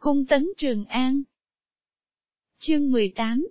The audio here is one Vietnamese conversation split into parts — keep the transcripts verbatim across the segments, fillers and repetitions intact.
Cung tấn Trường An. Chương mười tám.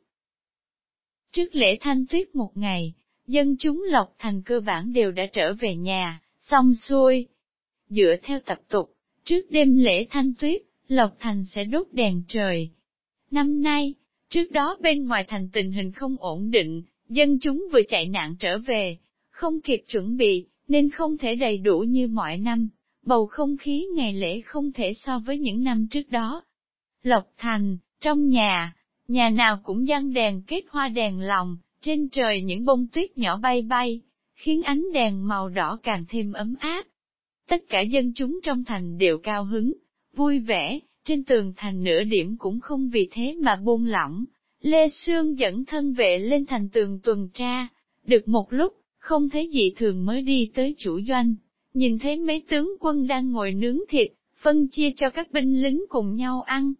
Trước lễ Thanh Tuyết một ngày, dân chúng Lộc Thành cơ bản đều đã trở về nhà, xong xuôi. Dựa theo tập tục, trước đêm lễ Thanh Tuyết, Lộc Thành sẽ đốt đèn trời. Năm nay, trước đó bên ngoài thành tình hình không ổn định, dân chúng vừa chạy nạn trở về, không kịp chuẩn bị, nên không thể đầy đủ như mọi năm. Bầu không khí ngày lễ không thể so với những năm trước đó. Lộc Thành, trong nhà, nhà nào cũng giăng đèn kết hoa đèn lồng, trên trời những bông tuyết nhỏ bay bay, khiến ánh đèn màu đỏ càng thêm ấm áp. Tất cả dân chúng trong thành đều cao hứng, vui vẻ, trên tường thành nửa điểm cũng không vì thế mà buông lỏng. Lê Sương dẫn thân vệ lên thành tường tuần tra, được một lúc, không thấy dị thường mới đi tới chủ doanh. Nhìn thấy mấy tướng quân đang ngồi nướng thịt, phân chia cho các binh lính cùng nhau ăn.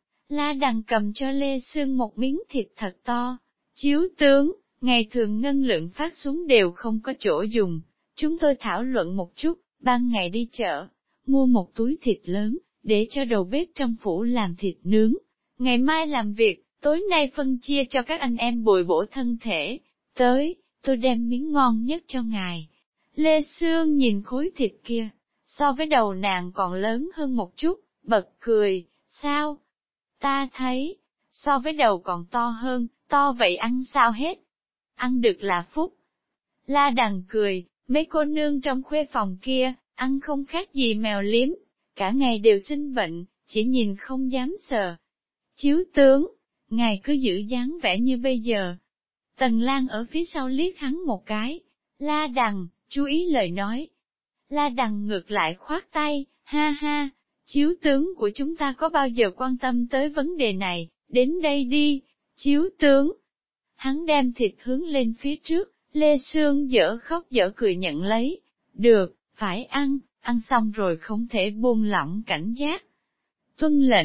La Đằng cầm cho Lê Sương một miếng thịt thật to. Chiếu tướng, ngày thường ngân lượng phát xuống đều không có chỗ dùng. Chúng tôi thảo luận một chút, ban ngày đi chợ, mua một túi thịt lớn, để cho đầu bếp trong phủ làm thịt nướng. Ngày mai làm việc, tối nay phân chia cho các anh em bồi bổ thân thể. Tới, tôi đem miếng ngon nhất cho ngài. Lê Sương nhìn khối thịt kia, so với đầu nàng còn lớn hơn một chút, bật cười, sao? Ta thấy, so với đầu còn to hơn, to vậy ăn sao hết? Ăn được là phúc. La Đằng cười, mấy cô nương trong khuê phòng kia, ăn không khác gì mèo liếm, cả ngày đều sinh bệnh, chỉ nhìn không dám sờ. Chiếu tướng, ngài cứ giữ dáng vẻ như bây giờ. Tần Lan ở phía sau liếc hắn một cái, La Đằng, chú ý lời nói. La Đằng ngược lại khoát tay, ha ha, chiếu tướng của chúng ta có bao giờ quan tâm tới vấn đề này, đến đây đi, chiếu tướng. Hắn đem thịt hướng lên phía trước, Lê Sương dở khóc dở cười nhận lấy. Được, phải ăn, ăn xong rồi không thể buông lỏng cảnh giác. Tuân lệnh.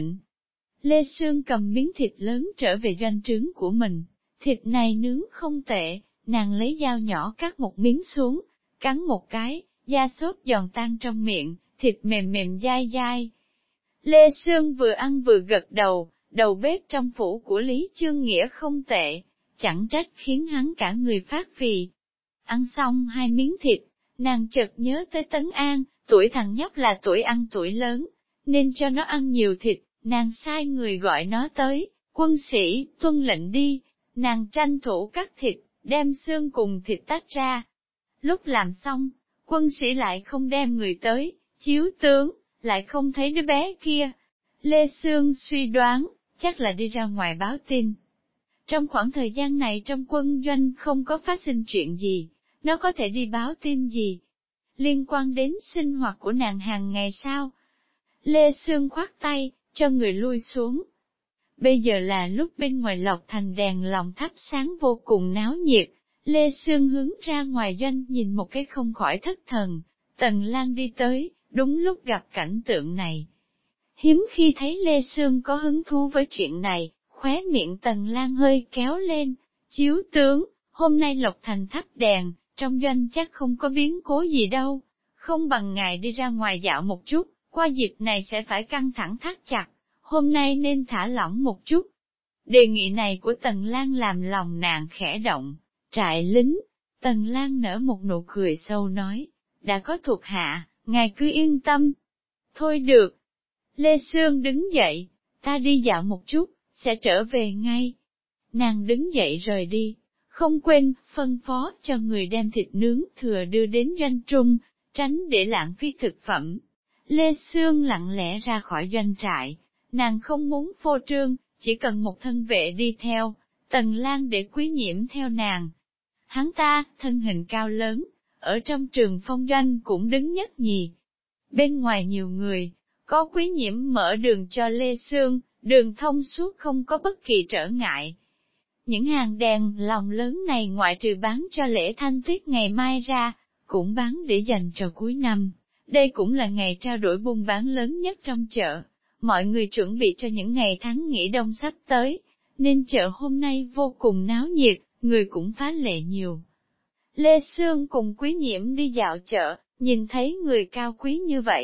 Lê Sương cầm miếng thịt lớn trở về doanh trướng của mình. Thịt này nướng không tệ, nàng lấy dao nhỏ cắt một miếng xuống, cắn một cái, da xốp giòn tan trong miệng, thịt mềm mềm dai dai. Lê Sương vừa ăn vừa gật đầu, đầu bếp trong phủ của Lý Chương Nghĩa không tệ, chẳng trách khiến hắn cả người phát phì. Ăn xong hai miếng thịt, nàng chợt nhớ tới Tấn An, tuổi thằng nhóc là tuổi ăn tuổi lớn, nên cho nó ăn nhiều thịt, nàng sai người gọi nó tới, quân sĩ, tuân lệnh đi, nàng tranh thủ cắt thịt, đem xương cùng thịt tách ra. Lúc làm xong, quân sĩ lại không đem người tới, chiếu tướng, lại không thấy đứa bé kia. Lê Sương suy đoán, chắc là đi ra ngoài báo tin. Trong khoảng thời gian này trong quân doanh không có phát sinh chuyện gì, nó có thể đi báo tin gì? Liên quan đến sinh hoạt của nàng hàng ngày sao? Lê Sương khoát tay, cho người lui xuống. Bây giờ là lúc bên ngoài Lộc Thành đèn lồng thắp sáng vô cùng náo nhiệt. Lê Sương hướng ra ngoài doanh nhìn một cái không khỏi thất thần. Tần Lan đi tới, đúng lúc gặp cảnh tượng này. Hiếm khi thấy Lê Sương có hứng thú với chuyện này, khóe miệng Tần Lan hơi kéo lên. Chiếu tướng, hôm nay Lộc Thành thắp đèn, trong doanh chắc không có biến cố gì đâu. Không bằng ngài đi ra ngoài dạo một chút, qua dịp này sẽ phải căng thẳng thắt chặt, hôm nay nên thả lỏng một chút. Đề nghị này của Tần Lan làm lòng nàng khẽ động. Trại lính, Tần Lan nở một nụ cười sâu nói, đã có thuộc hạ, ngài cứ yên tâm. Thôi được. Lê Sương đứng dậy, ta đi dạo một chút, sẽ trở về ngay. Nàng đứng dậy rời đi, không quên phân phó cho người đem thịt nướng thừa đưa đến doanh trung, tránh để lãng phí thực phẩm. Lê Sương lặng lẽ ra khỏi doanh trại, nàng không muốn phô trương, chỉ cần một thân vệ đi theo, Tần Lan để Quý Nhiễm theo nàng. Hắn ta, thân hình cao lớn, ở trong trường phong doanh cũng đứng nhất nhì. Bên ngoài nhiều người, có Quý Nhiễm mở đường cho Lê Sương, đường thông suốt không có bất kỳ trở ngại. Những hàng đèn lồng lớn này ngoại trừ bán cho lễ Thanh Tuyết ngày mai ra, cũng bán để dành cho cuối năm. Đây cũng là ngày trao đổi buôn bán lớn nhất trong chợ. Mọi người chuẩn bị cho những ngày tháng nghỉ đông sắp tới, nên chợ hôm nay vô cùng náo nhiệt, người cũng phá lệ nhiều. Lê Sương cùng Quý Nhiễm đi dạo chợ, nhìn thấy người cao quý như vậy,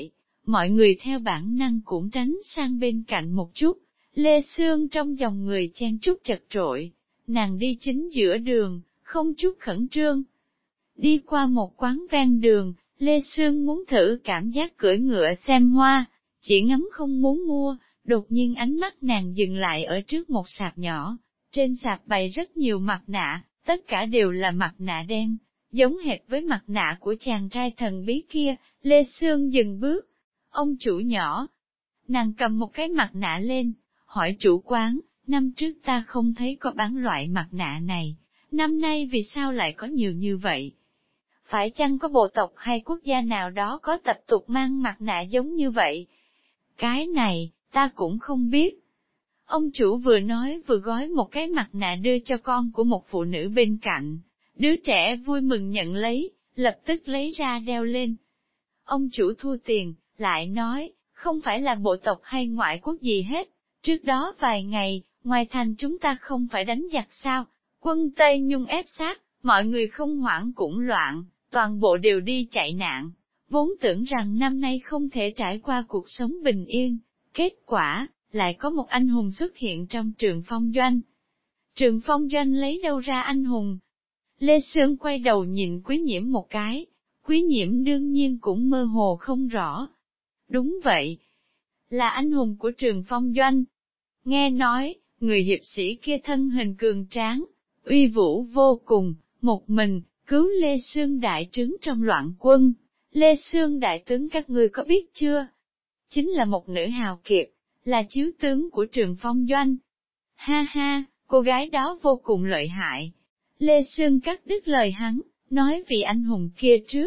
mọi người theo bản năng cũng tránh sang bên cạnh một chút. Lê Sương trong dòng người chen chúc chật trội, nàng đi chính giữa đường, không chút khẩn trương. Đi qua một quán ven đường, Lê Sương muốn thử cảm giác cưỡi ngựa xem hoa, chỉ ngắm không muốn mua, đột nhiên ánh mắt nàng dừng lại ở trước một sạp nhỏ. Trên sạp bày rất nhiều mặt nạ, tất cả đều là mặt nạ đen, giống hệt với mặt nạ của chàng trai thần bí kia. Lê Sương dừng bước. Ông chủ nhỏ. Nàng cầm một cái mặt nạ lên, hỏi chủ quán, năm trước ta không thấy có bán loại mặt nạ này, năm nay vì sao lại có nhiều như vậy? Phải chăng có bộ tộc hay quốc gia nào đó có tập tục mang mặt nạ giống như vậy? Cái này, ta cũng không biết. Ông chủ vừa nói vừa gói một cái mặt nạ đưa cho con của một phụ nữ bên cạnh. Đứa trẻ vui mừng nhận lấy, lập tức lấy ra đeo lên. Ông chủ thu tiền, lại nói, không phải là bộ tộc hay ngoại quốc gì hết. Trước đó vài ngày, ngoài thành chúng ta không phải đánh giặc sao, quân Tây Nhung ép sát, mọi người không hoảng cũng loạn, toàn bộ đều đi chạy nạn, vốn tưởng rằng năm nay không thể trải qua cuộc sống bình yên, kết quả, lại có một anh hùng xuất hiện trong Trường Phong Doanh. Trường Phong Doanh lấy đâu ra anh hùng? Lê Sương quay đầu nhìn Quý Nhiễm một cái, Quý Nhiễm đương nhiên cũng mơ hồ không rõ. Đúng vậy, là anh hùng của Trường Phong Doanh. Nghe nói, người hiệp sĩ kia thân hình cường tráng, uy vũ vô cùng, một mình, cứu Lê Sương đại trướng trong loạn quân. Lê Sương đại tướng các ngươi có biết chưa? Chính là một nữ hào kiệt, là chiếu tướng của Trường Phong Doanh. Ha ha, cô gái đó vô cùng lợi hại. Lê Sương cắt đứt lời hắn, nói vì anh hùng kia trước.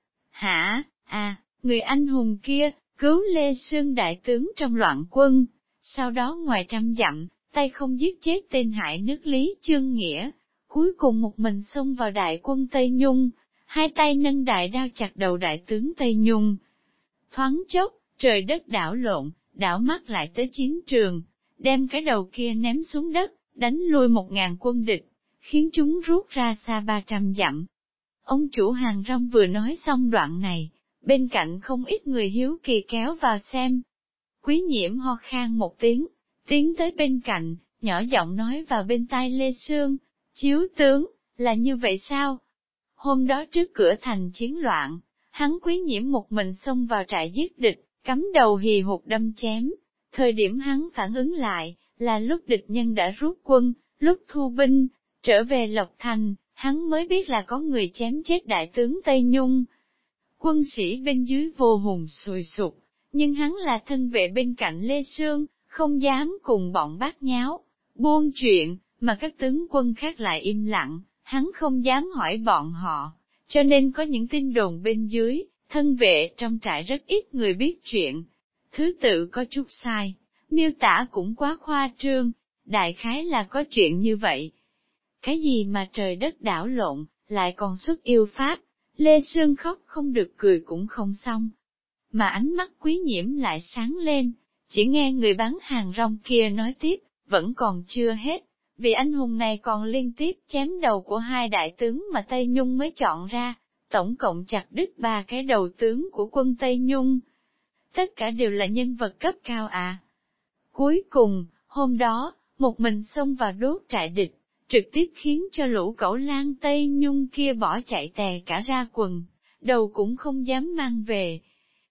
Hả, à, người anh hùng kia, cứu Lê Sương đại tướng trong loạn quân. Sau đó ngoài trăm dặm, tay không giết chết tên hại nước Lý Chương Nghĩa, cuối cùng một mình xông vào đại quân Tây Nhung, hai tay nâng đại đao chặt đầu đại tướng Tây Nhung. Thoáng chốc, trời đất đảo lộn, đảo mắt lại tới chiến trường, đem cái đầu kia ném xuống đất, đánh lui một ngàn quân địch, khiến chúng rút ra xa ba trăm dặm. Ông chủ hàng rong vừa nói xong đoạn này, bên cạnh không ít người hiếu kỳ kéo vào xem. Quý Nhiễm ho khan một tiếng, tiến tới bên cạnh, nhỏ giọng nói vào bên tai Lê Sương, chiếu tướng, là như vậy sao? Hôm đó trước cửa thành chiến loạn, hắn Quý Nhiễm một mình xông vào trại giết địch, cắm đầu hì hục đâm chém. Thời điểm hắn phản ứng lại, là lúc địch nhân đã rút quân, lúc thu binh, trở về Lộc Thành, hắn mới biết là có người chém chết đại tướng Tây Nhung. Quân sĩ bên dưới vô hùng sùi sụp, nhưng hắn là thân vệ bên cạnh Lê Sương, không dám cùng bọn bát nháo, buôn chuyện, mà các tướng quân khác lại im lặng, hắn không dám hỏi bọn họ, cho nên có những tin đồn bên dưới, thân vệ trong trại rất ít người biết chuyện. Thứ tự có chút sai, miêu tả cũng quá khoa trương, đại khái là có chuyện như vậy. Cái gì mà trời đất đảo lộn, lại còn xuất yêu pháp, Lê Sương khóc không được cười cũng không xong. Mà ánh mắt Quý Nhiễm lại sáng lên, chỉ nghe người bán hàng rong kia nói tiếp, vẫn còn chưa hết, vì anh hùng này còn liên tiếp chém đầu của hai đại tướng mà Tây Nhung mới chọn ra, tổng cộng chặt đứt ba cái đầu tướng của quân Tây Nhung. Tất cả đều là nhân vật cấp cao à. Cuối cùng, hôm đó, một mình xông vào đốt trại địch, trực tiếp khiến cho lũ cẩu lang Tây Nhung kia bỏ chạy tè cả ra quần, đầu cũng không dám mang về.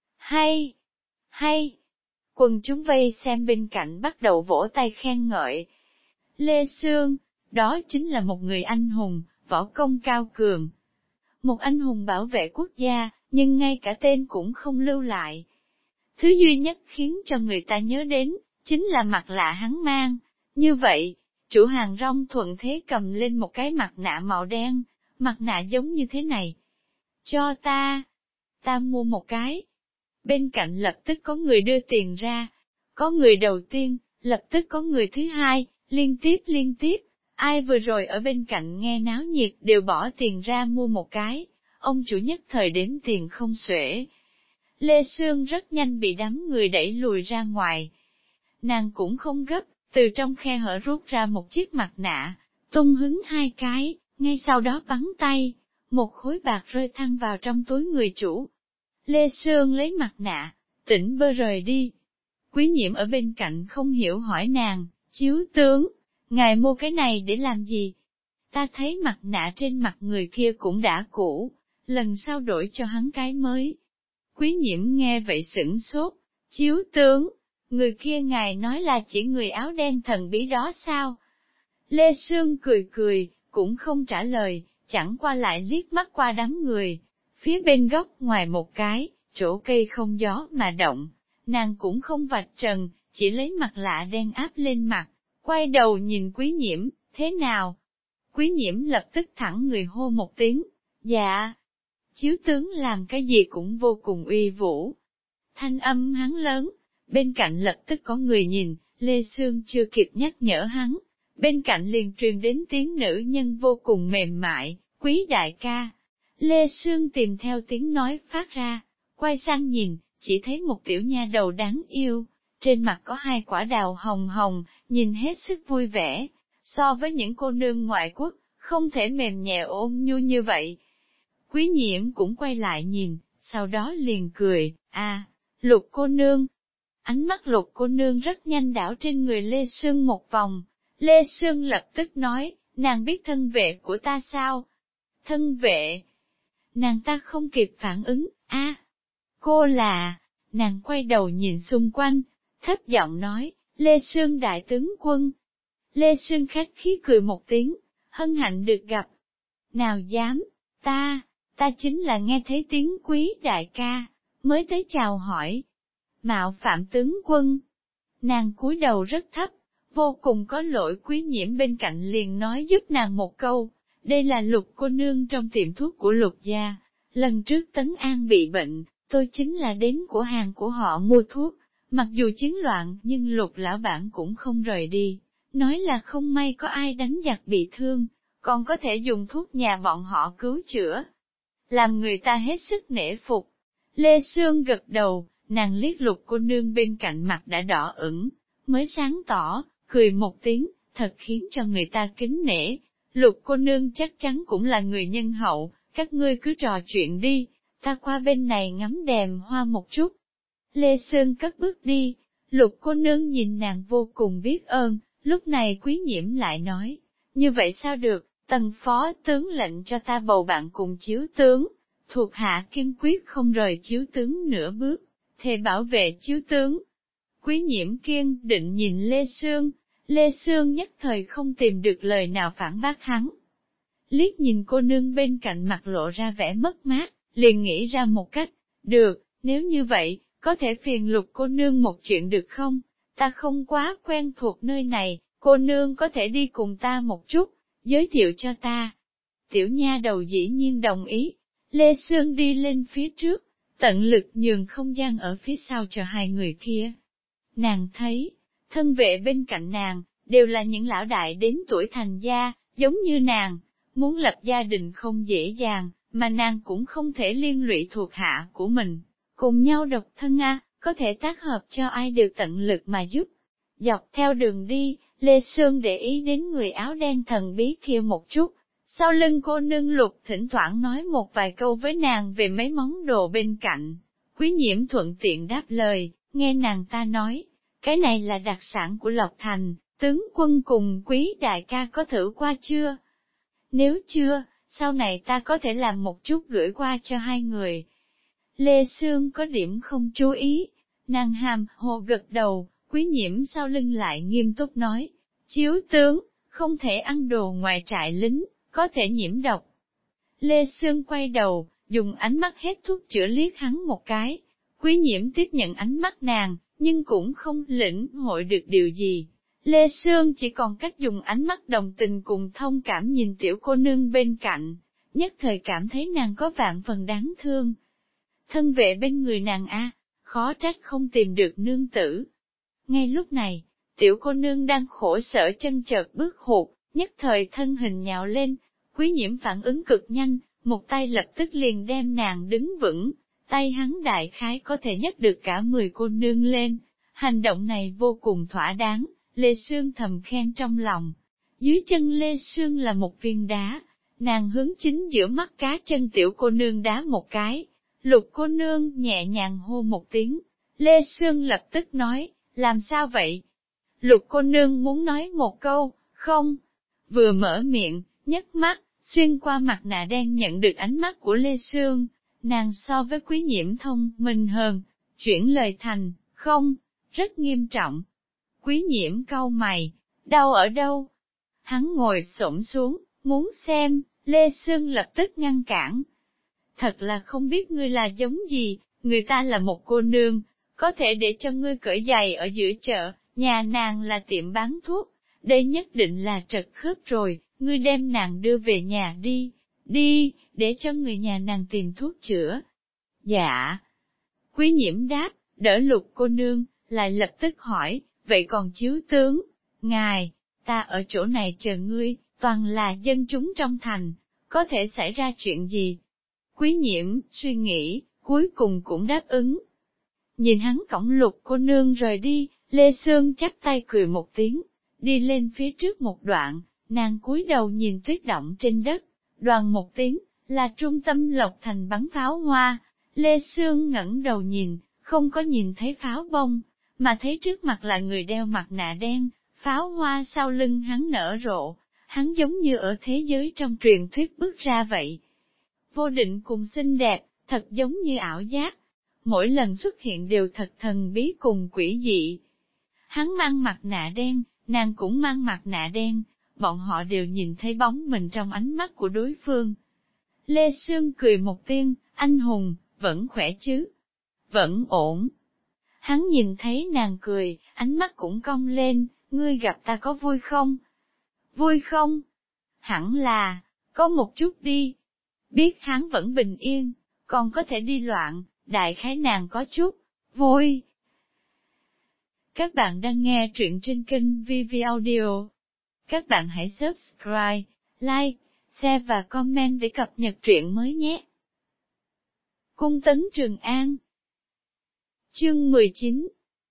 Hay! Hay! Quần chúng vây xem bên cạnh bắt đầu vỗ tay khen ngợi. Lê Sương, đó chính là một người anh hùng, võ công cao cường. Một anh hùng bảo vệ quốc gia, nhưng ngay cả tên cũng không lưu lại. Thứ duy nhất khiến cho người ta nhớ đến, chính là mặt lạ hắn mang. Như vậy, chủ hàng rong thuận thế cầm lên một cái mặt nạ màu đen, mặt nạ giống như thế này. Cho ta, ta mua một cái. Bên cạnh lập tức có người đưa tiền ra, có người đầu tiên, lập tức có người thứ hai, liên tiếp liên tiếp, ai vừa rồi ở bên cạnh nghe náo nhiệt đều bỏ tiền ra mua một cái, ông chủ nhất thời đếm tiền không xuể. Lê Sương rất nhanh bị đám người đẩy lùi ra ngoài. Nàng cũng không gấp, từ trong khe hở rút ra một chiếc mặt nạ, tung hứng hai cái, ngay sau đó bắn tay, một khối bạc rơi thăng vào trong túi người chủ. Lê Sương lấy mặt nạ, tỉnh bơ rời đi. Quý Nhiễm ở bên cạnh không hiểu hỏi nàng, chiếu tướng, ngài mua cái này để làm gì? Ta thấy mặt nạ trên mặt người kia cũng đã cũ, lần sau đổi cho hắn cái mới. Quý Nhiễm nghe vậy sửng sốt, chiếu tướng, người kia ngài nói là chỉ người áo đen thần bí đó sao? Lê Sương cười cười, cũng không trả lời, chẳng qua lại liếc mắt qua đám người. Phía bên góc ngoài một cái, chỗ cây không gió mà động, nàng cũng không vạch trần, chỉ lấy mặt lạ đen áp lên mặt, quay đầu nhìn Quý Nhiễm, thế nào? Quý Nhiễm lập tức thẳng người hô một tiếng, dạ. Chiếu tướng làm cái gì cũng vô cùng uy vũ. Thanh âm hắn lớn, bên cạnh lập tức có người nhìn, Lê Sương chưa kịp nhắc nhở hắn, bên cạnh liền truyền đến tiếng nữ nhân vô cùng mềm mại, Quý đại ca. Lê Sương tìm theo tiếng nói phát ra, quay sang nhìn, chỉ thấy một tiểu nha đầu đáng yêu, trên mặt có hai quả đào hồng hồng, nhìn hết sức vui vẻ, so với những cô nương ngoại quốc, không thể mềm nhẹ ôn nhu như vậy. Quý Nhiễm cũng quay lại nhìn, sau đó liền cười, à, Lục cô nương. Ánh mắt Lục cô nương rất nhanh đảo trên người Lê Sương một vòng, Lê Sương lập tức nói, nàng biết thân vệ của ta sao? Thân vệ? Nàng ta không kịp phản ứng, a, à, cô là, nàng quay đầu nhìn xung quanh, thấp giọng nói, Lê Sương đại tướng quân. Lê Sương khách khí cười một tiếng, hân hạnh được gặp. Nào dám, ta, ta chính là nghe thấy tiếng Quý đại ca, mới tới chào hỏi. Mạo phạm tướng quân. Nàng cúi đầu rất thấp, vô cùng có lỗi. Quý Nhiễm bên cạnh liền nói giúp nàng một câu, đây là Lục cô nương trong tiệm thuốc của Lục gia, lần trước Tấn An bị bệnh, tôi chính là đến của hàng của họ mua thuốc, mặc dù chiến loạn nhưng Lục lão bản cũng không rời đi, nói là không may có ai đánh giặc bị thương, còn có thể dùng thuốc nhà bọn họ cứu chữa, làm người ta hết sức nể phục. Lê Sương gật đầu, nàng liếc Lục cô nương bên cạnh mặt đã đỏ ửng, mới sáng tỏ, cười một tiếng, thật khiến cho người ta kính nể. Lục cô nương chắc chắn cũng là người nhân hậu, các ngươi cứ trò chuyện đi, ta qua bên này ngắm đèm hoa một chút. Lê Sương cất bước đi, Lục cô nương nhìn nàng vô cùng biết ơn, lúc này Quý Nhiễm lại nói, như vậy sao được, Tần phó tướng lệnh cho ta bầu bạn cùng chiếu tướng, thuộc hạ kiên quyết không rời chiếu tướng nửa bước, thề bảo vệ chiếu tướng. Quý Nhiễm kiên định nhìn Lê Sương, Lê Sương nhất thời không tìm được lời nào phản bác hắn. Liếc nhìn cô nương bên cạnh mặt lộ ra vẻ mất mát, liền nghĩ ra một cách, được, nếu như vậy, có thể phiền Lục cô nương một chuyện được không? Ta không quá quen thuộc nơi này, cô nương có thể đi cùng ta một chút, giới thiệu cho ta. Tiểu nha đầu dĩ nhiên đồng ý, Lê Sương đi lên phía trước, tận lực nhường không gian ở phía sau cho hai người kia. Nàng thấy, thân vệ bên cạnh nàng, đều là những lão đại đến tuổi thành gia, giống như nàng, muốn lập gia đình không dễ dàng, mà nàng cũng không thể liên lụy thuộc hạ của mình, cùng nhau độc thân a, có thể tác hợp cho ai đều tận lực mà giúp. Dọc theo đường đi, Lê Sương để ý đến người áo đen thần bí kia một chút, sau lưng cô nương Lục thỉnh thoảng nói một vài câu với nàng về mấy món đồ bên cạnh. Quý Nhiễm thuận tiện đáp lời, nghe nàng ta nói, cái này là đặc sản của Lộc Thành, tướng quân cùng Quý đại ca có thử qua chưa? Nếu chưa, sau này ta có thể làm một chút gửi qua cho hai người. Lê Sương có điểm không chú ý, nàng hàm hồ gật đầu, Quý Nhiễm sau lưng lại nghiêm túc nói, chiếu tướng, không thể ăn đồ ngoài trại lính, có thể nhiễm độc. Lê Sương quay đầu, dùng ánh mắt hết thuốc chữa liếc hắn một cái, Quý Nhiễm tiếp nhận ánh mắt nàng, nhưng cũng không lĩnh hội được điều gì. Lê Sương chỉ còn cách dùng ánh mắt đồng tình cùng thông cảm nhìn tiểu cô nương bên cạnh, nhất thời cảm thấy nàng có vạn phần đáng thương. Thân vệ bên người nàng a, khó trách không tìm được nương tử. Ngay lúc này, tiểu cô nương đang khổ sở chân chợt bước hụt, nhất thời thân hình nhào lên, Quý Nhiễm phản ứng cực nhanh, một tay lập tức liền đem nàng đứng vững, tay hắn đại khái có thể nhấc được cả mười cô nương lên. Hành động này vô cùng thỏa đáng, Lê Sương thầm khen trong lòng. Dưới chân Lê Sương là một viên đá, nàng hướng chính giữa mắt cá chân tiểu cô nương đá một cái, Lục cô nương nhẹ nhàng hô một tiếng, Lê Sương lập tức nói, làm sao vậy? Lục cô nương muốn nói một câu, không? Vừa mở miệng, nhấc mắt, xuyên qua mặt nạ đen nhận được ánh mắt của Lê Sương, nàng so với Quý Nhiễm thông minh hơn, chuyển lời thành, không, rất nghiêm trọng. Quý Nhiễm cau mày, đau ở đâu? Hắn ngồi xổm xuống, muốn xem, Lê Sương lập tức ngăn cản. Thật là không biết ngươi là giống gì, người ta là một cô nương, có thể để cho ngươi cởi giày ở giữa chợ, nhà nàng là tiệm bán thuốc, đây nhất định là trật khớp rồi, ngươi đem nàng đưa về nhà đi, đi, để cho người nhà nàng tìm thuốc chữa. Dạ. Quý Nhiễm đáp, đỡ Lục cô nương, lại lập tức hỏi, vậy còn chiếu tướng, ngài, ta ở chỗ này chờ ngươi, toàn là dân chúng trong thành, có thể xảy ra chuyện gì? Quý Nhiễm, suy nghĩ, cuối cùng cũng đáp ứng. Nhìn hắn cõng Lục cô nương rời đi, Lê Sương chắp tay cười một tiếng, đi lên phía trước một đoạn, nàng cúi đầu nhìn tuyết động trên đất, đoàn một tiếng, là trung tâm Lộc Thành bắn pháo hoa. Lê Sương ngẩng đầu nhìn, không có nhìn thấy pháo bông, mà thấy trước mặt là người đeo mặt nạ đen, pháo hoa sau lưng hắn nở rộ, hắn giống như ở thế giới trong truyền thuyết bước ra vậy. Vô định cùng xinh đẹp, thật giống như ảo giác, mỗi lần xuất hiện đều thật thần bí cùng quỷ dị. Hắn mang mặt nạ đen, nàng cũng mang mặt nạ đen, bọn họ đều nhìn thấy bóng mình trong ánh mắt của đối phương. Lê Sương cười một tiếng, anh hùng, vẫn khỏe chứ? Vẫn ổn. Hắn nhìn thấy nàng cười, ánh mắt cũng cong lên, ngươi gặp ta có vui không? Vui không? Hẳn là, có một chút đi. Biết hắn vẫn bình yên, còn có thể đi loạn, đại khái nàng có chút vui. Các bạn đang nghe truyện trên kênh vê vê Audio. Các bạn hãy subscribe, like, share và comment để cập nhật truyện mới nhé. Cung Tấn Trường An. Chương mười chín.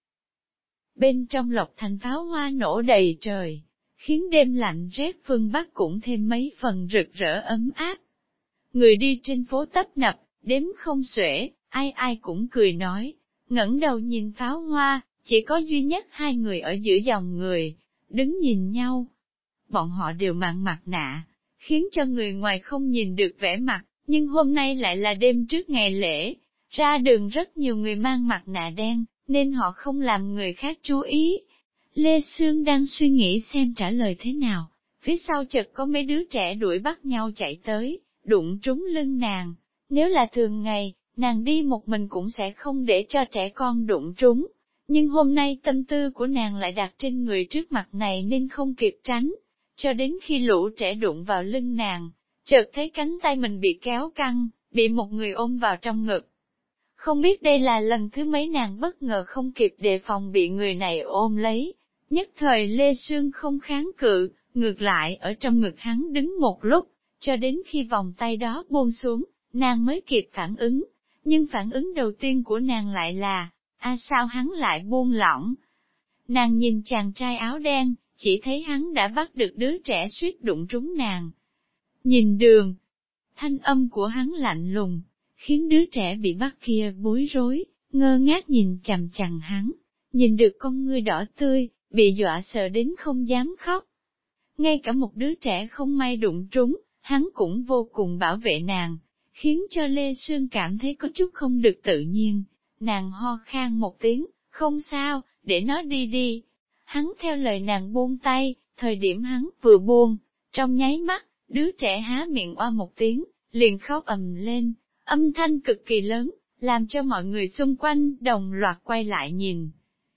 Bên trong Lộc Thành pháo hoa nổ đầy trời, khiến đêm lạnh rét phương Bắc cũng thêm mấy phần rực rỡ ấm áp. Người đi trên phố tấp nập, đếm không xuể, ai ai cũng cười nói, ngẩng đầu nhìn pháo hoa, chỉ có duy nhất hai người ở giữa dòng người, đứng nhìn nhau. Bọn họ đều mang mặt nạ, khiến cho người ngoài không nhìn được vẻ mặt, nhưng hôm nay lại là đêm trước ngày lễ, ra đường rất nhiều người mang mặt nạ đen, nên họ không làm người khác chú ý. Lê Sương đang suy nghĩ xem trả lời thế nào, phía sau chợt có mấy đứa trẻ đuổi bắt nhau chạy tới, đụng trúng lưng nàng. Nếu là thường ngày, nàng đi một mình cũng sẽ không để cho trẻ con đụng trúng, nhưng hôm nay tâm tư của nàng lại đặt trên người trước mặt này nên không kịp tránh, cho đến khi lũ trẻ đụng vào lưng nàng, chợt thấy cánh tay mình bị kéo căng, bị một người ôm vào trong ngực. Không biết đây là lần thứ mấy nàng bất ngờ không kịp đề phòng bị người này ôm lấy, nhất thời Lê Sương không kháng cự, ngược lại ở trong ngực hắn đứng một lúc, cho đến khi vòng tay đó buông xuống, nàng mới kịp phản ứng, nhưng phản ứng đầu tiên của nàng lại là, à sao hắn lại buông lỏng. Nàng nhìn chàng trai áo đen, chỉ thấy hắn đã bắt được đứa trẻ suýt đụng trúng nàng. Nhìn đường, thanh âm của hắn lạnh lùng, khiến đứa trẻ bị bắt kia bối rối, ngơ ngác nhìn chằm chằm hắn, nhìn được con ngươi đỏ tươi, bị dọa sợ đến không dám khóc. Ngay cả một đứa trẻ không may đụng trúng, hắn cũng vô cùng bảo vệ nàng, khiến cho Lê Sương cảm thấy có chút không được tự nhiên. Nàng ho khan một tiếng, không sao, để nó đi đi. Hắn theo lời nàng buông tay, thời điểm hắn vừa buông, trong nháy mắt, đứa trẻ há miệng oa một tiếng, liền khóc ầm lên, âm thanh cực kỳ lớn, làm cho mọi người xung quanh đồng loạt quay lại nhìn.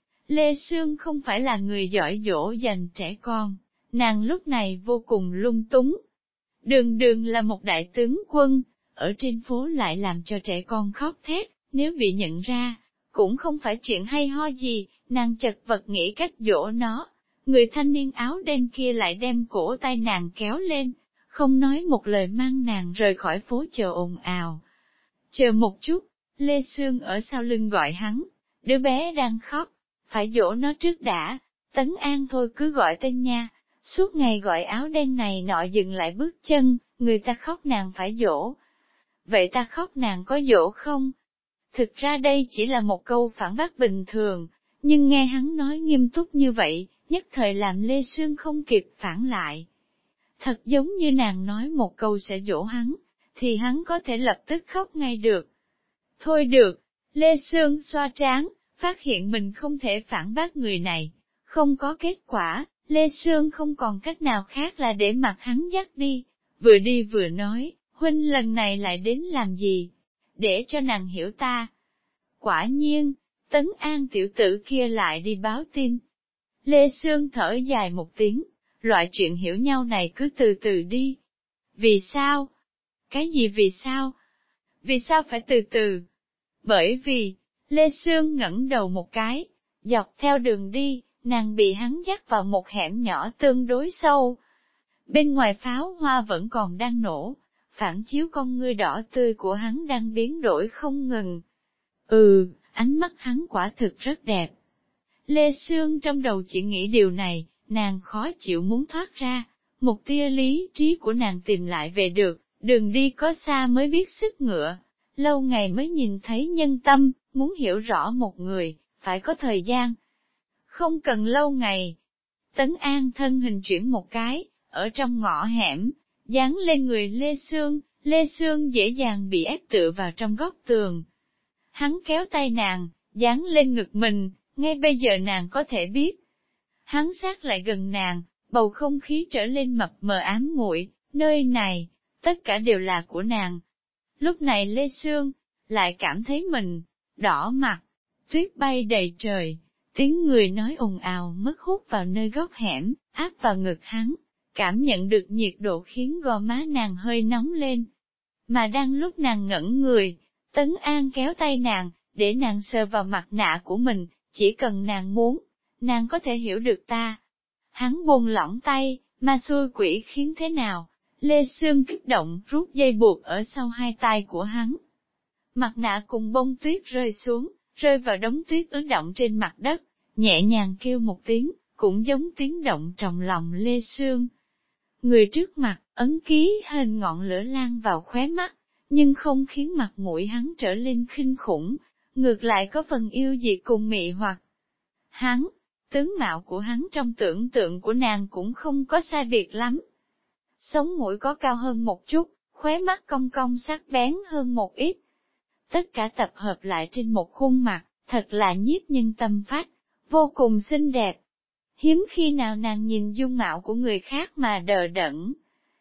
Lê Sương không phải là người giỏi dỗ dành trẻ con, nàng lúc này vô cùng lung túng. Đường đường là một đại tướng quân, ở trên phố lại làm cho trẻ con khóc thét, nếu bị nhận ra, cũng không phải chuyện hay ho gì, nàng chật vật nghĩ cách dỗ nó. Người thanh niên áo đen kia lại đem cổ tay nàng kéo lên, không nói một lời mang nàng rời khỏi phố chợ ồn ào. Chờ một chút, Lê Sương ở sau lưng gọi hắn, đứa bé đang khóc, phải dỗ nó trước đã, Tấn An thôi cứ gọi tên nha, suốt ngày gọi áo đen này nọ dừng lại bước chân, người ta khóc nàng phải dỗ. Vậy ta khóc nàng có dỗ không? Thực ra đây chỉ là một câu phản bác bình thường, nhưng nghe hắn nói nghiêm túc như vậy, nhất thời làm Lê Sương không kịp phản lại. Thật giống như nàng nói một câu sẽ dỗ hắn, thì hắn có thể lập tức khóc ngay được. Thôi được, Lê Sương xoa trán, phát hiện mình không thể phản bác người này. Không có kết quả, Lê Sương không còn cách nào khác là để mặc hắn dắt đi. Vừa đi vừa nói, huynh lần này lại đến làm gì? Để cho nàng hiểu ta. Quả nhiên, Tấn An tiểu tử kia lại đi báo tin. Lê Sương thở dài một tiếng, loại chuyện hiểu nhau này cứ từ từ đi. Vì sao? Cái gì vì sao? Vì sao phải từ từ? Bởi vì, Lê Sương ngẩng đầu một cái, dọc theo đường đi, nàng bị hắn dắt vào một hẻm nhỏ tương đối sâu. Bên ngoài pháo hoa vẫn còn đang nổ, phản chiếu con ngươi đỏ tươi của hắn đang biến đổi không ngừng. Ừ, ánh mắt hắn quả thực rất đẹp. Lê Sương trong đầu chỉ nghĩ điều này, nàng khó chịu muốn thoát ra, một tia lý trí của nàng tìm lại về được, đường đi có xa mới biết sức ngựa, lâu ngày mới nhìn thấy nhân tâm, muốn hiểu rõ một người, phải có thời gian. Không cần lâu ngày. Tấn An thân hình chuyển một cái, ở trong ngõ hẻm, dán lên người Lê Sương, Lê Sương dễ dàng bị ép tựa vào trong góc tường. Hắn kéo tay nàng, dán lên ngực mình, ngay bây giờ nàng có thể biết. Hắn sát lại gần nàng, bầu không khí trở lên mập mờ ám muội, nơi này, tất cả đều là của nàng. Lúc này Lê Sương, lại cảm thấy mình, đỏ mặt, tuyết bay đầy trời, tiếng người nói ồn ào mất hút vào nơi góc hẻm, áp vào ngực hắn, cảm nhận được nhiệt độ khiến gò má nàng hơi nóng lên. Mà đang lúc nàng ngẩn người, Tấn An kéo tay nàng, để nàng sờ vào mặt nạ của mình, chỉ cần nàng muốn, nàng có thể hiểu được ta. Hắn buông lỏng tay, ma xui quỷ khiến thế nào, Lê Sương kích động rút dây buộc ở sau hai tay của hắn. Mặt nạ cùng bông tuyết rơi xuống, rơi vào đống tuyết ứ động trên mặt đất, nhẹ nhàng kêu một tiếng, cũng giống tiếng động trong lòng Lê Sương. Người trước mặt, ấn ký hình ngọn lửa lan vào khóe mắt, nhưng không khiến mặt mũi hắn trở lên khinh khủng, ngược lại có phần yêu dị cùng mị hoặc. Hắn, tướng mạo của hắn trong tưởng tượng của nàng cũng không có sai biệt lắm. Sống mũi có cao hơn một chút, khóe mắt cong cong sắc bén hơn một ít. Tất cả tập hợp lại trên một khuôn mặt, thật là nhiếp nhân tâm phách, vô cùng xinh đẹp. Hiếm khi nào nàng nhìn dung mạo của người khác mà đờ đẫn.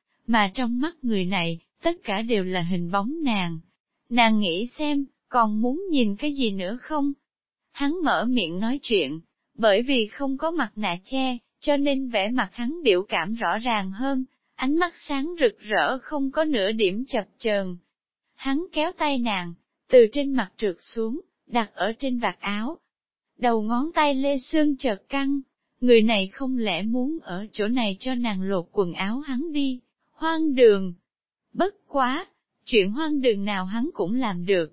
Mà trong mắt người này, tất cả đều là hình bóng nàng. Nàng nghĩ xem, còn muốn nhìn cái gì nữa không? Hắn mở miệng nói chuyện, bởi vì không có mặt nạ che, cho nên vẻ mặt hắn biểu cảm rõ ràng hơn, ánh mắt sáng rực rỡ không có nửa điểm chập chờn. Hắn kéo tay nàng, từ trên mặt trượt xuống, đặt ở trên vạt áo. Đầu ngón tay Lê Sương chợt căng, người này không lẽ muốn ở chỗ này cho nàng lột quần áo hắn đi, hoang đường. Bất quá, chuyện hoang đường nào hắn cũng làm được.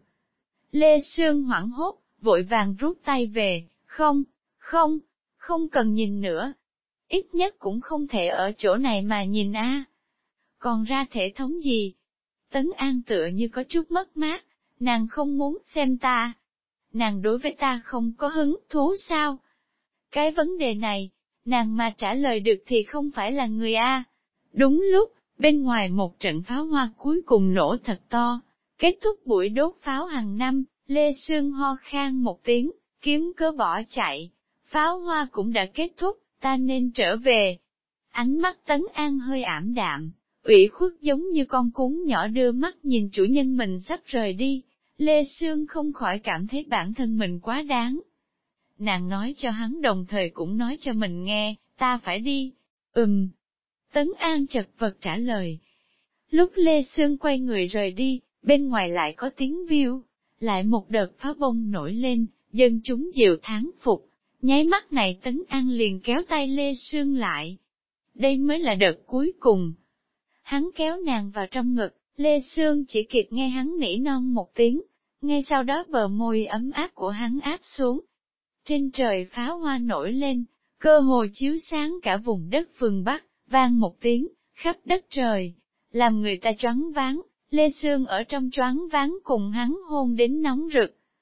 Lê Sương hoảng hốt, vội vàng rút tay về, không, không, không cần nhìn nữa. Ít nhất cũng không thể ở chỗ này mà nhìn a. À. Còn ra thể thống gì? Tấn An tựa như có chút mất mát, nàng không muốn xem ta. Nàng đối với ta không có hứng thú sao? Cái vấn đề này, nàng mà trả lời được thì không phải là người a. À. Đúng lúc, bên ngoài một trận pháo hoa cuối cùng nổ thật to, kết thúc buổi đốt pháo hàng năm, Lê Sương ho khan một tiếng, kiếm cớ bỏ chạy. Pháo hoa cũng đã kết thúc, ta nên trở về. Ánh mắt Tấn An hơi ảm đạm, ủy khuất giống như con cún nhỏ đưa mắt nhìn chủ nhân mình sắp rời đi. Lê Sương không khỏi cảm thấy bản thân mình quá đáng. Nàng nói cho hắn đồng thời cũng nói cho mình nghe, ta phải đi. Ừm. Tấn An chật vật trả lời. Lúc Lê Sương quay người rời đi, bên ngoài lại có tiếng viu, lại một đợt pháo bông nổi lên, dân chúng diều thán phục. Nháy mắt này Tấn An liền kéo tay Lê Sương lại. Đây mới là đợt cuối cùng. Hắn kéo nàng vào trong ngực, Lê Sương chỉ kịp nghe hắn nỉ non một tiếng, ngay sau đó bờ môi ấm áp của hắn áp xuống. Trên trời pháo hoa nổi lên, cơ hồ chiếu sáng cả vùng đất phương Bắc, vang một tiếng, khắp đất trời, làm người ta choáng váng. Lê Sương ở trong choáng váng cùng hắn hôn đến nóng rực,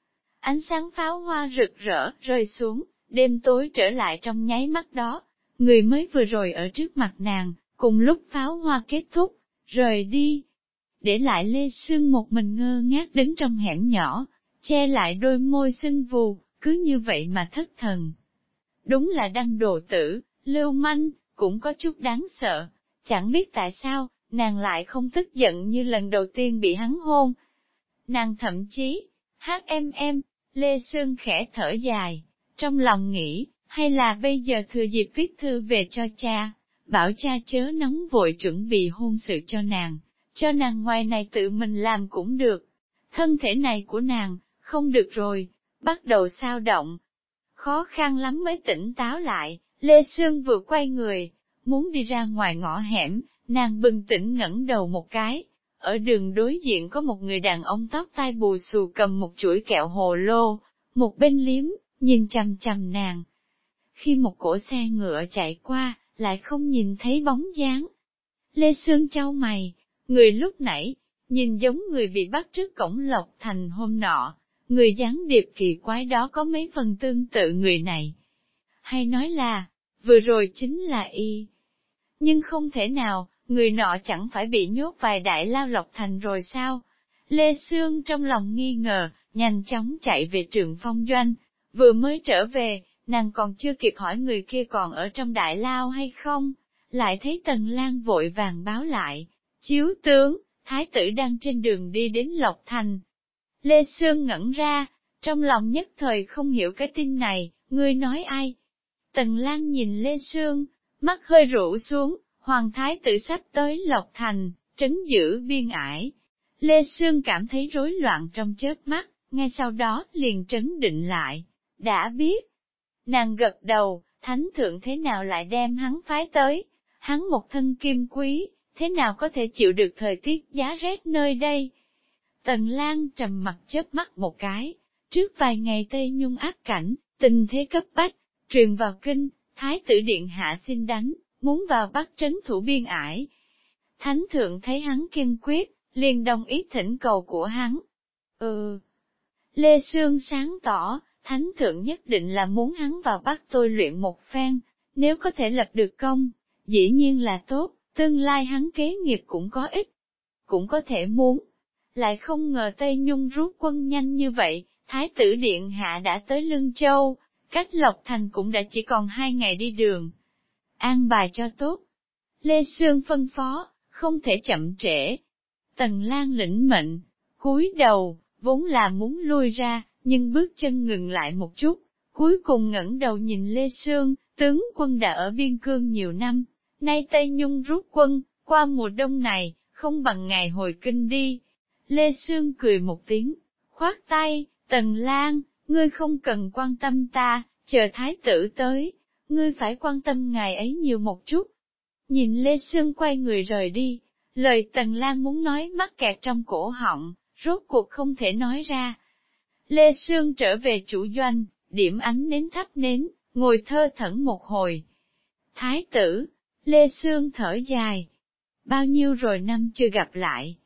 ánh sáng pháo hoa rực rỡ rơi xuống, đêm tối trở lại trong nháy mắt đó, người mới vừa rồi ở trước mặt nàng, cùng lúc pháo hoa kết thúc, rời đi, để lại Lê Sương một mình ngơ ngác đứng trong hẻm nhỏ, che lại đôi môi sưng vù, cứ như vậy mà thất thần. Đúng là đăng đồ tử, lưu manh, cũng có chút đáng sợ, chẳng biết tại sao, nàng lại không tức giận như lần đầu tiên bị hắn hôn. Nàng thậm chí, hát em em, Lê Sương khẽ thở dài, trong lòng nghĩ, hay là bây giờ thừa dịp viết thư về cho cha, bảo cha chớ nóng vội chuẩn bị hôn sự cho nàng, cho nàng ngoài này tự mình làm cũng được. Thân thể này của nàng, không được rồi, bắt đầu xao động. Khó khăn lắm mới tỉnh táo lại, Lê Sương vừa quay người, muốn đi ra ngoài ngõ hẻm, nàng bừng tỉnh ngẩng đầu một cái. Ở đường đối diện có một người đàn ông tóc tai bù xù cầm một chuỗi kẹo hồ lô, một bên liếm, nhìn chằm chằm nàng. Khi một cỗ xe ngựa chạy qua, lại không nhìn thấy bóng dáng. Lê Sương chau mày, người lúc nãy, nhìn giống người bị bắt trước cổng Lộc Thành hôm nọ, người gián điệp kỳ quái đó có mấy phần tương tự người này. Hay nói là, vừa rồi chính là y. Nhưng không thể nào, người nọ chẳng phải bị nhốt vài đại lao Lộc Thành rồi sao? Lê Sương trong lòng nghi ngờ, nhanh chóng chạy về Trường Phong Doanh, vừa mới trở về, nàng còn chưa kịp hỏi người kia còn ở trong đại lao hay không, lại thấy Tần Lan vội vàng báo lại, chiếu tướng, thái tử đang trên đường đi đến Lộc Thành. Lê Sương ngẩn ra, trong lòng nhất thời không hiểu cái tin này, ngươi nói ai? Tần Lan nhìn Lê Sương, mắt hơi rũ xuống, hoàng thái tử sắp tới Lộc Thành, trấn giữ biên ải. Lê Sương cảm thấy rối loạn trong chớp mắt, ngay sau đó liền trấn định lại, đã biết. Nàng gật đầu, thánh thượng thế nào lại đem hắn phái tới, hắn một thân kim quý, thế nào có thể chịu được thời tiết giá rét nơi đây. Tần Lan trầm mặt chớp mắt một cái, trước vài ngày Tây Nhung ác cảnh, tình thế cấp bách, truyền vào kinh, thái tử điện hạ xin đánh, muốn vào Bắc trấn thủ biên ải. Thánh thượng thấy hắn kiên quyết, liền đồng ý thỉnh cầu của hắn. Ừ. Lê Sương sáng tỏ, thánh thượng nhất định là muốn hắn vào Bắc tôi luyện một phen, nếu có thể lập được công, dĩ nhiên là tốt, tương lai hắn kế nghiệp cũng có ích. Cũng có thể muốn. Lại không ngờ Tây Nhung rút quân nhanh như vậy, thái tử điện hạ đã tới Lương Châu, cách Lộc Thành cũng đã chỉ còn hai ngày đi đường. An bài cho tốt. Lê Sương phân phó, không thể chậm trễ. Tần Lan lĩnh mệnh, cúi đầu, vốn là muốn lui ra, nhưng bước chân ngừng lại một chút, cuối cùng ngẩng đầu nhìn Lê Sương, tướng quân đã ở biên cương nhiều năm, nay Tây Nhung rút quân, qua mùa đông này, không bằng ngày hồi kinh đi. Lê Sương cười một tiếng, khoát tay, Tần Lan, ngươi không cần quan tâm ta, chờ thái tử tới, ngươi phải quan tâm ngài ấy nhiều một chút. Nhìn Lê Sương quay người rời đi, lời Tần Lan muốn nói mắc kẹt trong cổ họng, rốt cuộc không thể nói ra. Lê Sương trở về chủ doanh, điểm ánh nến thắp nến, ngồi thơ thẩn một hồi. Thái tử, Lê Sương thở dài. Bao nhiêu rồi năm chưa gặp lại.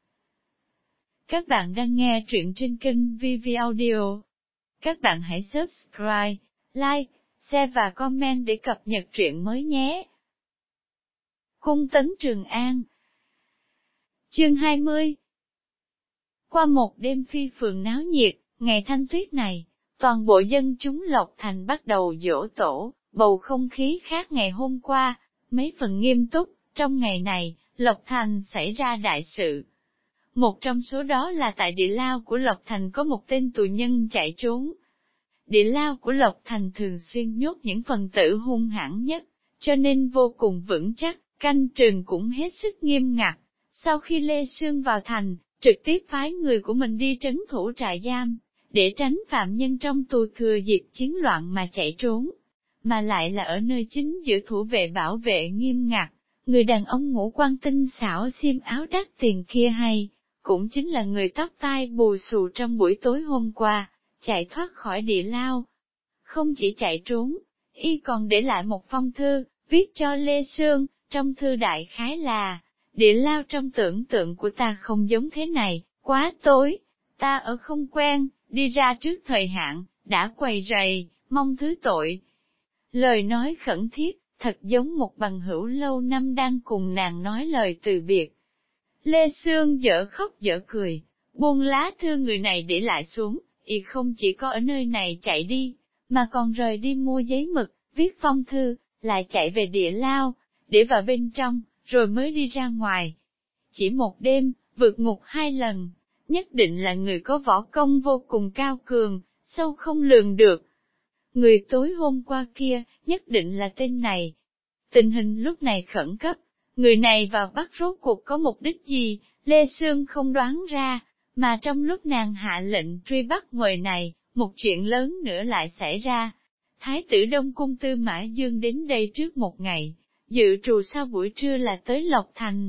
Các bạn đang nghe truyện trên kênh vê vê Audio. Các bạn hãy subscribe, like, share và comment để cập nhật truyện mới nhé. Cung Tấn Trường An. Chương hai mươi. Qua một đêm phi phường náo nhiệt, ngày thanh tuyết này, toàn bộ dân chúng Lộc Thành bắt đầu giỗ tổ, bầu không khí khác ngày hôm qua, mấy phần nghiêm túc. Trong ngày này, Lộc Thành xảy ra đại sự. Một trong số đó là tại địa lao của Lộc Thành có một tên tù nhân chạy trốn. Địa lao của Lộc Thành thường xuyên nhốt những phần tử hung hãn nhất, cho nên vô cùng vững chắc, canh trường cũng hết sức nghiêm ngặt. Sau khi Lê Sương vào thành, trực tiếp phái người của mình đi trấn thủ trại giam, để tránh phạm nhân trong tù thừa dịp chiến loạn mà chạy trốn, mà lại là ở nơi chính giữa thủ vệ bảo vệ nghiêm ngặt. Người đàn ông ngũ quan tinh xảo xiêm áo đắt tiền kia hay, cũng chính là người tóc tai bù xù trong buổi tối hôm qua, chạy thoát khỏi địa lao. Không chỉ chạy trốn, y còn để lại một phong thư, viết cho Lê Sương, trong thư đại khái là, địa lao trong tưởng tượng của ta không giống thế này, quá tối, ta ở không quen, đi ra trước thời hạn, đã quầy rầy, mong thứ tội. Lời nói khẩn thiết, thật giống một bằng hữu lâu năm đang cùng nàng nói lời từ biệt. Lê Sương dở khóc dở cười, buông lá thư người này để lại xuống, y không chỉ có ở nơi này chạy đi, mà còn rời đi mua giấy mực, viết phong thư, lại chạy về địa lao, để vào bên trong, rồi mới đi ra ngoài. Chỉ một đêm, vượt ngục hai lần, nhất định là người có võ công vô cùng cao cường, sâu không lường được. Người tối hôm qua kia, nhất định là tên này. Tình hình lúc này khẩn cấp, người này vào bắt rốt cuộc có mục đích gì, Lê Sương không đoán ra, mà trong lúc nàng hạ lệnh truy bắt người này, một chuyện lớn nữa lại xảy ra. Thái tử Đông Cung Tư Mã Dương đến đây trước một ngày, dự trù sau buổi trưa là tới Lộc Thành.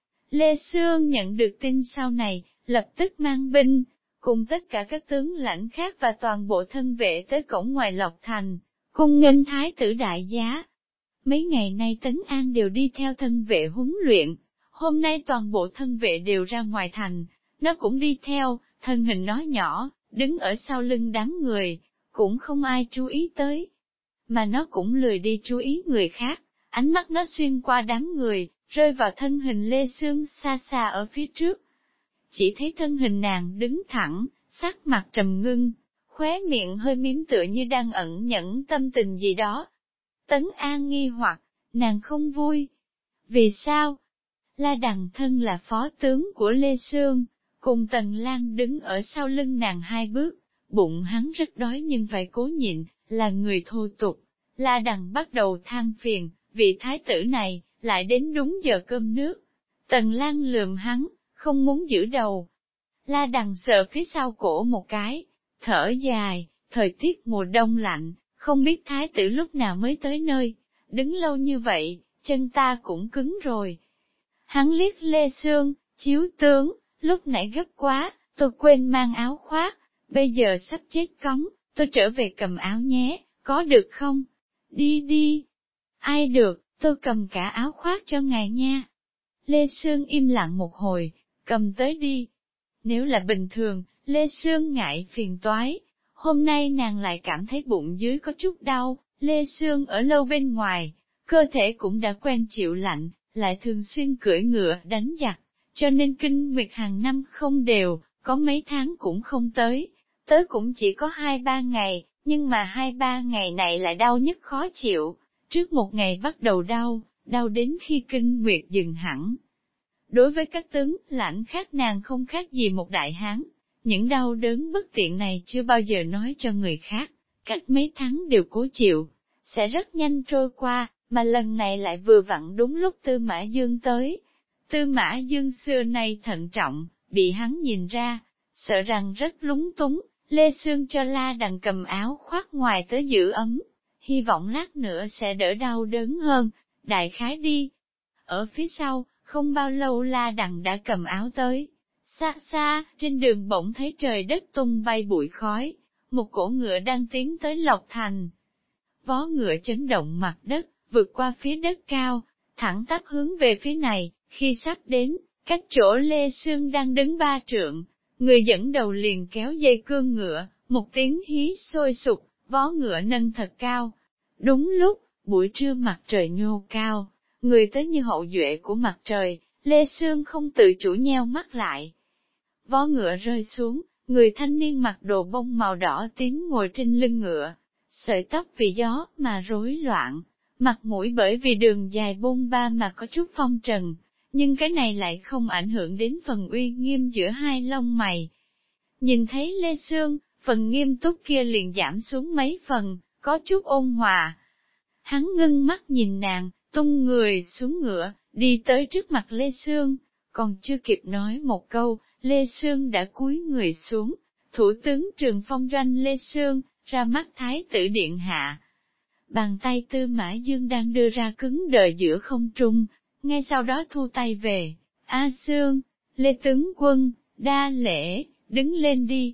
Lê Sương nhận được tin sau này, lập tức mang binh, cùng tất cả các tướng lãnh khác và toàn bộ thân vệ tới cổng ngoài Lộc Thành, cung nghênh Thái tử đại giá. Mấy ngày nay Tấn An đều đi theo thân vệ huấn luyện, hôm nay toàn bộ thân vệ đều ra ngoài thành, nó cũng đi theo, thân hình nó nhỏ, đứng ở sau lưng đám người, cũng không ai chú ý tới. Mà nó cũng lười đi chú ý người khác, ánh mắt nó xuyên qua đám người, rơi vào thân hình Lê Sương xa xa ở phía trước. Chỉ thấy thân hình nàng đứng thẳng, sắc mặt trầm ngưng, khóe miệng hơi miếm tựa như đang ẩn nhẫn tâm tình gì đó. Tấn An nghi hoặc, nàng không vui. Vì sao? La Đằng thân là phó tướng của Lê Sương, cùng Tần Lan đứng ở sau lưng nàng hai bước, bụng hắn rất đói nhưng phải cố nhịn, là người thô tục. La Đằng bắt đầu than phiền, vị thái tử này, lại đến đúng giờ cơm nước. Tần Lan lườm hắn, không muốn giữ đầu. La Đằng sợ phía sau cổ một cái, thở dài, thời tiết mùa đông lạnh, không biết thái tử lúc nào mới tới nơi, đứng lâu như vậy, chân ta cũng cứng rồi. Hắn liếc Lê Sương, chiếu tướng, lúc nãy gấp quá, tôi quên mang áo khoác, bây giờ sắp chết cóng, tôi trở về cầm áo nhé, có được không? Đi đi. Ai được, tôi cầm cả áo khoác cho ngài nha. Lê Sương im lặng một hồi, cầm tới đi. Nếu là bình thường, Lê Sương ngại phiền toái. Hôm nay nàng lại cảm thấy bụng dưới có chút đau, Lê Sương ở lâu bên ngoài, cơ thể cũng đã quen chịu lạnh, lại thường xuyên cưỡi ngựa đánh giặc, cho nên kinh nguyệt hàng năm không đều, có mấy tháng cũng không tới, tới cũng chỉ có hai ba ngày, nhưng mà hai ba ngày này lại đau nhất khó chịu, trước một ngày bắt đầu đau, đau đến khi kinh nguyệt dừng hẳn. Đối với các tướng lãnh khác nàng không khác gì một đại hán. Những đau đớn bất tiện này chưa bao giờ nói cho người khác, cách mấy tháng đều cố chịu, sẽ rất nhanh trôi qua, mà lần này lại vừa vặn đúng lúc Tư Mã Dương tới. Tư Mã Dương xưa nay thận trọng, bị hắn nhìn ra, sợ rằng rất lúng túng, Lê Sương cho La Đằng cầm áo khoác ngoài tới giữ ấm, hy vọng lát nữa sẽ đỡ đau đớn hơn, đại khái đi. Ở phía sau, không bao lâu La Đằng đã cầm áo tới. Xa xa, trên đường bỗng thấy trời đất tung bay bụi khói, một cổ ngựa đang tiến tới Lộc Thành. Vó ngựa chấn động mặt đất, vượt qua phía đất cao, thẳng tắp hướng về phía này, khi sắp đến, cách chỗ Lê Sương đang đứng ba trượng, người dẫn đầu liền kéo dây cương ngựa, một tiếng hí sôi sục, vó ngựa nâng thật cao. Đúng lúc, buổi trưa mặt trời nhô cao, người tới như hậu duệ của mặt trời, Lê Sương không tự chủ nheo mắt lại. Vó ngựa rơi xuống, người thanh niên mặc đồ bông màu đỏ tím ngồi trên lưng ngựa, sợi tóc vì gió mà rối loạn, mặt mũi bởi vì đường dài bôn ba mà có chút phong trần, nhưng cái này lại không ảnh hưởng đến phần uy nghiêm giữa hai lông mày. Nhìn thấy Lê Sương, phần nghiêm túc kia liền giảm xuống mấy phần, có chút ôn hòa. Hắn ngưng mắt nhìn nàng, tung người xuống ngựa, đi tới trước mặt Lê Sương, còn chưa kịp nói một câu, Lê Sương đã cúi người xuống, thủ tướng Trường Phong doanh Lê Sương, ra mắt Thái tử Điện Hạ. Bàn tay Tư Mã Dương đang đưa ra cứng đờ giữa không trung, ngay sau đó thu tay về, A Sương, Lê tướng quân, đa lễ, đứng lên đi.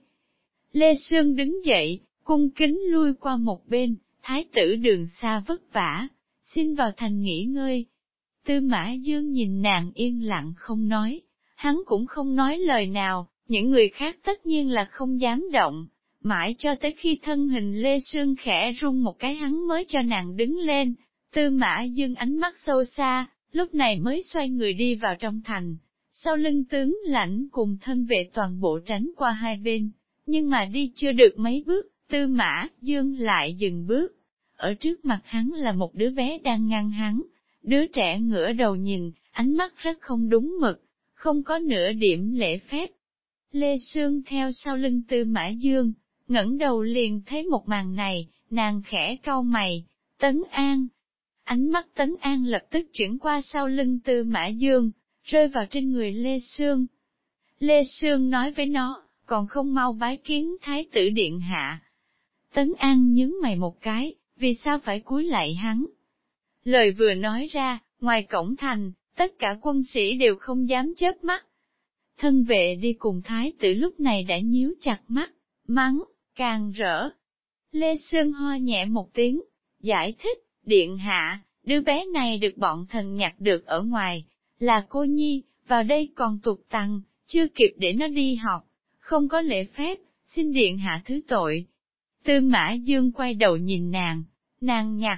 Lê Sương đứng dậy, cung kính lui qua một bên, Thái tử đường xa vất vả, xin vào thành nghỉ ngơi. Tư Mã Dương nhìn nàng yên lặng không nói. Hắn cũng không nói lời nào, Những người khác tất nhiên là không dám động, mãi cho tới khi thân hình Lê Sương khẽ rung một cái hắn mới cho nàng đứng lên. Tư Mã Dương ánh mắt sâu xa, lúc này mới xoay người đi vào trong thành. Sau lưng tướng lãnh cùng thân vệ toàn bộ tránh qua hai bên, nhưng mà đi chưa được mấy bước, Tư Mã Dương lại dừng bước. Ở trước mặt hắn là một đứa bé đang ngăn hắn, đứa trẻ ngửa đầu nhìn, ánh mắt rất không đúng mực, không có nửa điểm lễ phép. Lê Sương theo sau lưng Tư Mã Dương, ngẩng đầu liền thấy một màn này, nàng khẽ cau mày, Tấn An. Ánh mắt Tấn An lập tức chuyển qua sau lưng Tư Mã Dương, rơi vào trên người Lê Sương. Lê Sương nói với nó, còn không mau bái kiến Thái tử Điện Hạ. Tấn An nhướng mày một cái, vì sao phải cúi lạy hắn? Lời vừa nói ra, ngoài cổng thành, tất cả quân sĩ đều không dám chớp mắt. Thân vệ đi cùng Thái tử lúc này đã nhíu chặt mắt, mắng, càng rỡ. Lê Sương ho nhẹ một tiếng, giải thích, Điện Hạ, đứa bé này được bọn thần nhặt được ở ngoài, là cô nhi, vào đây còn tục tằng, chưa kịp để nó đi học, không có lễ phép, xin Điện Hạ thứ tội. Tư Mã Dương quay đầu nhìn nàng, nàng nhặt.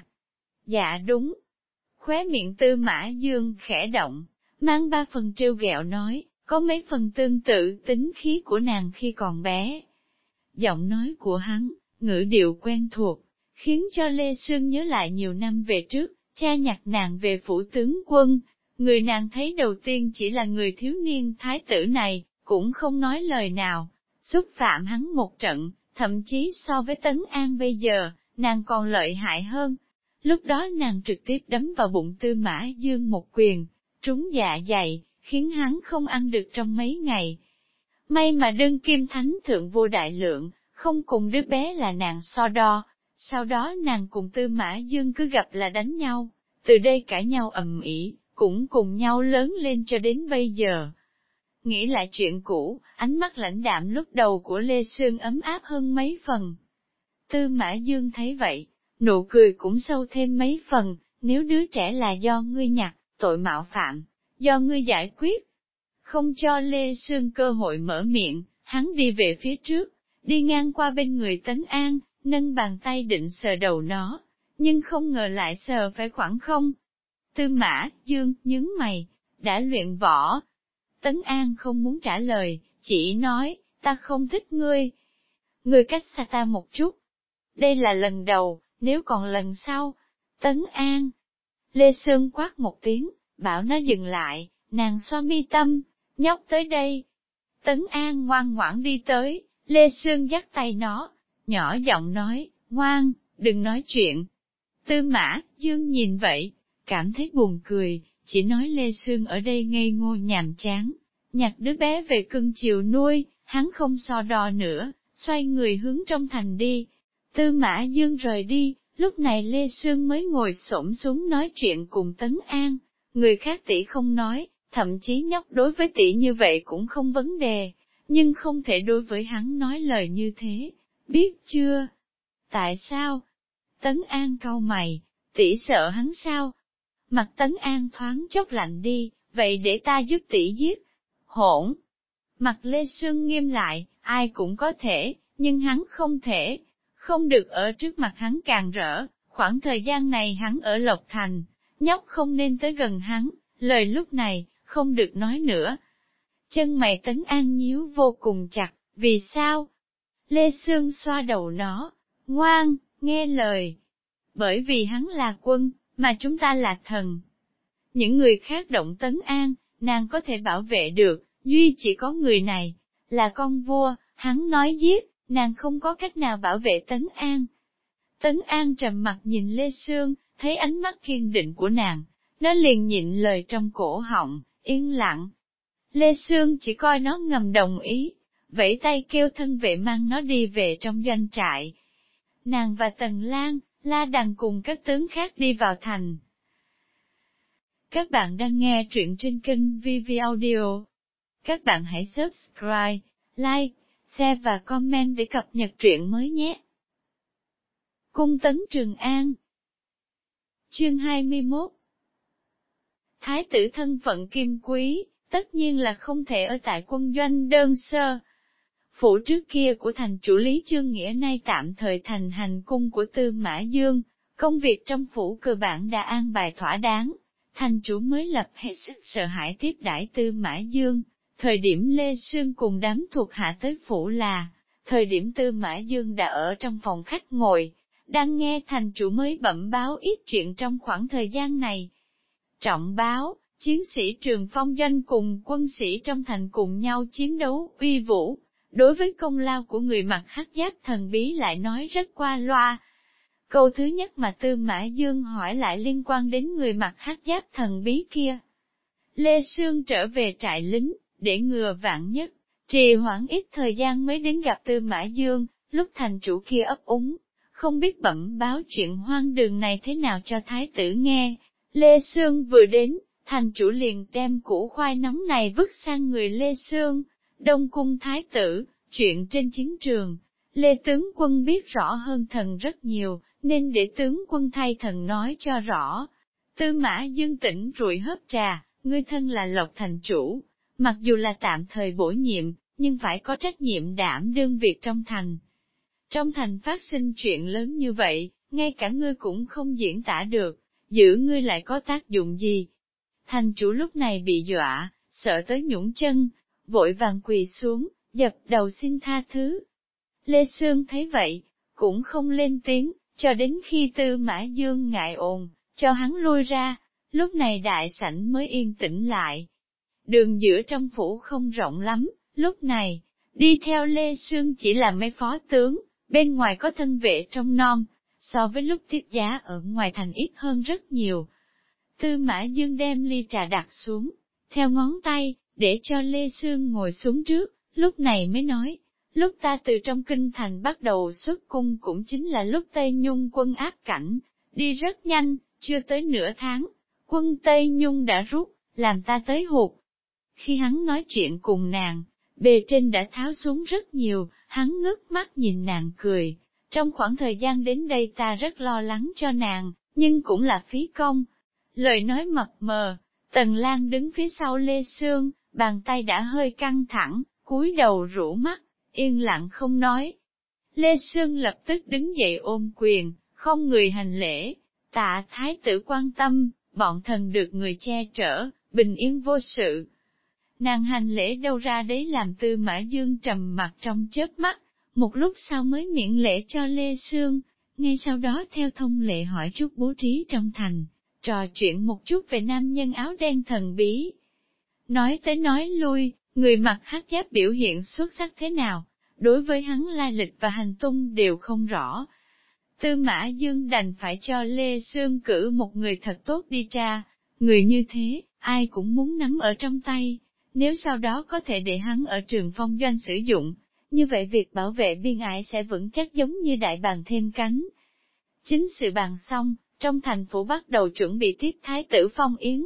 Dạ đúng. Khóe miệng Tư Mã Dương khẽ động, mang ba phần trêu ghẹo nói, có mấy phần tương tự tính khí của nàng khi còn bé. Giọng nói của hắn, ngữ điệu quen thuộc, khiến cho Lê Sương nhớ lại nhiều năm về trước, cha nhặt nàng về phủ tướng quân, người nàng thấy đầu tiên chỉ là người thiếu niên thái tử này, cũng không nói lời nào, xúc phạm hắn một trận, thậm chí so với Tấn An bây giờ, nàng còn lợi hại hơn. Lúc đó nàng trực tiếp đấm vào bụng Tư Mã Dương một quyền, trúng dạ dày, khiến hắn không ăn được trong mấy ngày. May mà đương kim thánh thượng vô đại lượng, không cùng đứa bé là nàng so đo, sau đó nàng cùng Tư Mã Dương cứ gặp là đánh nhau, từ đây cãi nhau ầm ĩ, cũng cùng nhau lớn lên cho đến bây giờ. Nghĩ lại chuyện cũ, ánh mắt lãnh đạm lúc đầu của Lê Sương ấm áp hơn mấy phần. Tư Mã Dương thấy vậy, nụ cười cũng sâu thêm mấy phần, nếu đứa trẻ là do ngươi nhặt, tội mạo phạm, do ngươi giải quyết. Không cho Lê Sương cơ hội mở miệng, hắn đi về phía trước, đi ngang qua bên người Tấn An, nâng bàn tay định sờ đầu nó, nhưng không ngờ lại sờ phải khoảng không. Tư Mã Dương nhướng mày, đã luyện võ. Tấn An không muốn trả lời, chỉ nói, ta không thích ngươi. Ngươi cách xa ta một chút. Đây là lần đầu, nếu còn lần sau. Tấn An. Lê Sương quát một tiếng, bảo nó dừng lại, nàng xoa mi tâm, nhóc tới đây. Tấn An ngoan ngoãn đi tới, Lê Sương dắt tay nó, nhỏ giọng nói, ngoan, đừng nói chuyện. Tư Mã Dương nhìn vậy, cảm thấy buồn cười, chỉ nói Lê Sương ở đây ngây ngô nhàm chán, nhặt đứa bé về cưng chiều nuôi, hắn không so đo nữa, xoay người hướng trong thành đi. Tư Mã Dương rời đi, lúc này Lê Sương mới ngồi xổm xuống nói chuyện cùng Tấn An, người khác tỷ không nói, thậm chí nhóc đối với tỷ như vậy cũng không vấn đề, nhưng không thể đối với hắn nói lời như thế, biết chưa? Tại sao? Tấn An cau mày, tỷ sợ hắn sao? Mặt Tấn An thoáng chốc lạnh đi, vậy để ta giúp tỷ giết. Hỗn! Mặt Lê Sương nghiêm lại, ai cũng có thể, nhưng hắn không thể, không được ở trước mặt hắn càng rỡ, khoảng thời gian này hắn ở Lộc Thành, nhóc không nên tới gần hắn, lời lúc này, không được nói nữa. Chân mày Tấn An nhíu vô cùng chặt, vì sao? Lê Sương xoa đầu nó, ngoan, nghe lời. Bởi vì hắn là quân, mà chúng ta là thần. Những người khác động Tấn An, nàng có thể bảo vệ được, duy chỉ có người này, là con vua, hắn nói giết, nàng không có cách nào bảo vệ Tấn An. Tấn An trầm mặt nhìn Lê Sương, thấy ánh mắt kiên định của nàng, nó liền nhịn lời trong cổ họng, yên lặng. Lê Sương chỉ coi nó ngầm đồng ý, vẫy tay kêu thân vệ mang nó đi về trong doanh trại. Nàng và Tần Lan, La Đằng cùng các tướng khác đi vào thành. Các bạn đang nghe truyện trên kênh vê vê Audio. Các bạn hãy subscribe, like, share và comment để cập nhật truyện mới nhé. Cung Tấn Trường An. Chương hai mươi mốt. Thái tử thân phận kim quý, tất nhiên là không thể ở tại quân doanh đơn sơ. Phủ trước kia của thành chủ Lý Chương Nghĩa nay tạm thời thành hành cung của Tư Mã Dương, công việc trong phủ cơ bản đã an bài thỏa đáng, thành chủ mới lập hết sức sợ hãi tiếp đãi Tư Mã Dương. Thời điểm Lê Sương cùng đám thuộc hạ tới phủ là, thời điểm Tư Mã Dương đã ở trong phòng khách ngồi, đang nghe thành chủ mới bẩm báo ít chuyện trong khoảng thời gian này. Trọng báo, chiến sĩ Trường Phong doanh cùng quân sĩ trong thành cùng nhau chiến đấu uy vũ, đối với công lao của người mặc hắc giáp thần bí lại nói rất qua loa. Câu thứ nhất mà Tư Mã Dương hỏi lại liên quan đến người mặc hắc giáp thần bí kia. Lê Sương trở về trại lính, để ngừa vạn nhất, trì hoãn ít thời gian mới đến gặp Tư Mã Dương, lúc thành chủ kia ấp úng, không biết bẩm báo chuyện hoang đường này thế nào cho thái tử nghe. Lê Sương vừa đến, thành chủ liền đem củ khoai nóng này vứt sang người Lê Sương. Đông cung thái tử, chuyện trên chiến trường, Lê tướng quân biết rõ hơn thần rất nhiều, nên để tướng quân thay thần nói cho rõ. Tư Mã Dương tỉnh rụi hớp trà, ngươi thân là Lộc thành chủ, mặc dù là tạm thời bổ nhiệm, nhưng phải có trách nhiệm đảm đương việc trong thành. Trong thành phát sinh chuyện lớn như vậy, ngay cả ngươi cũng không diễn tả được, giữ ngươi lại có tác dụng gì? Thành chủ lúc này bị dọa, sợ tới nhũn chân, vội vàng quỳ xuống, dập đầu xin tha thứ. Lê Sương thấy vậy, cũng không lên tiếng, cho đến khi Tư Mã Dương ngại ồn, cho hắn lui ra, lúc này đại sảnh mới yên tĩnh lại. Đường giữa trong phủ không rộng lắm, lúc này, đi theo Lê Sương chỉ là mấy phó tướng, bên ngoài có thân vệ trong non, so với lúc tiếp giá ở ngoài thành ít hơn rất nhiều. Tư Mã Dương đem ly trà đặt xuống, theo ngón tay, để cho Lê Sương ngồi xuống trước, lúc này mới nói, lúc ta từ trong kinh thành bắt đầu xuất cung cũng chính là lúc Tây Nhung quân áp cảnh, đi rất nhanh, chưa tới nửa tháng, quân Tây Nhung đã rút, làm ta tới hụt. Khi hắn nói chuyện cùng nàng, bề trên đã tháo xuống rất nhiều, hắn ngước mắt nhìn nàng cười, trong khoảng thời gian đến đây ta rất lo lắng cho nàng, nhưng cũng là phí công. Lời nói mập mờ, Tần Lan đứng phía sau Lê Sương, bàn tay đã hơi căng thẳng, cúi đầu rũ mắt, yên lặng không nói. Lê Sương lập tức đứng dậy ôm quyền, không người hành lễ, tạ thái tử quan tâm, bọn thần được người che chở, bình yên vô sự. Nàng hành lễ đâu ra đấy làm Tư Mã Dương trầm mặt trong chớp mắt, một lúc sau mới miễn lễ cho Lê Sương, ngay sau đó theo thông lệ hỏi chút bố trí trong thành, trò chuyện một chút về nam nhân áo đen thần bí. Nói tới nói lui, người mặc hắc giáp biểu hiện xuất sắc thế nào, đối với hắn lai lịch và hành tung đều không rõ. Tư Mã Dương đành phải cho Lê Sương cử một người thật tốt đi tra, người như thế, ai cũng muốn nắm ở trong tay, nếu sau đó có thể để hắn ở Trường Phong doanh sử dụng, như vậy việc bảo vệ biên ải sẽ vững chắc giống như đại bàng thêm cánh. Chính sự bàn xong, trong thành phủ bắt đầu chuẩn bị tiếp thái tử phong yến.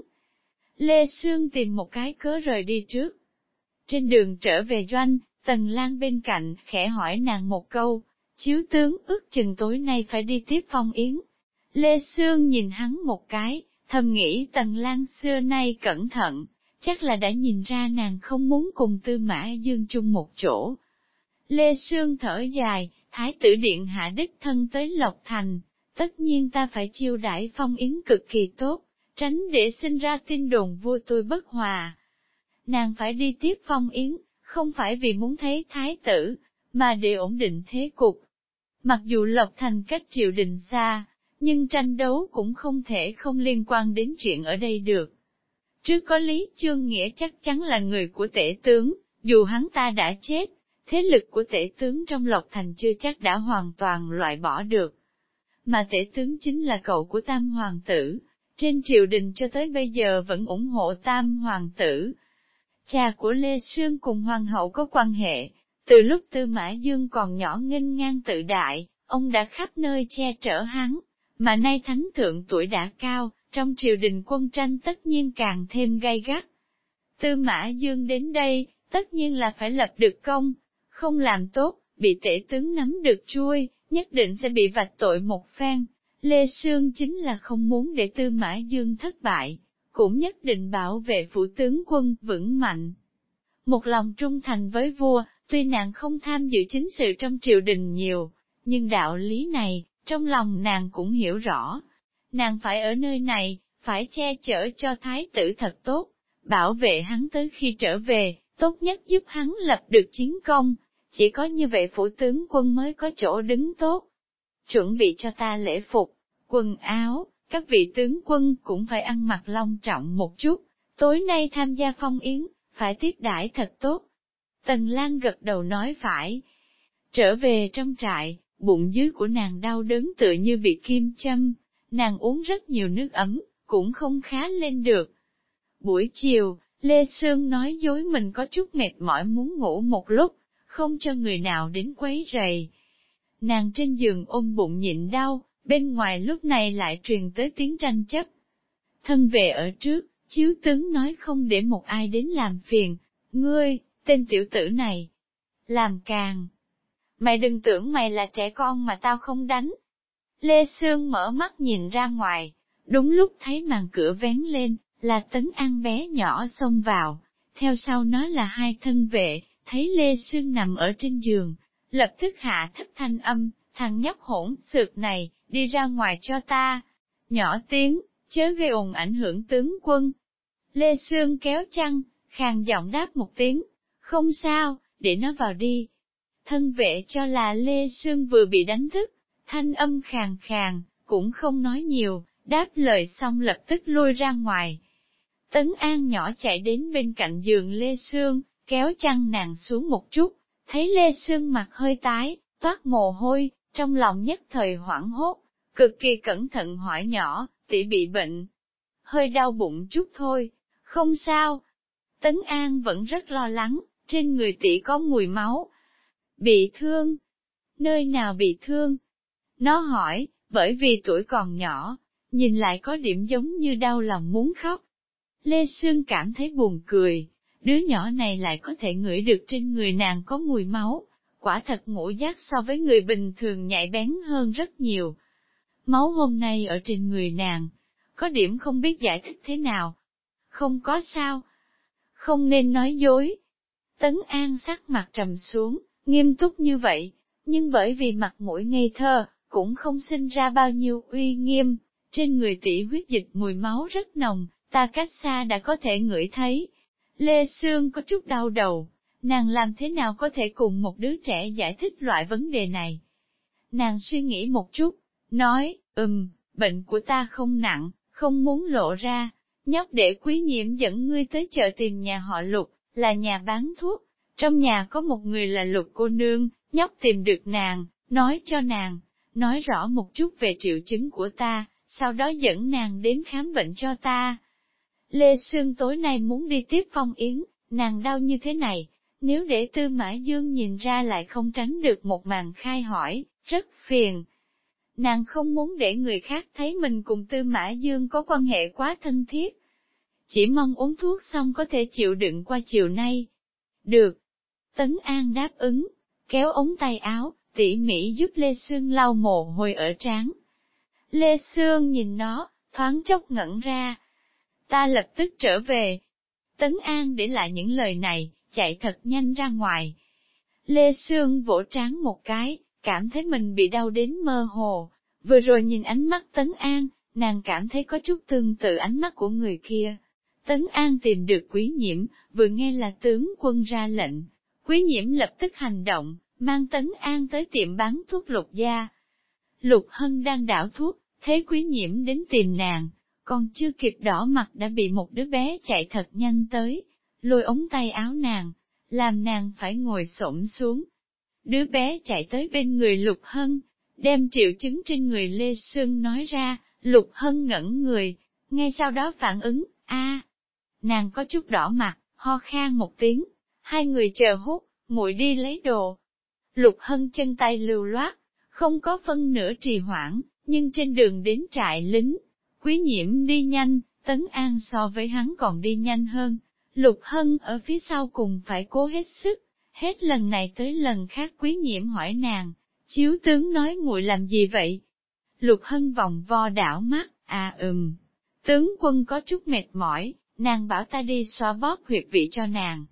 Lê Sương tìm một cái cớ rời đi trước. Trên đường trở về doanh, Tần Lan bên cạnh khẽ hỏi nàng một câu, chiếu tướng ước chừng tối nay phải đi tiếp phong yến. Lê Sương nhìn hắn một cái, thầm nghĩ Tần Lan xưa nay cẩn thận, chắc là đã nhìn ra nàng không muốn cùng Tư Mã Dương chung một chỗ. Lê Sương thở dài, thái tử điện hạ đích thân tới Lộc Thành, tất nhiên ta phải chiêu đãi phong yến cực kỳ tốt, tránh để sinh ra tin đồn vua tôi bất hòa. Nàng phải đi tiếp phong yến, không phải vì muốn thấy thái tử, mà để ổn định thế cục. Mặc dù Lộc Thành cách triều đình xa, nhưng tranh đấu cũng không thể không liên quan đến chuyện ở đây được. Trước có Lý Chương Nghĩa chắc chắn là người của tể tướng, dù hắn ta đã chết, thế lực của tể tướng trong Lộc Thành chưa chắc đã hoàn toàn loại bỏ được. Mà tể tướng chính là cậu của Tam Hoàng tử, trên triều đình cho tới bây giờ vẫn ủng hộ Tam Hoàng tử. Cha của Lê Sương cùng Hoàng hậu có quan hệ, từ lúc Tư Mã Dương còn nhỏ nghênh ngang tự đại, ông đã khắp nơi che chở hắn, mà nay thánh thượng tuổi đã cao, trong triều đình quân tranh tất nhiên càng thêm gay gắt. Tư Mã Dương đến đây, tất nhiên là phải lập được công, không làm tốt, bị tể tướng nắm được chui, nhất định sẽ bị vạch tội một phen. Lê Sương chính là không muốn để Tư Mã Dương thất bại, cũng nhất định bảo vệ phủ tướng quân vững mạnh. Một lòng trung thành với vua, tuy nàng không tham dự chính sự trong triều đình nhiều, nhưng đạo lý này, trong lòng nàng cũng hiểu rõ. Nàng phải ở nơi này, phải che chở cho thái tử thật tốt, bảo vệ hắn tới khi trở về, tốt nhất giúp hắn lập được chiến công, chỉ có như vậy phủ tướng quân mới có chỗ đứng tốt. Chuẩn bị cho ta lễ phục, quần áo, các vị tướng quân cũng phải ăn mặc long trọng một chút, tối nay tham gia phong yến, phải tiếp đãi thật tốt. Tần Lan gật đầu nói phải. Trở về trong trại, bụng dưới của nàng đau đớn tựa như bị kim châm, nàng uống rất nhiều nước ấm, cũng không khá lên được. Buổi chiều, Lê Sương nói dối mình có chút mệt mỏi muốn ngủ một lúc, không cho người nào đến quấy rầy. Nàng trên giường ôm bụng nhịn đau, bên ngoài lúc này lại truyền tới tiếng tranh chấp. Thân về ở trước, chiếu tướng nói không để một ai đến làm phiền, ngươi, tên tiểu tử này, làm càng. Mày đừng tưởng mày là trẻ con mà tao không đánh. Lê Sương mở mắt nhìn ra ngoài, đúng lúc thấy màn cửa vén lên, là Tấn An bé nhỏ xông vào, theo sau nó là hai thân vệ, thấy Lê Sương nằm ở trên giường, lập tức hạ thấp thanh âm, thằng nhóc hỗn xược này, đi ra ngoài cho ta. Nhỏ tiếng, chớ gây ồn ảnh hưởng tướng quân. Lê Sương kéo chăn, khàn giọng đáp một tiếng, không sao, để nó vào đi. Thân vệ cho là Lê Sương vừa bị đánh thức, thanh âm khàn khàn, cũng không nói nhiều, đáp lời xong lập tức lui ra ngoài. Tấn An nhỏ chạy đến bên cạnh giường Lê Sương, kéo chăn nàng xuống một chút, thấy Lê Sương mặt hơi tái, toát mồ hôi, trong lòng nhất thời hoảng hốt, cực kỳ cẩn thận hỏi nhỏ, tỷ bị bệnh. Hơi đau bụng chút thôi, không sao. Tấn An vẫn rất lo lắng, trên người tỷ có mùi máu. Bị thương? Nơi nào bị thương? Nó hỏi, bởi vì tuổi còn nhỏ, nhìn lại có điểm giống như đau lòng muốn khóc. Lê Sương cảm thấy buồn cười, đứa nhỏ này lại có thể ngửi được trên người nàng có mùi máu, quả thật ngũ giác so với người bình thường nhạy bén hơn rất nhiều. Máu hôm nay ở trên người nàng, có điểm không biết giải thích thế nào. Không có sao. Không nên nói dối. Tấn An sắc mặt trầm xuống, nghiêm túc như vậy, nhưng bởi vì mặt mũi ngây thơ, cũng không sinh ra bao nhiêu uy nghiêm, trên người tỷ huyết dịch mùi máu rất nồng, ta cách xa đã có thể ngửi thấy. Lê Sương có chút đau đầu, nàng làm thế nào có thể cùng một đứa trẻ giải thích loại vấn đề này. Nàng suy nghĩ một chút, nói, ừm, bệnh của ta không nặng, không muốn lộ ra, nhóc để Quý Nhiễm dẫn ngươi tới chợ tìm nhà họ Lục, là nhà bán thuốc, trong nhà có một người là Lục cô nương, nhóc tìm được nàng, nói cho nàng, nói rõ một chút về triệu chứng của ta, sau đó dẫn nàng đến khám bệnh cho ta. Lê Sương tối nay muốn đi tiếp phong yến, nàng đau như thế này, nếu để Tư Mã Dương nhìn ra lại không tránh được một màn khai hỏi, rất phiền. Nàng không muốn để người khác thấy mình cùng Tư Mã Dương có quan hệ quá thân thiết. Chỉ mong uống thuốc xong có thể chịu đựng qua chiều nay. Được. Tấn An đáp ứng, kéo ống tay áo, tỉ mỉ giúp Lê Sương lau mồ hôi ở trán. Lê Sương nhìn nó, thoáng chốc ngẩn ra. Ta lập tức trở về. Tấn An để lại những lời này, chạy thật nhanh ra ngoài. Lê Sương vỗ trán một cái, cảm thấy mình bị đau đến mơ hồ. Vừa rồi nhìn ánh mắt Tấn An, nàng cảm thấy có chút tương tự ánh mắt của người kia. Tấn An tìm được Quý Nhiễm, vừa nghe là tướng quân ra lệnh. Quý Nhiễm lập tức hành động, mang Tấn An tới tiệm bán thuốc Lục gia. Lục Hân đang đảo thuốc, thấy Quý Nhiễm đến tìm nàng, còn chưa kịp đỏ mặt đã bị một đứa bé chạy thật nhanh tới, lôi ống tay áo nàng, làm nàng phải ngồi xổm xuống. Đứa bé chạy tới bên người Lục Hân, đem triệu chứng trên người Lê Sương nói ra, Lục Hân ngẩn người, ngay sau đó phản ứng, a, nàng có chút đỏ mặt, ho khan một tiếng, hai người chờ hút, muội đi lấy đồ. Lục Hân chân tay lưu loát, không có phân nửa trì hoãn, nhưng trên đường đến trại lính, Quý Nhiễm đi nhanh, Tấn An so với hắn còn đi nhanh hơn, Lục Hân ở phía sau cùng phải cố hết sức, hết lần này tới lần khác Quý Nhiễm hỏi nàng, chiếu tướng nói muội làm gì vậy? Lục Hân vòng vo đảo mắt, à ừm, Tướng quân có chút mệt mỏi, nàng bảo ta đi xoa bóp huyệt vị cho nàng.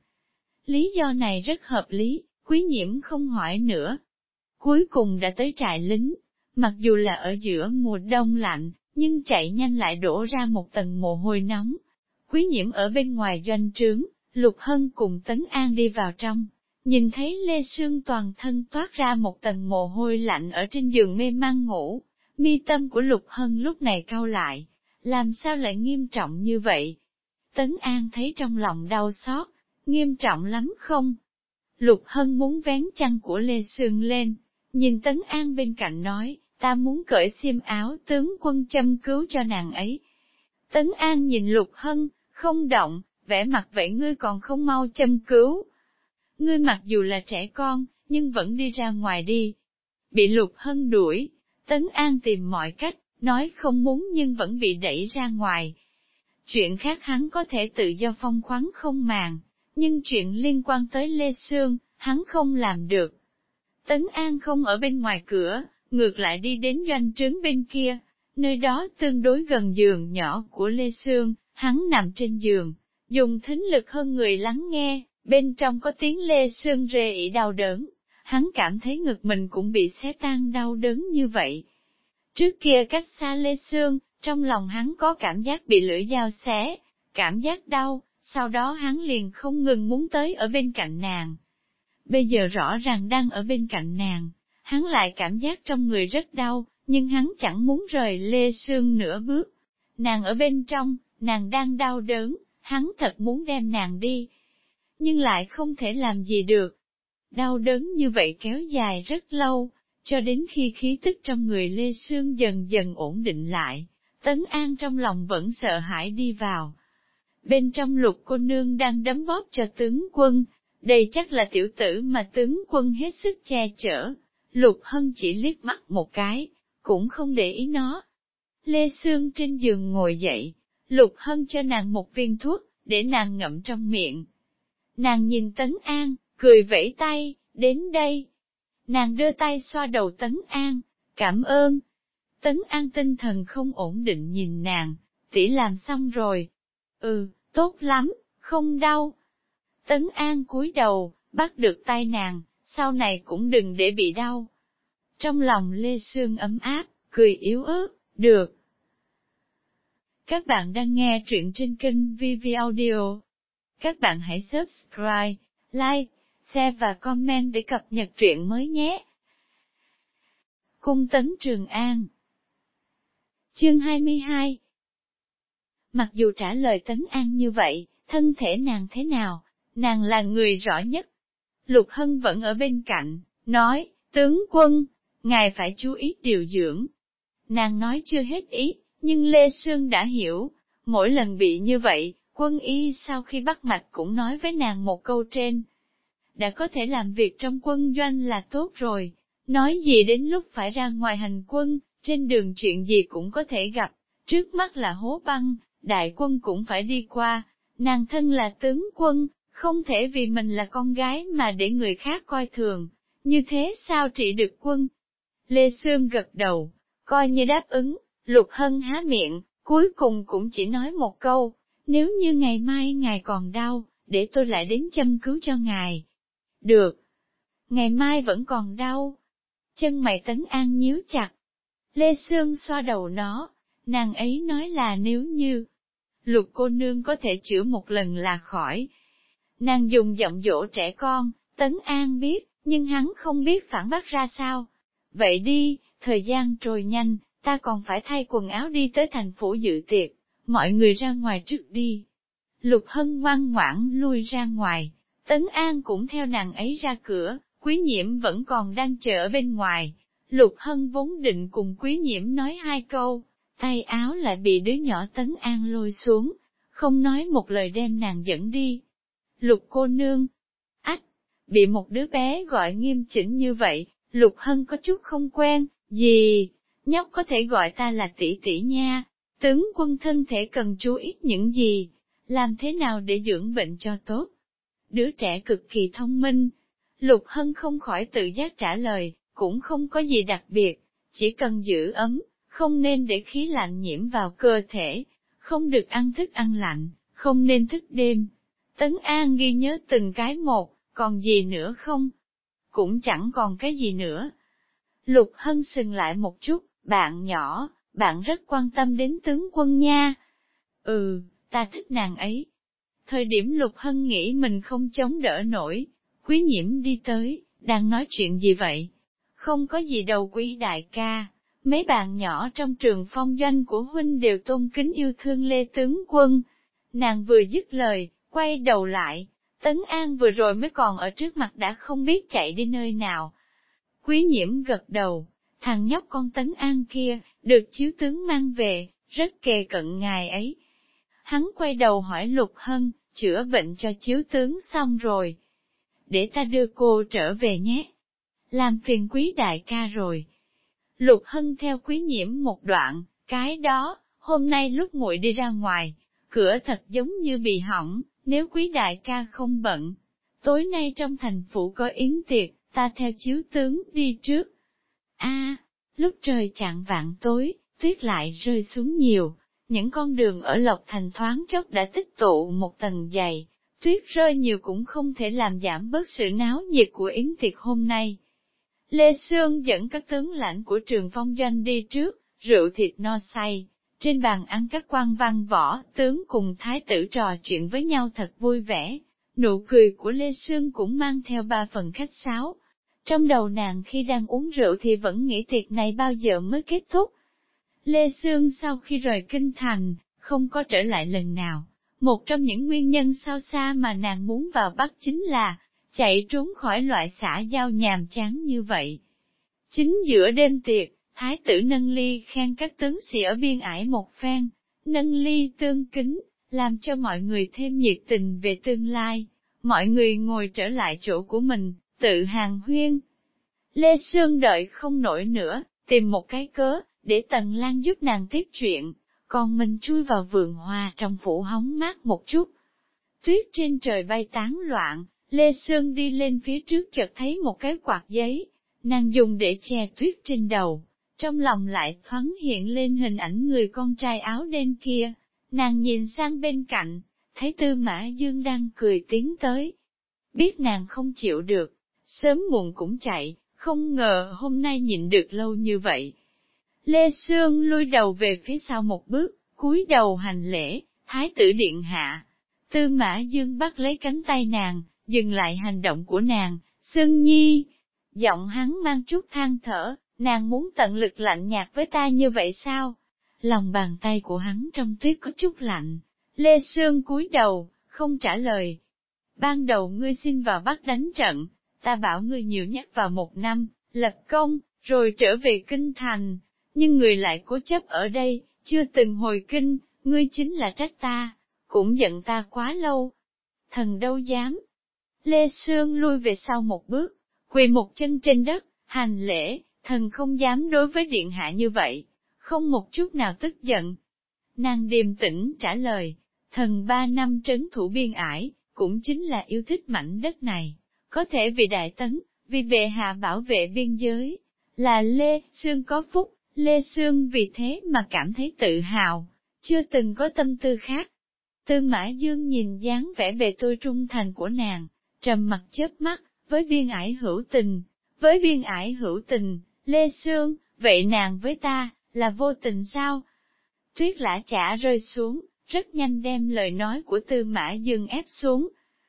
Lý do này rất hợp lý, Quý Nhiễm không hỏi nữa. Cuối cùng đã tới trại lính, mặc dù là ở giữa mùa đông lạnh, nhưng chạy nhanh lại đổ ra một tầng mồ hôi nóng. Quý Nhiễm ở bên ngoài doanh trướng, Lục Hân cùng Tấn An đi vào trong, nhìn thấy Lê Sương toàn thân toát ra một tầng mồ hôi lạnh ở trên giường mê man ngủ, mi tâm của Lục Hân lúc này cau lại, làm sao lại nghiêm trọng như vậy? Tấn An thấy trong lòng đau xót, nghiêm trọng lắm không? Lục Hân muốn vén chăn của Lê Sương lên, nhìn Tấn An bên cạnh nói, ta muốn cởi xiêm áo tướng quân châm cứu cho nàng ấy. Tấn An nhìn Lục Hân, không động, vẻ mặt vậy ngươi còn không mau châm cứu. Ngươi mặc dù là trẻ con, nhưng vẫn đi ra ngoài đi. Bị Lục Hân đuổi, Tấn An tìm mọi cách, nói không muốn nhưng vẫn bị đẩy ra ngoài. Chuyện khác hắn có thể tự do phong khoáng không màng, nhưng chuyện liên quan tới Lê Sương, hắn không làm được. Tấn An không ở bên ngoài cửa, ngược lại đi đến doanh trướng bên kia, nơi đó tương đối gần giường nhỏ của Lê Sương, hắn nằm trên giường, dùng thính lực hơn người lắng nghe, bên trong có tiếng Lê Sương rê ỉ đau đớn, hắn cảm thấy ngực mình cũng bị xé tan đau đớn như vậy. Trước kia cách xa Lê Sương, trong lòng hắn có cảm giác bị lưỡi dao xé, cảm giác đau, sau đó hắn liền không ngừng muốn tới ở bên cạnh nàng. Bây giờ rõ ràng đang ở bên cạnh nàng, hắn lại cảm giác trong người rất đau, nhưng hắn chẳng muốn rời Lê Sương nửa bước. Nàng ở bên trong, nàng đang đau đớn, hắn thật muốn đem nàng đi, nhưng lại không thể làm gì được. Đau đớn như vậy kéo dài rất lâu, cho đến khi khí tức trong người Lê Sương dần dần ổn định lại, Tấn An trong lòng vẫn sợ hãi đi vào. Bên trong Lục cô nương đang đấm bóp cho tướng quân, đây chắc là tiểu tử mà tướng quân hết sức che chở. Lục Hân chỉ liếc mắt một cái, cũng không để ý nó. Lê Sương trên giường ngồi dậy, Lục Hân cho nàng một viên thuốc, để nàng ngậm trong miệng. Nàng nhìn Tấn An, cười vẫy tay, đến đây. Nàng đưa tay xoa đầu Tấn An, cảm ơn. Tấn An tinh thần không ổn định nhìn nàng, tỷ làm xong rồi. Ừ, tốt lắm, không đau. Tấn An cúi đầu, bắt được tay nàng, sau này cũng đừng để bị đau. Trong lòng Lê Sương ấm áp, cười yếu ớt, được. Các bạn đang nghe truyện trên kênh vê vê Audio. Các bạn hãy subscribe, like, share và comment để cập nhật truyện mới nhé. Cung Tấn Trường An. Chương hai mươi hai. Mặc dù trả lời Tấn An như vậy, thân thể nàng thế nào, nàng là người rõ nhất. Lục Hân vẫn ở bên cạnh, nói, tướng quân, ngài phải chú ý điều dưỡng. Nàng nói chưa hết ý, nhưng Lê Sương đã hiểu, mỗi lần bị như vậy, quân y sau khi bắt mạch cũng nói với nàng một câu trên. Đã có thể làm việc trong quân doanh là tốt rồi, nói gì đến lúc phải ra ngoài hành quân, trên đường chuyện gì cũng có thể gặp, trước mắt là hố băng, đại quân cũng phải đi qua, nàng thân là tướng quân, không thể vì mình là con gái mà để người khác coi thường, như thế sao trị được quân? Lê Sương gật đầu, coi như đáp ứng. Lục Hân há miệng, cuối cùng cũng chỉ nói một câu, nếu như ngày mai ngài còn đau, để tôi lại đến châm cứu cho ngài. Được. Ngày mai vẫn còn đau. Chân mày Tấn An nhíu chặt. Lê Sương xoa đầu nó, nàng ấy nói là nếu như Lục cô nương có thể chữa một lần là khỏi. Nàng dùng giọng dỗ trẻ con, Tấn An biết, nhưng hắn không biết phản bác ra sao. Vậy đi, thời gian trôi nhanh. Ta còn phải thay quần áo đi tới thành phủ dự tiệc, mọi người ra ngoài trước đi. Lục Hân ngoan ngoãn lui ra ngoài, Tấn An cũng theo nàng ấy ra cửa, Quý Nhiễm vẫn còn đang chờ ở bên ngoài. Lục Hân vốn định cùng Quý Nhiễm nói hai câu, tay áo lại bị đứa nhỏ Tấn An lôi xuống, không nói một lời đem nàng dẫn đi. Lục cô nương, ách, bị một đứa bé gọi nghiêm chỉnh như vậy, Lục Hân có chút không quen, gì? Nhóc có thể gọi ta là tỷ tỷ nha, tướng quân thân thể cần chú ý những gì, làm thế nào để dưỡng bệnh cho tốt. Đứa trẻ cực kỳ thông minh. Lục Hân không khỏi tự giác trả lời, cũng không có gì đặc biệt, chỉ cần giữ ấm, không nên để khí lạnh nhiễm vào cơ thể, không được ăn thức ăn lạnh, không nên thức đêm. Tấn An ghi nhớ từng cái một, còn gì nữa không? Cũng chẳng còn cái gì nữa. Lục Hân sừng lại một chút, bạn nhỏ, bạn rất quan tâm đến tướng quân nha. Ừ, ta thích nàng ấy. Thời điểm Lục Hân nghĩ mình không chống đỡ nổi, Quý Nhiễm đi tới, đang nói chuyện gì vậy? Không có gì đâu Quý đại ca, mấy bạn nhỏ trong trường phong doanh của huynh đều tôn kính yêu thương Lê tướng quân. Nàng vừa dứt lời, quay đầu lại, Tấn An vừa rồi mới còn ở trước mặt đã không biết chạy đi nơi nào. Quý Nhiễm gật đầu, thằng nhóc con Tấn An kia, được chiếu tướng mang về, rất kề cận ngài ấy. Hắn quay đầu hỏi Lục Hân, chữa bệnh cho chiếu tướng xong rồi. Để ta đưa cô trở về nhé. Làm phiền Quý đại ca rồi. Lục Hân theo Quý Nhiễm một đoạn, cái đó, hôm nay lúc muội đi ra ngoài, cửa thật giống như bị hỏng, nếu Quý đại ca không bận. Tối nay trong thành phủ có yến tiệc, ta theo chiếu tướng đi trước. A, lúc trời chạng vạng tối, tuyết lại rơi xuống nhiều, những con đường ở Lộc Thành thoáng chốc đã tích tụ một tầng dày, tuyết rơi nhiều cũng không thể làm giảm bớt sự náo nhiệt của yến tiệc hôm nay. Lê Sương dẫn các tướng lãnh của trường phong doanh đi trước, rượu thịt no say, trên bàn ăn các quan văn võ tướng cùng thái tử trò chuyện với nhau thật vui vẻ, nụ cười của Lê Sương cũng mang theo ba phần khách sáo. Trong đầu nàng khi đang uống rượu thì vẫn nghĩ tiệc này bao giờ mới kết thúc. Lê Sương sau khi rời kinh thành, không có trở lại lần nào. Một trong những nguyên nhân sao xa mà nàng muốn vào Bắc chính là chạy trốn khỏi loại xã giao nhàm chán như vậy. Chính giữa đêm tiệc, thái tử nâng ly khen các tướng sĩ ở biên ải một phen, nâng ly tương kính, làm cho mọi người thêm nhiệt tình về tương lai. Mọi người ngồi trở lại chỗ của mình, tự hàn huyên. Lê Sương đợi không nổi nữa, tìm một cái cớ, để Tần Lan giúp nàng tiếp chuyện, còn mình chui vào vườn hoa trong phủ hóng mát một chút. Tuyết trên trời bay tán loạn, Lê Sương đi lên phía trước chợt thấy một cái quạt giấy, nàng dùng để che tuyết trên đầu, trong lòng lại thoáng hiện lên hình ảnh người con trai áo đen kia, nàng nhìn sang bên cạnh, thấy Tư Mã Dương đang cười tiến tới. Biết nàng không chịu được, sớm muộn cũng chạy, không ngờ hôm nay nhịn được lâu như vậy. Lê Sương lui đầu về phía sau một bước, cúi đầu hành lễ, thái tử điện hạ. Tư Mã Dương bắt lấy cánh tay nàng, dừng lại hành động của nàng, Sương Nhi. Giọng hắn mang chút than thở, nàng muốn tận lực lạnh nhạt với ta như vậy sao? Lòng bàn tay của hắn trong tuyết có chút lạnh. Lê Sương cúi đầu, không trả lời. Ban đầu ngươi xin vào Bắc đánh trận, ta bảo ngươi nhiều nhất vào một năm, lập công, rồi trở về kinh thành, nhưng người lại cố chấp ở đây, chưa từng hồi kinh, ngươi chính là trách ta, cũng giận ta quá lâu. Thần đâu dám. Lê Sương lui về sau một bước, quỳ một chân trên đất, hành lễ, thần không dám đối với điện hạ như vậy, không một chút nào tức giận. Nàng điềm tĩnh trả lời, thần ba năm trấn thủ biên ải, cũng chính là yêu thích mảnh đất này, có thể vì đại tấn, vì bệ hạ bảo vệ biên giới, là Lê Sương có phúc, Lê Sương vì thế mà cảm thấy tự hào, chưa từng có tâm tư khác. Tư Mã Dương nhìn dáng vẻ bề tôi trung thành của nàng, trầm mặt chớp mắt, với biên ải hữu tình, với biên ải hữu tình, Lê Sương, vậy nàng với ta, là vô tình sao? Tuyết lã chả rơi xuống, rất nhanh đem lời nói của Tư Mã Dương ép xuống.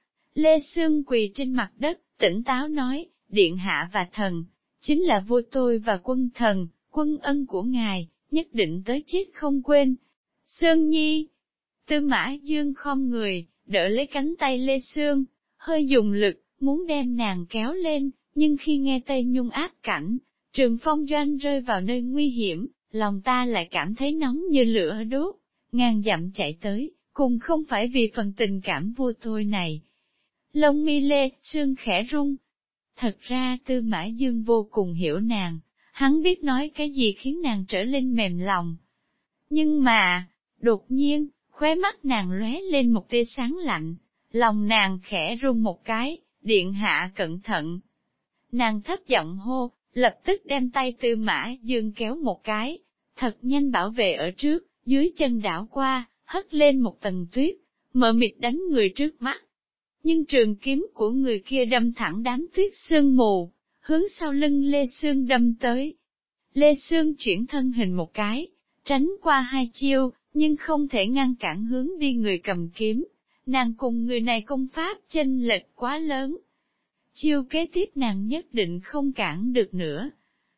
Lê Sương quỳ trên mặt đất, tỉnh táo nói, điện hạ và thần, chính là vua tôi và quân thần, quân ân của ngài, nhất định tới chết không quên. Sương Nhi. Tư Mã Dương khom người, đỡ lấy cánh tay Lê Sương, hơi dùng lực, muốn đem nàng kéo lên, nhưng khi nghe Tây Nhung áp cảnh, trường phong doanh rơi vào nơi nguy hiểm, lòng ta lại cảm thấy nóng như lửa đốt, ngàn dặm chạy tới, cùng không phải vì phần tình cảm vua tôi này. Lông mi Lê Sương khẽ rung. Thật ra Tư Mã Dương vô cùng hiểu nàng, hắn biết nói cái gì khiến nàng trở lên mềm lòng. Nhưng mà, đột nhiên, khóe mắt nàng lóe lên một tia sáng lạnh, lòng nàng khẽ rung một cái, điện hạ cẩn thận. Nàng thấp giọng hô, lập tức đem tay Tư Mã Dương kéo một cái, thật nhanh bảo vệ ở trước, dưới chân đảo qua, hất lên một tầng tuyết, mờ mịt đánh người trước mắt. Nhưng trường kiếm của người kia đâm thẳng đám tuyết sương mù, hướng sau lưng Lê Sương đâm tới. Lê Sương chuyển thân hình một cái, tránh qua hai chiêu, nhưng không thể ngăn cản hướng đi người cầm kiếm. Nàng cùng người này công pháp chênh lệch quá lớn. Chiêu kế tiếp nàng nhất định không cản được nữa.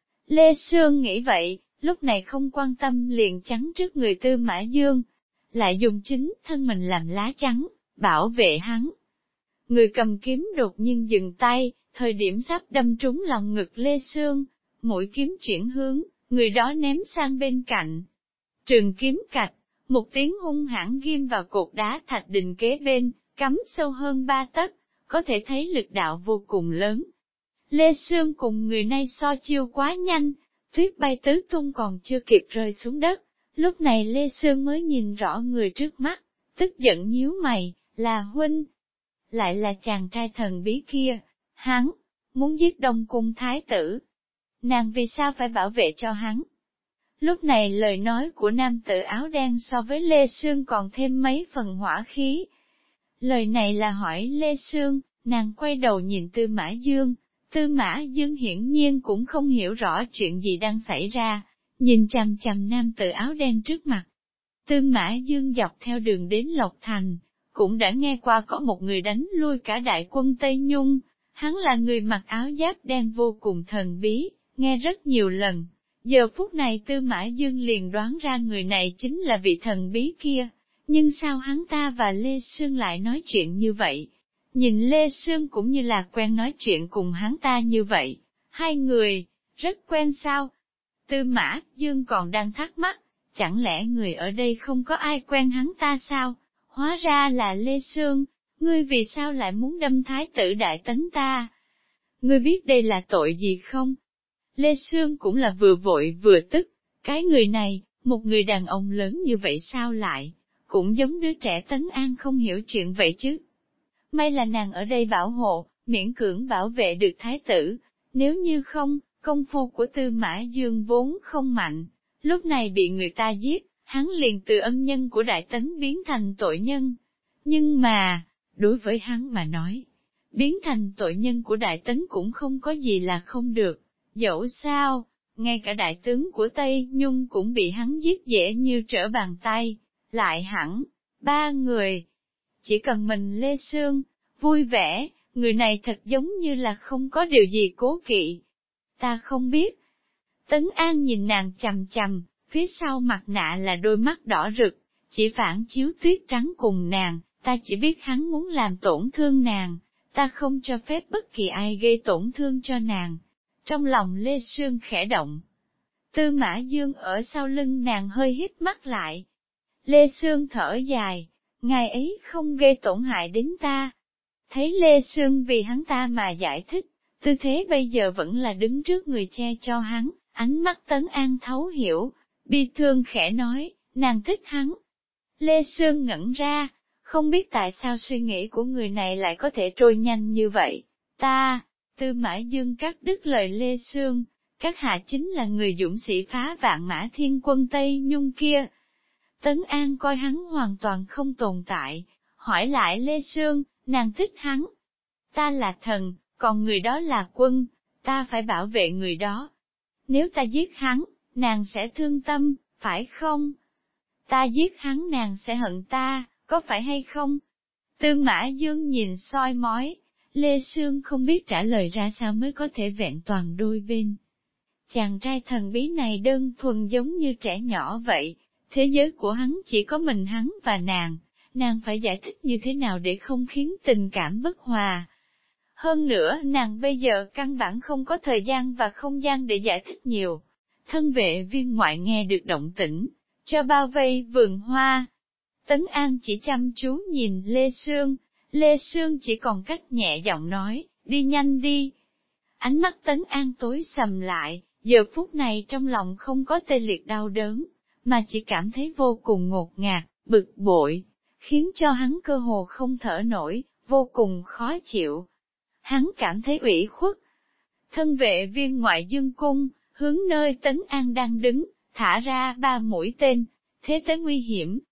Lê Sương nghĩ vậy, lúc này không quan tâm liền chắn trước người Tư Mã Dương, lại dùng chính thân mình làm lá chắn, bảo vệ hắn. Người cầm kiếm đột nhiên dừng tay, thời điểm sắp đâm trúng lòng ngực Lê Sương, mũi kiếm chuyển hướng, người đó ném sang bên cạnh. Trường kiếm cạch, một tiếng hung hãn ghim vào cột đá thạch đình kế bên, cắm sâu hơn ba tấc, có thể thấy lực đạo vô cùng lớn. Lê Sương cùng người này so chiêu quá nhanh, tuyết bay tứ tung còn chưa kịp rơi xuống đất. Lúc này Lê Sương mới nhìn rõ người trước mắt, tức giận nhíu mày, là huynh. Lại là chàng trai thần bí kia, hắn, muốn giết Đông Cung Thái tử. Nàng vì sao phải bảo vệ cho hắn? Lúc này lời nói của nam tử áo đen so với Lê Sương còn thêm mấy phần hỏa khí. Lời này là hỏi Lê Sương, nàng quay đầu nhìn Tư Mã Dương. Tư Mã Dương hiển nhiên cũng không hiểu rõ chuyện gì đang xảy ra, nhìn chằm chằm nam tử áo đen trước mặt. Tư Mã Dương dọc theo đường đến Lộc Thành, cũng đã nghe qua có một người đánh lui cả đại quân Tây Nhung, hắn là người mặc áo giáp đen vô cùng thần bí, nghe rất nhiều lần. Giờ phút này Tư Mã Dương liền đoán ra người này chính là vị thần bí kia, nhưng sao hắn ta và Lê Sương lại nói chuyện như vậy? Nhìn Lê Sương cũng như là quen nói chuyện cùng hắn ta như vậy, hai người, rất quen sao? Tư Mã Dương còn đang thắc mắc, chẳng lẽ người ở đây không có ai quen hắn ta sao? Hóa ra là Lê Sương, ngươi vì sao lại muốn đâm thái tử Đại Tấn ta? Ngươi biết đây là tội gì không? Lê Sương cũng là vừa vội vừa tức, cái người này, một người đàn ông lớn như vậy sao lại, cũng giống đứa trẻ Tấn An không hiểu chuyện vậy chứ. May là nàng ở đây bảo hộ, miễn cưỡng bảo vệ được thái tử, nếu như không, công phu của Tư Mã Dương vốn không mạnh, lúc này bị người ta giết, hắn liền từ ân nhân của Đại Tấn biến thành tội nhân. Nhưng mà, đối với hắn mà nói, biến thành tội nhân của Đại Tấn cũng không có gì là không được. Dẫu sao, ngay cả đại tướng của Tây Nhung cũng bị hắn giết dễ như trở bàn tay, lại hẳn, ba người. Chỉ cần mình Lê Sương, vui vẻ, người này thật giống như là không có điều gì cố kỵ. Ta không biết. Tấn An nhìn nàng chằm chằm, phía sau mặt nạ là đôi mắt đỏ rực, chỉ phản chiếu tuyết trắng cùng nàng, ta chỉ biết hắn muốn làm tổn thương nàng, ta không cho phép bất kỳ ai gây tổn thương cho nàng. Trong lòng Lê Sương khẽ động. Tư Mã Dương ở sau lưng nàng hơi hít mắt lại. Lê Sương thở dài, ngài ấy không gây tổn hại đến ta. Thấy Lê Sương vì hắn ta mà giải thích, tư thế bây giờ vẫn là đứng trước người che cho hắn, ánh mắt Tấn An thấu hiểu, bi thương khẽ nói, nàng thích hắn. Lê Sương ngẩn ra, không biết tại sao suy nghĩ của người này lại có thể trôi nhanh như vậy. Ta... Tư Mã Dương cắt đứt lời Lê Sương, các hạ chính là người dũng sĩ phá vạn mã thiên quân Tây Nhung kia. Tấn An coi hắn hoàn toàn không tồn tại, hỏi lại Lê Sương, nàng thích hắn. Ta là thần, còn người đó là quân, ta phải bảo vệ người đó. Nếu ta giết hắn, nàng sẽ thương tâm, phải không? Ta giết hắn nàng sẽ hận ta, có phải hay không? Tư Mã Dương nhìn soi mói. Lê Sương không biết trả lời ra sao mới có thể vẹn toàn đôi bên. Chàng trai thần bí này đơn thuần giống như trẻ nhỏ vậy, thế giới của hắn chỉ có mình hắn và nàng, nàng phải giải thích như thế nào để không khiến tình cảm bất hòa. Hơn nữa nàng bây giờ căn bản không có thời gian và không gian để giải thích nhiều. Thân vệ viên ngoại nghe được động tĩnh, cho bao vây vườn hoa. Tấn An chỉ chăm chú nhìn Lê Sương. Lê Sương chỉ còn cách nhẹ giọng nói, đi nhanh đi. Ánh mắt Tấn An tối sầm lại, giờ phút này trong lòng không có tê liệt đau đớn, mà chỉ cảm thấy vô cùng ngột ngạt, bực bội, khiến cho hắn cơ hồ không thở nổi, vô cùng khó chịu. Hắn cảm thấy ủy khuất. Thân vệ viên ngoại dương cung, hướng nơi Tấn An đang đứng, thả ra ba mũi tên, thế tới nguy hiểm,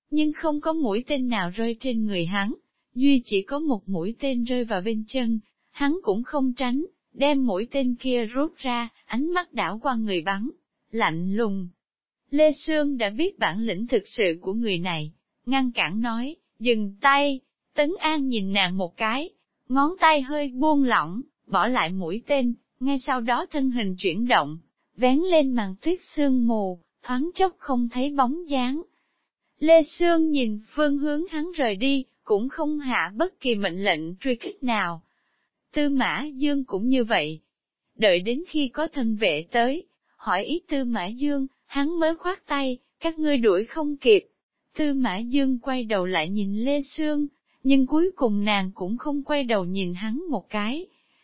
Nhưng không có mũi tên nào rơi trên người hắn, duy chỉ có một mũi tên rơi vào bên chân, hắn cũng không tránh, đem mũi tên kia rút ra, ánh mắt đảo qua người bắn, lạnh lùng. Lê Sương đã biết bản lĩnh thực sự của người này, ngăn cản nói, dừng tay. Tấn An nhìn nàng một cái, ngón tay hơi buông lỏng, bỏ lại mũi tên, ngay sau đó thân hình chuyển động, vén lên màn tuyết sương mù, thoáng chốc không thấy bóng dáng. Lê Sương nhìn phương hướng hắn rời đi, cũng không hạ bất kỳ mệnh lệnh truy kích nào. Tư Mã Dương cũng như vậy. Đợi đến khi có thân vệ tới, hỏi ý Tư Mã Dương, hắn mới khoát tay, các ngươi đuổi không kịp. Tư Mã Dương quay đầu lại nhìn Lê Sương, nhưng cuối cùng nàng cũng không quay đầu nhìn hắn một cái.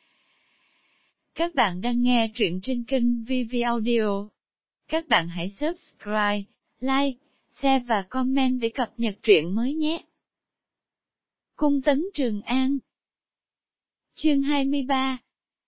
Các bạn đang nghe truyện trên kênh vê vê Audio. Các bạn hãy subscribe, like, share và comment để cập nhật truyện mới nhé. Cung Tấn Trường An. Chương hai mươi ba.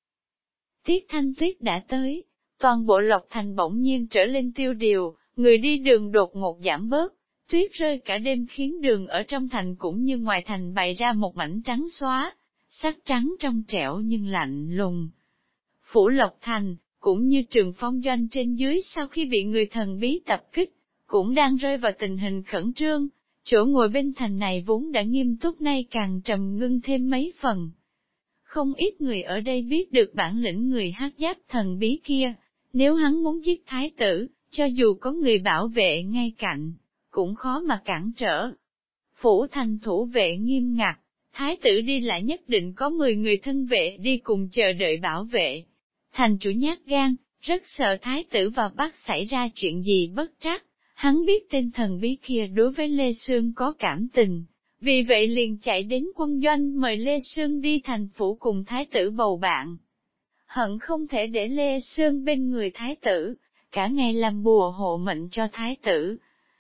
Tiết Thanh Tuyết đã tới, toàn bộ Lộc Thành bỗng nhiên trở lên tiêu điều, người đi đường đột ngột giảm bớt, tuyết rơi cả đêm khiến đường ở trong thành cũng như ngoài thành bày ra một mảnh trắng xóa, sắc trắng trong trẻo nhưng lạnh lùng. Phủ Lộc Thành, cũng như Trường Phong Doanh trên dưới sau khi bị người thần bí tập kích, cũng đang rơi vào tình hình khẩn trương, chỗ ngồi bên thành này vốn đã nghiêm túc nay càng trầm ngưng thêm mấy phần. Không ít người ở đây biết được bản lĩnh người hắc giáp thần bí kia, nếu hắn muốn giết thái tử, cho dù có người bảo vệ ngay cạnh, cũng khó mà cản trở. Phủ thành thủ vệ nghiêm ngặt, thái tử đi lại nhất định có mười người thân vệ đi cùng chờ đợi bảo vệ. Thành chủ nhát gan, rất sợ thái tử vào Bắc xảy ra chuyện gì bất trắc, hắn biết tên thần bí kia đối với Lê Sương có cảm tình, vì vậy liền chạy đến quân doanh mời Lê Sương đi thành phủ cùng thái tử bầu bạn. Hận không thể để Lê Sương bên người thái tử, cả ngày làm bùa hộ mệnh cho thái tử.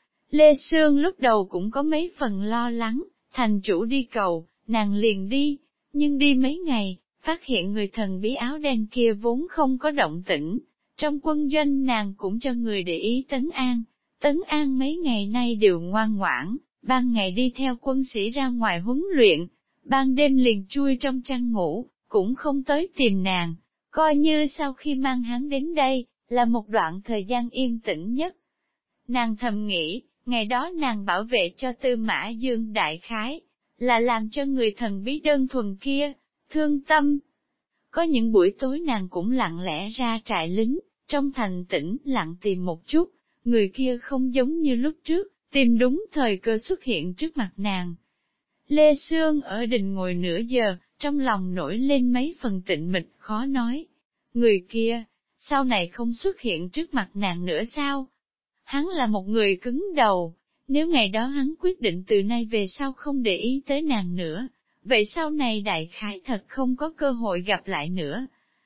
Lê Sương lúc đầu cũng có mấy phần lo lắng, thành chủ đi cầu, nàng liền đi, nhưng đi mấy ngày, phát hiện người thần bí áo đen kia vốn không có động tĩnh. Trong quân doanh nàng cũng cho người để ý Tấn An, Tấn An mấy ngày nay đều ngoan ngoãn, ban ngày đi theo quân sĩ ra ngoài huấn luyện, ban đêm liền chui trong chăn ngủ, cũng không tới tìm nàng, coi như sau khi mang hắn đến đây, là một đoạn thời gian yên tĩnh nhất. Nàng thầm nghĩ, ngày đó nàng bảo vệ cho Tư Mã Dương đại khái, là làm cho người thần bí đơn thuần kia, thương tâm. Có những buổi tối nàng cũng lặng lẽ ra trại lính, trong thành tĩnh lặng tìm một chút, người kia không giống như lúc trước, tìm đúng thời cơ xuất hiện trước mặt nàng. Lê Sương ở đình ngồi nửa giờ, trong lòng nổi lên mấy phần tịnh mịch khó nói. Người kia, sau này không xuất hiện trước mặt nàng nữa sao? Hắn là một người cứng đầu, nếu ngày đó hắn quyết định từ nay về sau không để ý tới nàng nữa, vậy sau này đại khái thật không có cơ hội gặp lại nữa.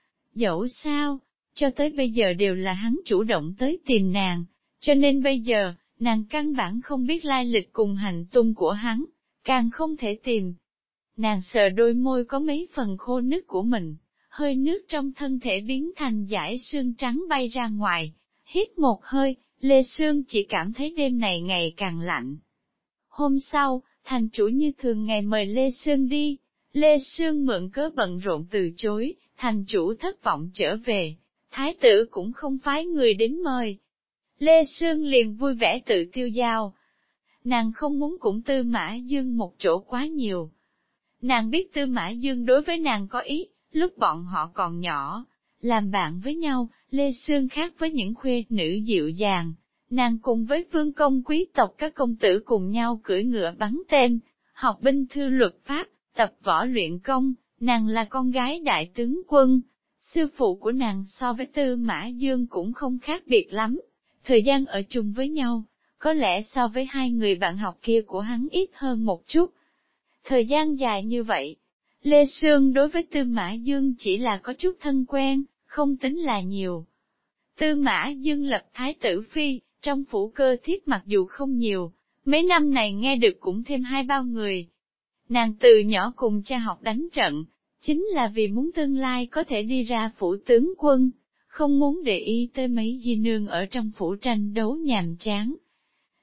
Dẫu sao, cho tới bây giờ đều là hắn chủ động tới tìm nàng, cho nên bây giờ, nàng căn bản không biết lai lịch cùng hành tung của hắn, càng không thể tìm. Nàng sờ đôi môi có mấy phần khô nứt của mình, hơi nước trong thân thể biến thành dải sương trắng bay ra ngoài, hít một hơi, Lê Sương chỉ cảm thấy đêm này ngày càng lạnh. Hôm sau, thành chủ như thường ngày mời Lê Sương đi, Lê Sương mượn cớ bận rộn từ chối, thành chủ thất vọng trở về, thái tử cũng không phái người đến mời. Lê Sương liền vui vẻ tự tiêu dao. Nàng không muốn cùng Tư Mã Dương một chỗ quá nhiều. Nàng biết Tư Mã Dương đối với nàng có ý, lúc bọn họ còn nhỏ, làm bạn với nhau, Lê Sương khác với những khuê nữ dịu dàng. Nàng cùng với vương công quý tộc các công tử cùng nhau cưỡi ngựa bắn tên, học binh thư luật pháp, tập võ luyện công, nàng là con gái đại tướng quân. Sư phụ của nàng so với Tư Mã Dương cũng không khác biệt lắm. Thời gian ở chung với nhau, có lẽ so với hai người bạn học kia của hắn ít hơn một chút. Thời gian dài như vậy, Lê Sương đối với Tư Mã Dương chỉ là có chút thân quen, không tính là nhiều. Tư Mã Dương lập thái tử phi, trong phủ cơ thiếp mặc dù không nhiều, mấy năm này nghe được cũng thêm hai bao người. Nàng từ nhỏ cùng cha học đánh trận, chính là vì muốn tương lai có thể đi ra phủ tướng quân, không muốn để ý tới mấy di nương ở trong phủ tranh đấu nhàm chán.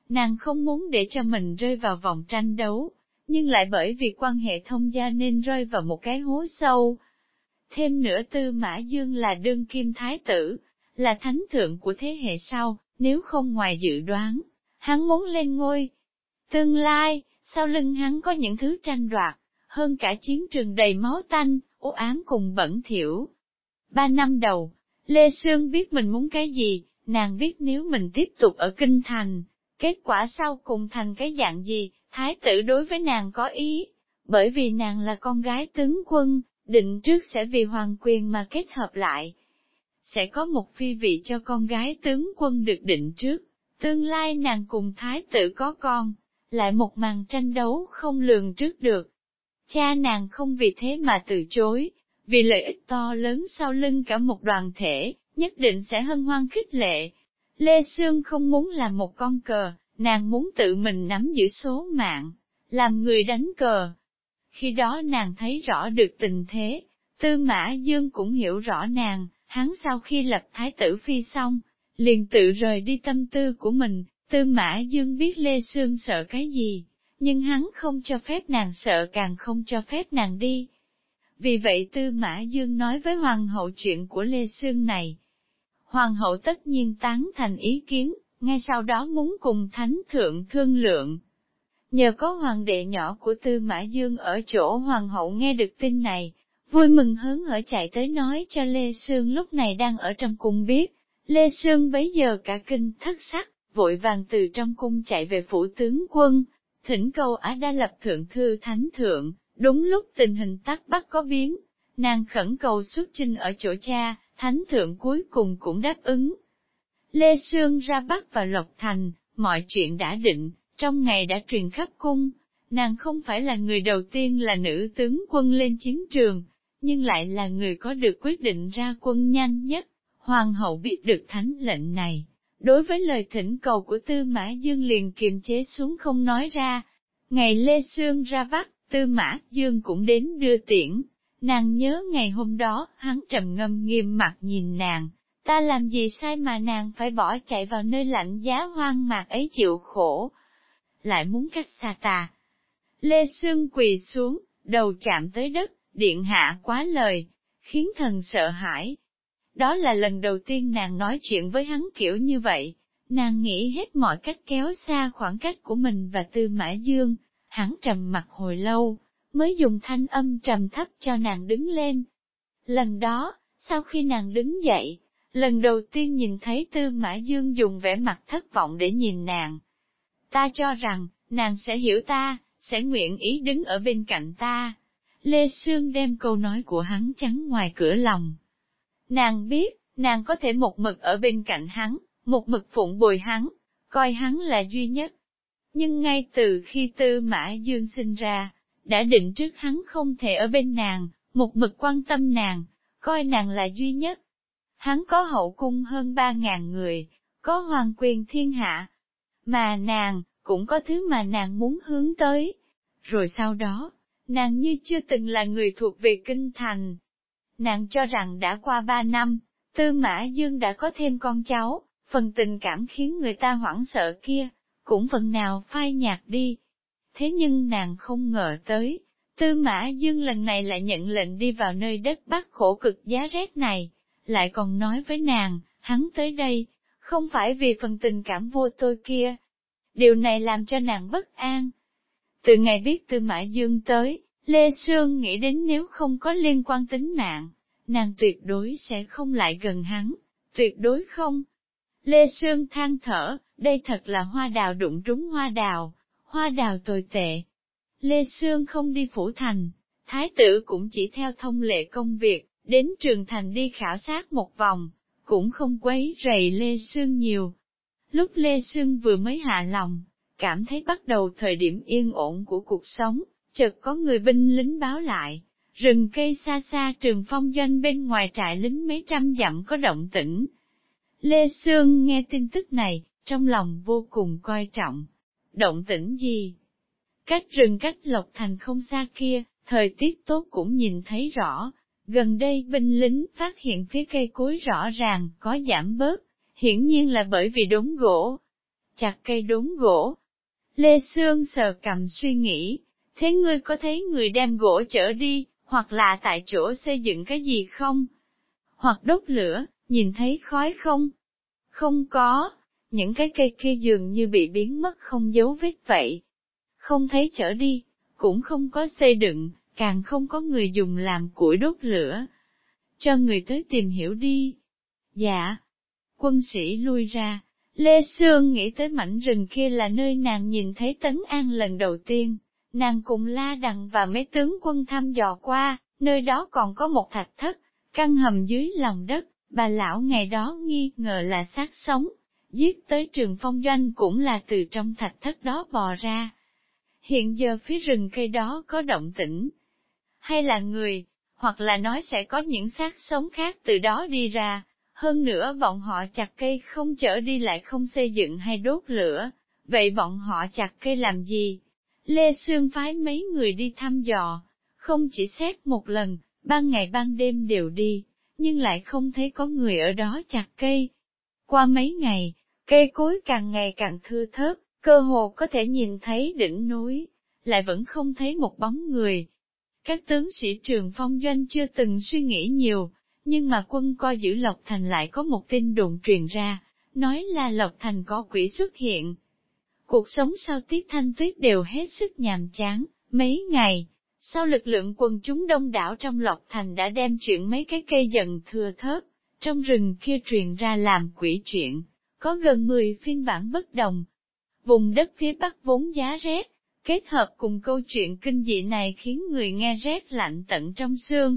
Nàng không muốn để cho mình rơi vào vòng tranh đấu, nhưng lại bởi vì quan hệ thông gia nên rơi vào một cái hố sâu. Thêm nữa Tư Mã Dương là đương kim thái tử, là thánh thượng của thế hệ sau, nếu không ngoài dự đoán, hắn muốn lên ngôi. Tương lai, sau lưng hắn có những thứ tranh đoạt, hơn cả chiến trường đầy máu tanh, u ám cùng bẩn thỉu. Ba năm đầu, Lê Sương biết mình muốn cái gì, nàng biết nếu mình tiếp tục ở Kinh Thành, kết quả sau cùng thành cái dạng gì, thái tử đối với nàng có ý, bởi vì nàng là con gái tướng quân, định trước sẽ vì hoàng quyền mà kết hợp lại. Sẽ có một phi vị cho con gái tướng quân được định trước, tương lai nàng cùng thái tử có con, lại một màn tranh đấu không lường trước được. Cha nàng không vì thế mà từ chối, vì lợi ích to lớn sau lưng cả một đoàn thể, nhất định sẽ hân hoan khích lệ. Lê Sương không muốn làm một con cờ, nàng muốn tự mình nắm giữ số mạng, làm người đánh cờ. Khi đó nàng thấy rõ được tình thế, Tư Mã Dương cũng hiểu rõ nàng, hắn sau khi lập thái tử phi xong, liền tự rời đi tâm tư của mình. Tư Mã Dương biết Lê Sương sợ cái gì, nhưng hắn không cho phép nàng sợ, càng không cho phép nàng đi. Vì vậy Tư Mã Dương nói với hoàng hậu chuyện của Lê Sương này. Hoàng hậu tất nhiên tán thành ý kiến, ngay sau đó muốn cùng thánh thượng thương lượng. Nhờ có hoàng đệ nhỏ của Tư Mã Dương ở chỗ hoàng hậu nghe được tin này, vui mừng hớn hở chạy tới nói cho Lê Sương lúc này đang ở trong cung biết. Lê Sương bấy giờ cả kinh thất sắc, vội vàng từ trong cung chạy về phủ tướng quân, thỉnh cầu Ả Đa lập thượng thư thánh thượng. Đúng lúc tình hình Tắc Bắc có biến, nàng khẩn cầu xuất chinh ở chỗ cha, thánh thượng cuối cùng cũng đáp ứng. Lê Sương ra Bắc và Lộc Thành, mọi chuyện đã định, trong ngày đã truyền khắp cung. Nàng không phải là người đầu tiên là nữ tướng quân lên chiến trường, nhưng lại là người có được quyết định ra quân nhanh nhất. Hoàng hậu biết được thánh lệnh này, đối với lời thỉnh cầu của Tư Mã Dương liền kiềm chế xuống không nói ra. Ngày Lê Sương ra Bắc, Tư Mã Dương cũng đến đưa tiễn. Nàng nhớ ngày hôm đó, hắn trầm ngâm nghiêm mặt nhìn nàng, ta làm gì sai mà nàng phải bỏ chạy vào nơi lạnh giá hoang mạc ấy chịu khổ, lại muốn cách xa ta. Lê Sương quỳ xuống, đầu chạm tới đất, điện hạ quá lời, khiến thần sợ hãi. Đó là lần đầu tiên nàng nói chuyện với hắn kiểu như vậy, nàng nghĩ hết mọi cách kéo xa khoảng cách của mình và Tư Mã Dương. Hắn trầm mặt hồi lâu, mới dùng thanh âm trầm thấp cho nàng đứng lên. Lần đó, sau khi nàng đứng dậy, lần đầu tiên nhìn thấy Tư Mã Dương dùng vẻ mặt thất vọng để nhìn nàng. Ta cho rằng, nàng sẽ hiểu ta, sẽ nguyện ý đứng ở bên cạnh ta. Lê Sương đem câu nói của hắn chắn ngoài cửa lòng. Nàng biết, nàng có thể một mực ở bên cạnh hắn, một mực phụng bồi hắn, coi hắn là duy nhất. Nhưng ngay từ khi Tư Mã Dương sinh ra, đã định trước hắn không thể ở bên nàng, một mực quan tâm nàng, coi nàng là duy nhất. Hắn có hậu cung hơn ba ngàn người, có hoàng quyền thiên hạ, mà nàng, cũng có thứ mà nàng muốn hướng tới. Rồi sau đó, nàng như chưa từng là người thuộc về Kinh Thành. Nàng cho rằng đã qua ba năm, Tư Mã Dương đã có thêm con cháu, phần tình cảm khiến người ta hoảng sợ kia, cũng phần nào phai nhạt đi. Thế nhưng nàng không ngờ tới, Tư Mã Dương lần này lại nhận lệnh đi vào nơi đất Bắc khổ cực giá rét này, lại còn nói với nàng, hắn tới đây, không phải vì phần tình cảm vô tôi kia. Điều này làm cho nàng bất an. Từ ngày biết Tư Mã Dương tới, Lê Sương nghĩ đến nếu không có liên quan tính mạng, nàng tuyệt đối sẽ không lại gần hắn, tuyệt đối không. Lê Sương than thở, đây thật là hoa đào đụng trúng hoa đào, hoa đào tồi tệ. Lê Sương không đi phủ thành, thái tử cũng chỉ theo thông lệ công việc, đến trường thành đi khảo sát một vòng, cũng không quấy rầy Lê Sương nhiều. Lúc Lê Sương vừa mới hạ lòng, cảm thấy bắt đầu thời điểm yên ổn của cuộc sống, chợt có người binh lính báo lại, rừng cây xa xa Trường Phong doanh bên ngoài trại lính mấy trăm dặm có động tĩnh. Lê Sương nghe tin tức này, trong lòng vô cùng coi trọng. Động tĩnh gì? Cách rừng cách Lộc Thành không xa kia, thời tiết tốt cũng nhìn thấy rõ. Gần đây binh lính phát hiện phía cây cối rõ ràng có giảm bớt, hiển nhiên là bởi vì đốn gỗ. chặt cây đốn gỗ. Lê Sương sờ cằm suy nghĩ, thế ngươi có thấy người đem gỗ chở đi, hoặc là tại chỗ xây dựng cái gì không? Hoặc đốt lửa, nhìn thấy khói không? Không có, những cái cây kia dường như bị biến mất không dấu vết vậy. Không thấy chở đi, cũng không có xây đựng, càng không có người dùng làm củi đốt lửa. Cho người tới tìm hiểu đi. Dạ. Quân sĩ lui ra, Lê Sương nghĩ tới mảnh rừng kia là nơi nàng nhìn thấy Tấn An lần đầu tiên. Nàng cùng La Đằng và mấy tướng quân thăm dò qua, nơi đó còn có một thạch thất, căn hầm dưới lòng đất, bà lão ngày đó nghi ngờ là xác sống. Giết tới Trường Phong Doanh cũng là từ trong thạch thất đó bò ra. Hiện giờ phía rừng cây đó có động tĩnh, hay là người, hoặc là nói sẽ có những xác sống khác từ đó đi ra. Hơn nữa bọn họ chặt cây không chở đi lại không xây dựng hay đốt lửa, vậy bọn họ chặt cây làm gì? Lê Sương phái mấy người đi thăm dò, không chỉ xét một lần, ban ngày ban đêm đều đi, nhưng lại không thấy có người ở đó chặt cây. Qua mấy ngày, cây cối càng ngày càng thưa thớt, cơ hồ có thể nhìn thấy đỉnh núi, lại vẫn không thấy một bóng người. Các tướng sĩ Trường Phong Doanh chưa từng suy nghĩ nhiều, nhưng mà quân coi giữ Lộc Thành lại có một tin đồn truyền ra, nói là Lộc Thành có quỷ xuất hiện. Cuộc sống sau Tiết Thanh Tuyết đều hết sức nhàm chán, mấy ngày, sau lực lượng quần chúng đông đảo trong Lộc Thành đã đem chuyện mấy cái cây dần thừa thớt, trong rừng kia truyền ra làm quỷ chuyện, có gần mười phiên bản bất đồng. Vùng đất phía Bắc vốn giá rét, kết hợp cùng câu chuyện kinh dị này khiến người nghe rét lạnh tận trong xương.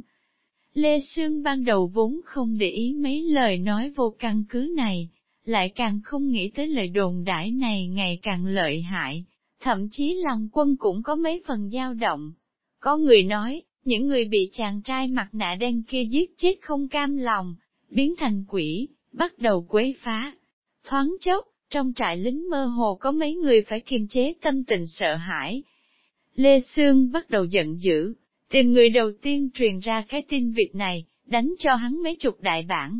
Lê Sương ban đầu vốn không để ý mấy lời nói vô căn cứ này, lại càng không nghĩ tới lời đồn đãi này ngày càng lợi hại, thậm chí lòng quân cũng có mấy phần dao động. Có người nói, những người bị chàng trai mặt nạ đen kia giết chết không cam lòng, biến thành quỷ, bắt đầu quấy phá. Thoáng chốc, trong trại lính mơ hồ có mấy người phải kiềm chế tâm tình sợ hãi. Lê Sương bắt đầu giận dữ, tìm người đầu tiên truyền ra cái tin việc này, đánh cho hắn mấy chục đại bản.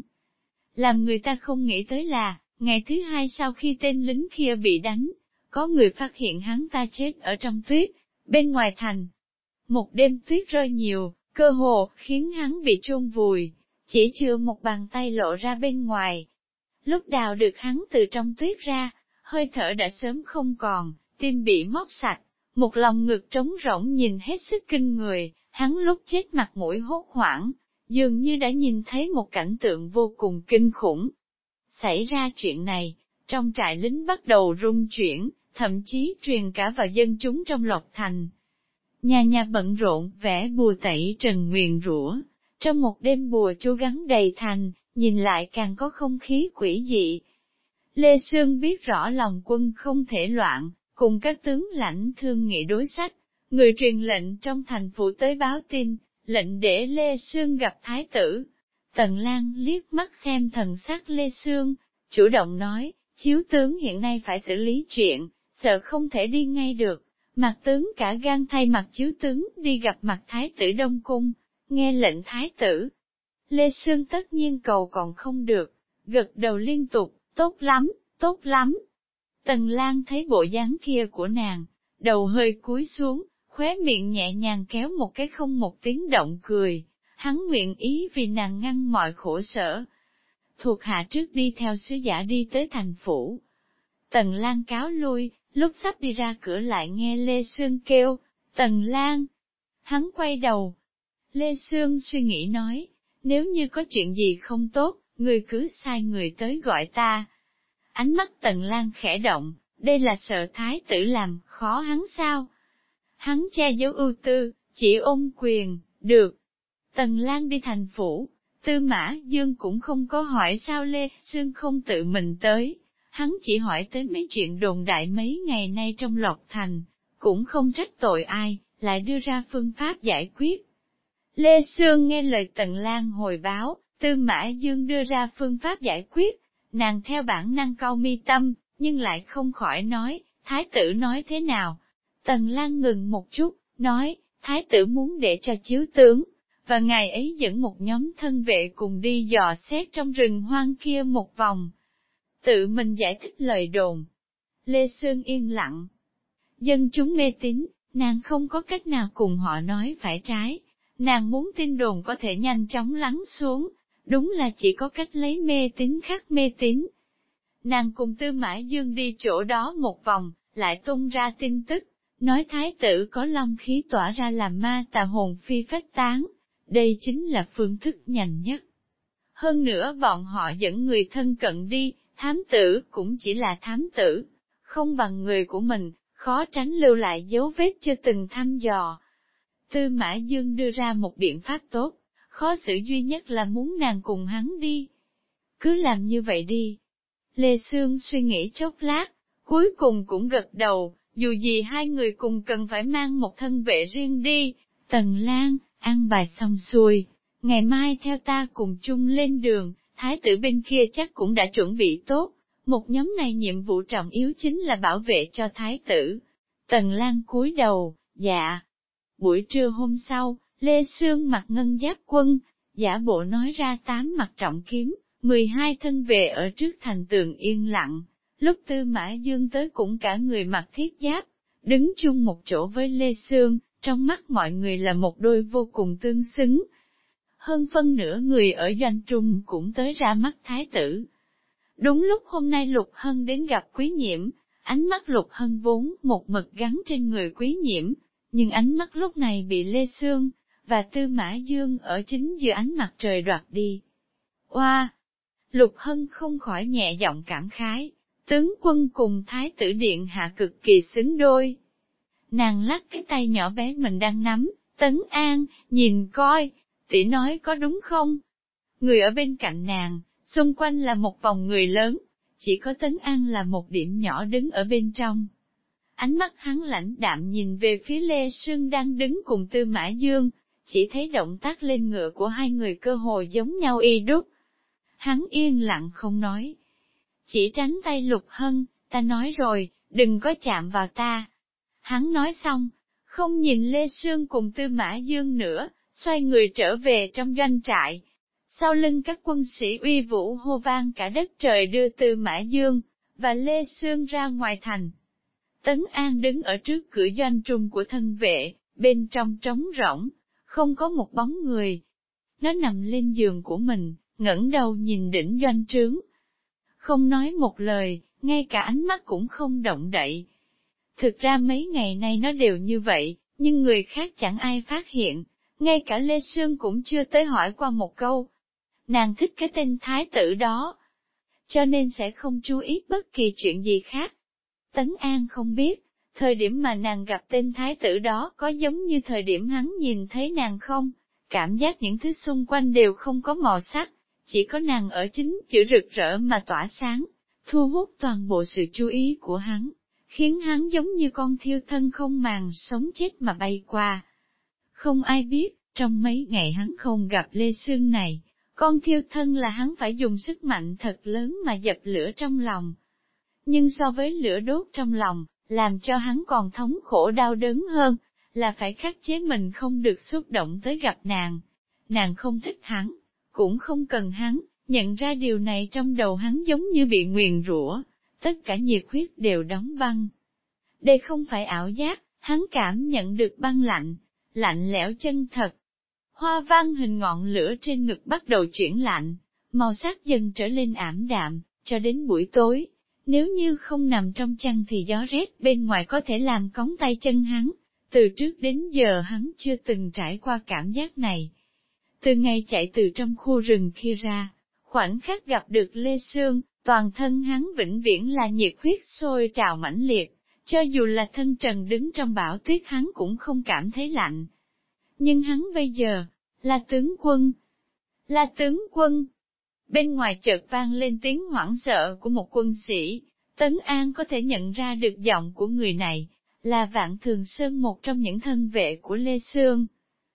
Làm người ta không nghĩ tới là, ngày thứ hai sau khi tên lính kia bị đánh, có người phát hiện hắn ta chết ở trong tuyết, bên ngoài thành. Một đêm tuyết rơi nhiều, cơ hồ khiến hắn bị chôn vùi, chỉ chưa một bàn tay lộ ra bên ngoài. Lúc đào được hắn từ trong tuyết ra, hơi thở đã sớm không còn, tim bị móc sạch, một lòng ngực trống rỗng nhìn hết sức kinh người, hắn lúc chết mặt mũi hốt hoảng, dường như đã nhìn thấy một cảnh tượng vô cùng kinh khủng. Xảy ra chuyện này, trong trại lính bắt đầu rung chuyển, thậm chí truyền cả vào dân chúng trong Lộc Thành. Nhà nhà bận rộn vẽ bùa tẩy trần nguyền rủa, trong một đêm bùa chú gắn đầy thành, nhìn lại càng có không khí quỷ dị. Lê Sương biết rõ lòng quân không thể loạn, cùng các tướng lãnh thương nghị đối sách, người truyền lệnh trong thành phủ tới báo tin, lệnh để Lê Sương gặp thái tử. Tần Lang liếc mắt xem thần sắc Lê Sương, chủ động nói, chiếu tướng hiện nay phải xử lý chuyện, sợ không thể đi ngay được. Mặt tướng cả gan thay mặt chiếu tướng đi gặp mặt thái tử Đông Cung, nghe lệnh thái tử. Lê Sương tất nhiên cầu còn không được, gật đầu liên tục, tốt lắm, tốt lắm. Tần Lang thấy bộ dáng kia của nàng, đầu hơi cúi xuống, khóe miệng nhẹ nhàng kéo một cái không một tiếng động cười, hắn nguyện ý vì nàng ngăn mọi khổ sở. Thuộc hạ trước đi theo sứ giả đi tới thành phủ. Tần Lang cáo lui, lúc sắp đi ra cửa lại nghe Lê Sương kêu, Tần Lang. Hắn quay đầu. Lê Sương suy nghĩ nói, nếu như có chuyện gì không tốt, người cứ sai người tới gọi ta. Ánh mắt Tần Lang khẽ động, đây là sợ thái tử làm khó hắn sao? Hắn che giấu ưu tư, chỉ ôm quyền, được. Tần Lang đi thành phủ, Tư Mã Dương cũng không có hỏi sao Lê Sương không tự mình tới. Hắn chỉ hỏi tới mấy chuyện đồn đại mấy ngày nay trong Lộc Thành, cũng không trách tội ai, lại đưa ra phương pháp giải quyết. Lê Sương nghe lời Tần Lang hồi báo, Tư Mã Dương đưa ra phương pháp giải quyết, nàng theo bản năng cau mi tâm, nhưng lại không khỏi nói, thái tử nói thế nào. Tần Lang ngừng một chút, nói, thái tử muốn để cho chiếu tướng, và ngày ấy dẫn một nhóm thân vệ cùng đi dò xét trong rừng hoang kia một vòng. Tự mình giải thích lời đồn. Lê Sương yên lặng. Dân chúng mê tín, nàng không có cách nào cùng họ nói phải trái. Nàng muốn tin đồn có thể nhanh chóng lắng xuống, đúng là chỉ có cách lấy mê tín khắc mê tín. Nàng cùng Tư Mã Dương đi chỗ đó một vòng, lại tung ra tin tức, nói thái tử có long khí tỏa ra làm ma tà hồn phi phách tán, đây chính là phương thức nhanh nhất. Hơn nữa bọn họ dẫn người thân cận đi, thám tử cũng chỉ là thám tử, không bằng người của mình, khó tránh lưu lại dấu vết chưa từng thăm dò. Tư Mã Dương đưa ra một biện pháp tốt, khó xử duy nhất là muốn nàng cùng hắn đi. Cứ làm như vậy đi. Lê Sương suy nghĩ chốc lát, cuối cùng cũng gật đầu, dù gì hai người cùng cần phải mang một thân vệ riêng đi. Tần Lan, ăn bài xong xuôi, ngày mai theo ta cùng chung lên đường, thái tử bên kia chắc cũng đã chuẩn bị tốt. Một nhóm này nhiệm vụ trọng yếu chính là bảo vệ cho thái tử. Tần Lan cúi đầu, dạ. Buổi trưa hôm sau, Lê Sương mặc ngân giáp quân, giả bộ nói ra tám mặt trọng kiếm, mười hai thân vệ ở trước thành tường yên lặng. Lúc Tư Mã Dương tới cũng cả người mặc thiết giáp, đứng chung một chỗ với Lê Sương, trong mắt mọi người là một đôi vô cùng tương xứng. Hơn phân nửa người ở doanh trung cũng tới ra mắt thái tử. Đúng lúc hôm nay Lục Hân đến gặp Quý Nhiễm, ánh mắt Lục Hân vốn một mực gắn trên người Quý Nhiễm, nhưng ánh mắt lúc này bị Lê Sương và Tư Mã Dương ở chính giữa ánh mặt trời đoạt đi. Oa! Wow! Lục Hân không khỏi nhẹ giọng cảm khái, tướng quân cùng thái tử điện hạ cực kỳ xứng đôi. Nàng lắc cái tay nhỏ bé mình đang nắm, Tấn An, nhìn coi, tỷ nói có đúng không? Người ở bên cạnh nàng, xung quanh là một vòng người lớn, chỉ có Tấn An là một điểm nhỏ đứng ở bên trong. Ánh mắt hắn lãnh đạm nhìn về phía Lê Sương đang đứng cùng Tư Mã Dương, chỉ thấy động tác lên ngựa của hai người cơ hồ giống nhau y đúc. Hắn yên lặng không nói. Chỉ tránh tay Lục Hân, ta nói rồi, đừng có chạm vào ta. Hắn nói xong, không nhìn Lê Sương cùng Tư Mã Dương nữa, xoay người trở về trong doanh trại. Sau lưng các quân sĩ uy vũ hô vang cả đất trời đưa Tư Mã Dương và Lê Sương ra ngoài thành. Tấn An đứng ở trước cửa doanh trung của thân vệ, bên trong trống rỗng, không có một bóng người. Nó nằm lên giường của mình, ngẩng đầu nhìn đỉnh doanh trướng. Không nói một lời, ngay cả ánh mắt cũng không động đậy. Thực ra mấy ngày nay nó đều như vậy, nhưng người khác chẳng ai phát hiện, ngay cả Lê Sương cũng chưa tới hỏi qua một câu. Nàng thích cái tên thái tử đó, cho nên sẽ không chú ý bất kỳ chuyện gì khác. Tấn An không biết, thời điểm mà nàng gặp tên thái tử đó có giống như thời điểm hắn nhìn thấy nàng không, cảm giác những thứ xung quanh đều không có màu sắc, chỉ có nàng ở chính chữ rực rỡ mà tỏa sáng, thu hút toàn bộ sự chú ý của hắn, khiến hắn giống như con thiêu thân không màng sống chết mà bay qua. Không ai biết, trong mấy ngày hắn không gặp Lê Sương này, con thiêu thân là hắn phải dùng sức mạnh thật lớn mà dập lửa trong lòng. Nhưng so với lửa đốt trong lòng, làm cho hắn còn thống khổ đau đớn hơn, là phải khắc chế mình không được xúc động tới gặp nàng. Nàng không thích hắn, cũng không cần hắn, nhận ra điều này trong đầu hắn giống như bị nguyền rủa, tất cả nhiệt huyết đều đóng băng. Đây không phải ảo giác, hắn cảm nhận được băng lạnh, lạnh lẽo chân thật. Hoa văn hình ngọn lửa trên ngực bắt đầu chuyển lạnh, màu sắc dần trở lên ảm đạm, cho đến buổi tối. Nếu như không nằm trong chăn thì gió rét bên ngoài có thể làm cóng tay chân hắn, từ trước đến giờ hắn chưa từng trải qua cảm giác này. Từ ngày chạy từ trong khu rừng kia ra, khoảnh khắc gặp được Lê Sương, toàn thân hắn vĩnh viễn là nhiệt huyết sôi trào mãnh liệt, cho dù là thân trần đứng trong bão tuyết hắn cũng không cảm thấy lạnh. Nhưng hắn bây giờ, là tướng quân, là tướng quân. Bên ngoài chợt vang lên tiếng hoảng sợ của một quân sĩ, Tấn An có thể nhận ra được giọng của người này, là Vạn Thường Sơn một trong những thân vệ của Lê Sương.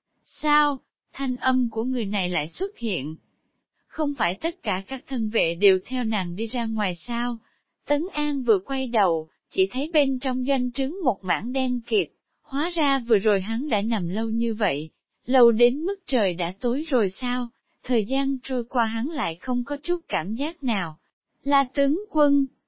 Sao, thanh âm của người này lại xuất hiện? Không phải tất cả các thân vệ đều theo nàng đi ra ngoài sao? Tấn An vừa quay đầu, chỉ thấy bên trong doanh trướng một mảng đen kịt, hóa ra vừa rồi hắn đã nằm lâu như vậy, lâu đến mức trời đã tối rồi sao? Thời gian trôi qua hắn lại không có chút cảm giác nào. Là tướng quân.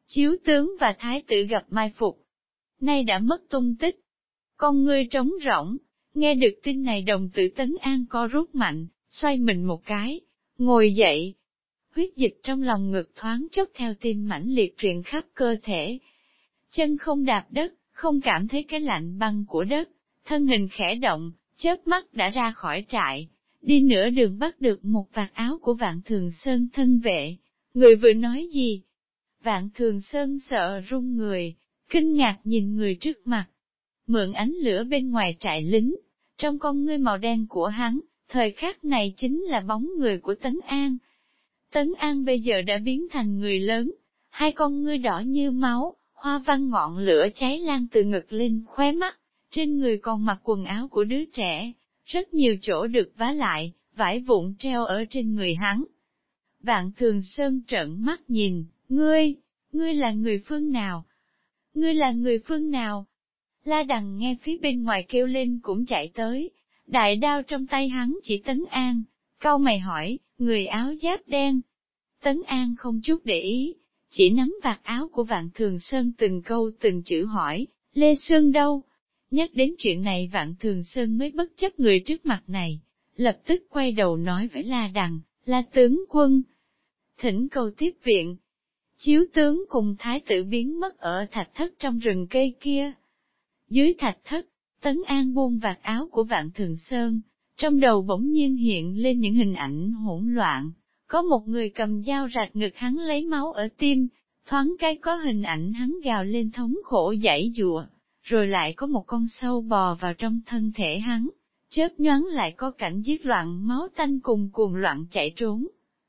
Chiếu tướng và thái tử gặp mai phục, nay đã mất tung tích. Con ngươi trống rỗng, nghe được tin này đồng tử Tấn An co rút mạnh, xoay mình một cái, ngồi dậy. Huyết dịch trong lòng ngực thoáng chốc theo tim mãnh liệt truyền khắp cơ thể. Chân không đạp đất, không cảm thấy cái lạnh băng của đất, thân hình khẽ động, chớp mắt đã ra khỏi trại, đi nửa đường bắt được một vạt áo của Vạn Thường Sơn thân vệ. Người vừa nói gì? Vạn Thường Sơn sợ run người, kinh ngạc nhìn người trước mặt. Mượn ánh lửa bên ngoài trại lính, trong con ngươi màu đen của hắn, thời khắc này chính là bóng người của Tấn An. Tấn An bây giờ đã biến thành người lớn, hai con ngươi đỏ như máu, hoa văn ngọn lửa cháy lan từ ngực lên khóe mắt, trên người còn mặc quần áo của đứa trẻ, rất nhiều chỗ được vá lại, vải vụn treo ở trên người hắn. Vạn Thường Sơn trợn mắt nhìn, ngươi, ngươi là người phương nào? Ngươi là người phương nào? La Đằng nghe phía bên ngoài kêu lên cũng chạy tới, đại đao trong tay hắn chỉ Tấn An, cau mày hỏi, người áo giáp đen. Tấn An không chút để ý, chỉ nắm vạt áo của Vạn Thường Sơn từng câu từng chữ hỏi, Lê Sơn đâu? Nhắc đến chuyện này Vạn Thường Sơn mới bất chấp người trước mặt này, lập tức quay đầu nói với La Đằng, là tướng quân. Thỉnh cầu tiếp viện. Chiếu tướng cùng thái tử biến mất ở thạch thất trong rừng cây kia. Dưới thạch thất, Tấn An buông vạt áo của Vạn Thường Sơn, trong đầu bỗng nhiên hiện lên những hình ảnh hỗn loạn. Có một người cầm dao rạch ngực hắn lấy máu ở tim, thoáng cái có hình ảnh hắn gào lên thống khổ giãy giụa, rồi lại có một con sâu bò vào trong thân thể hắn, chớp nhoáng lại có cảnh giết loạn máu tanh cùng cuồng loạn chạy trốn.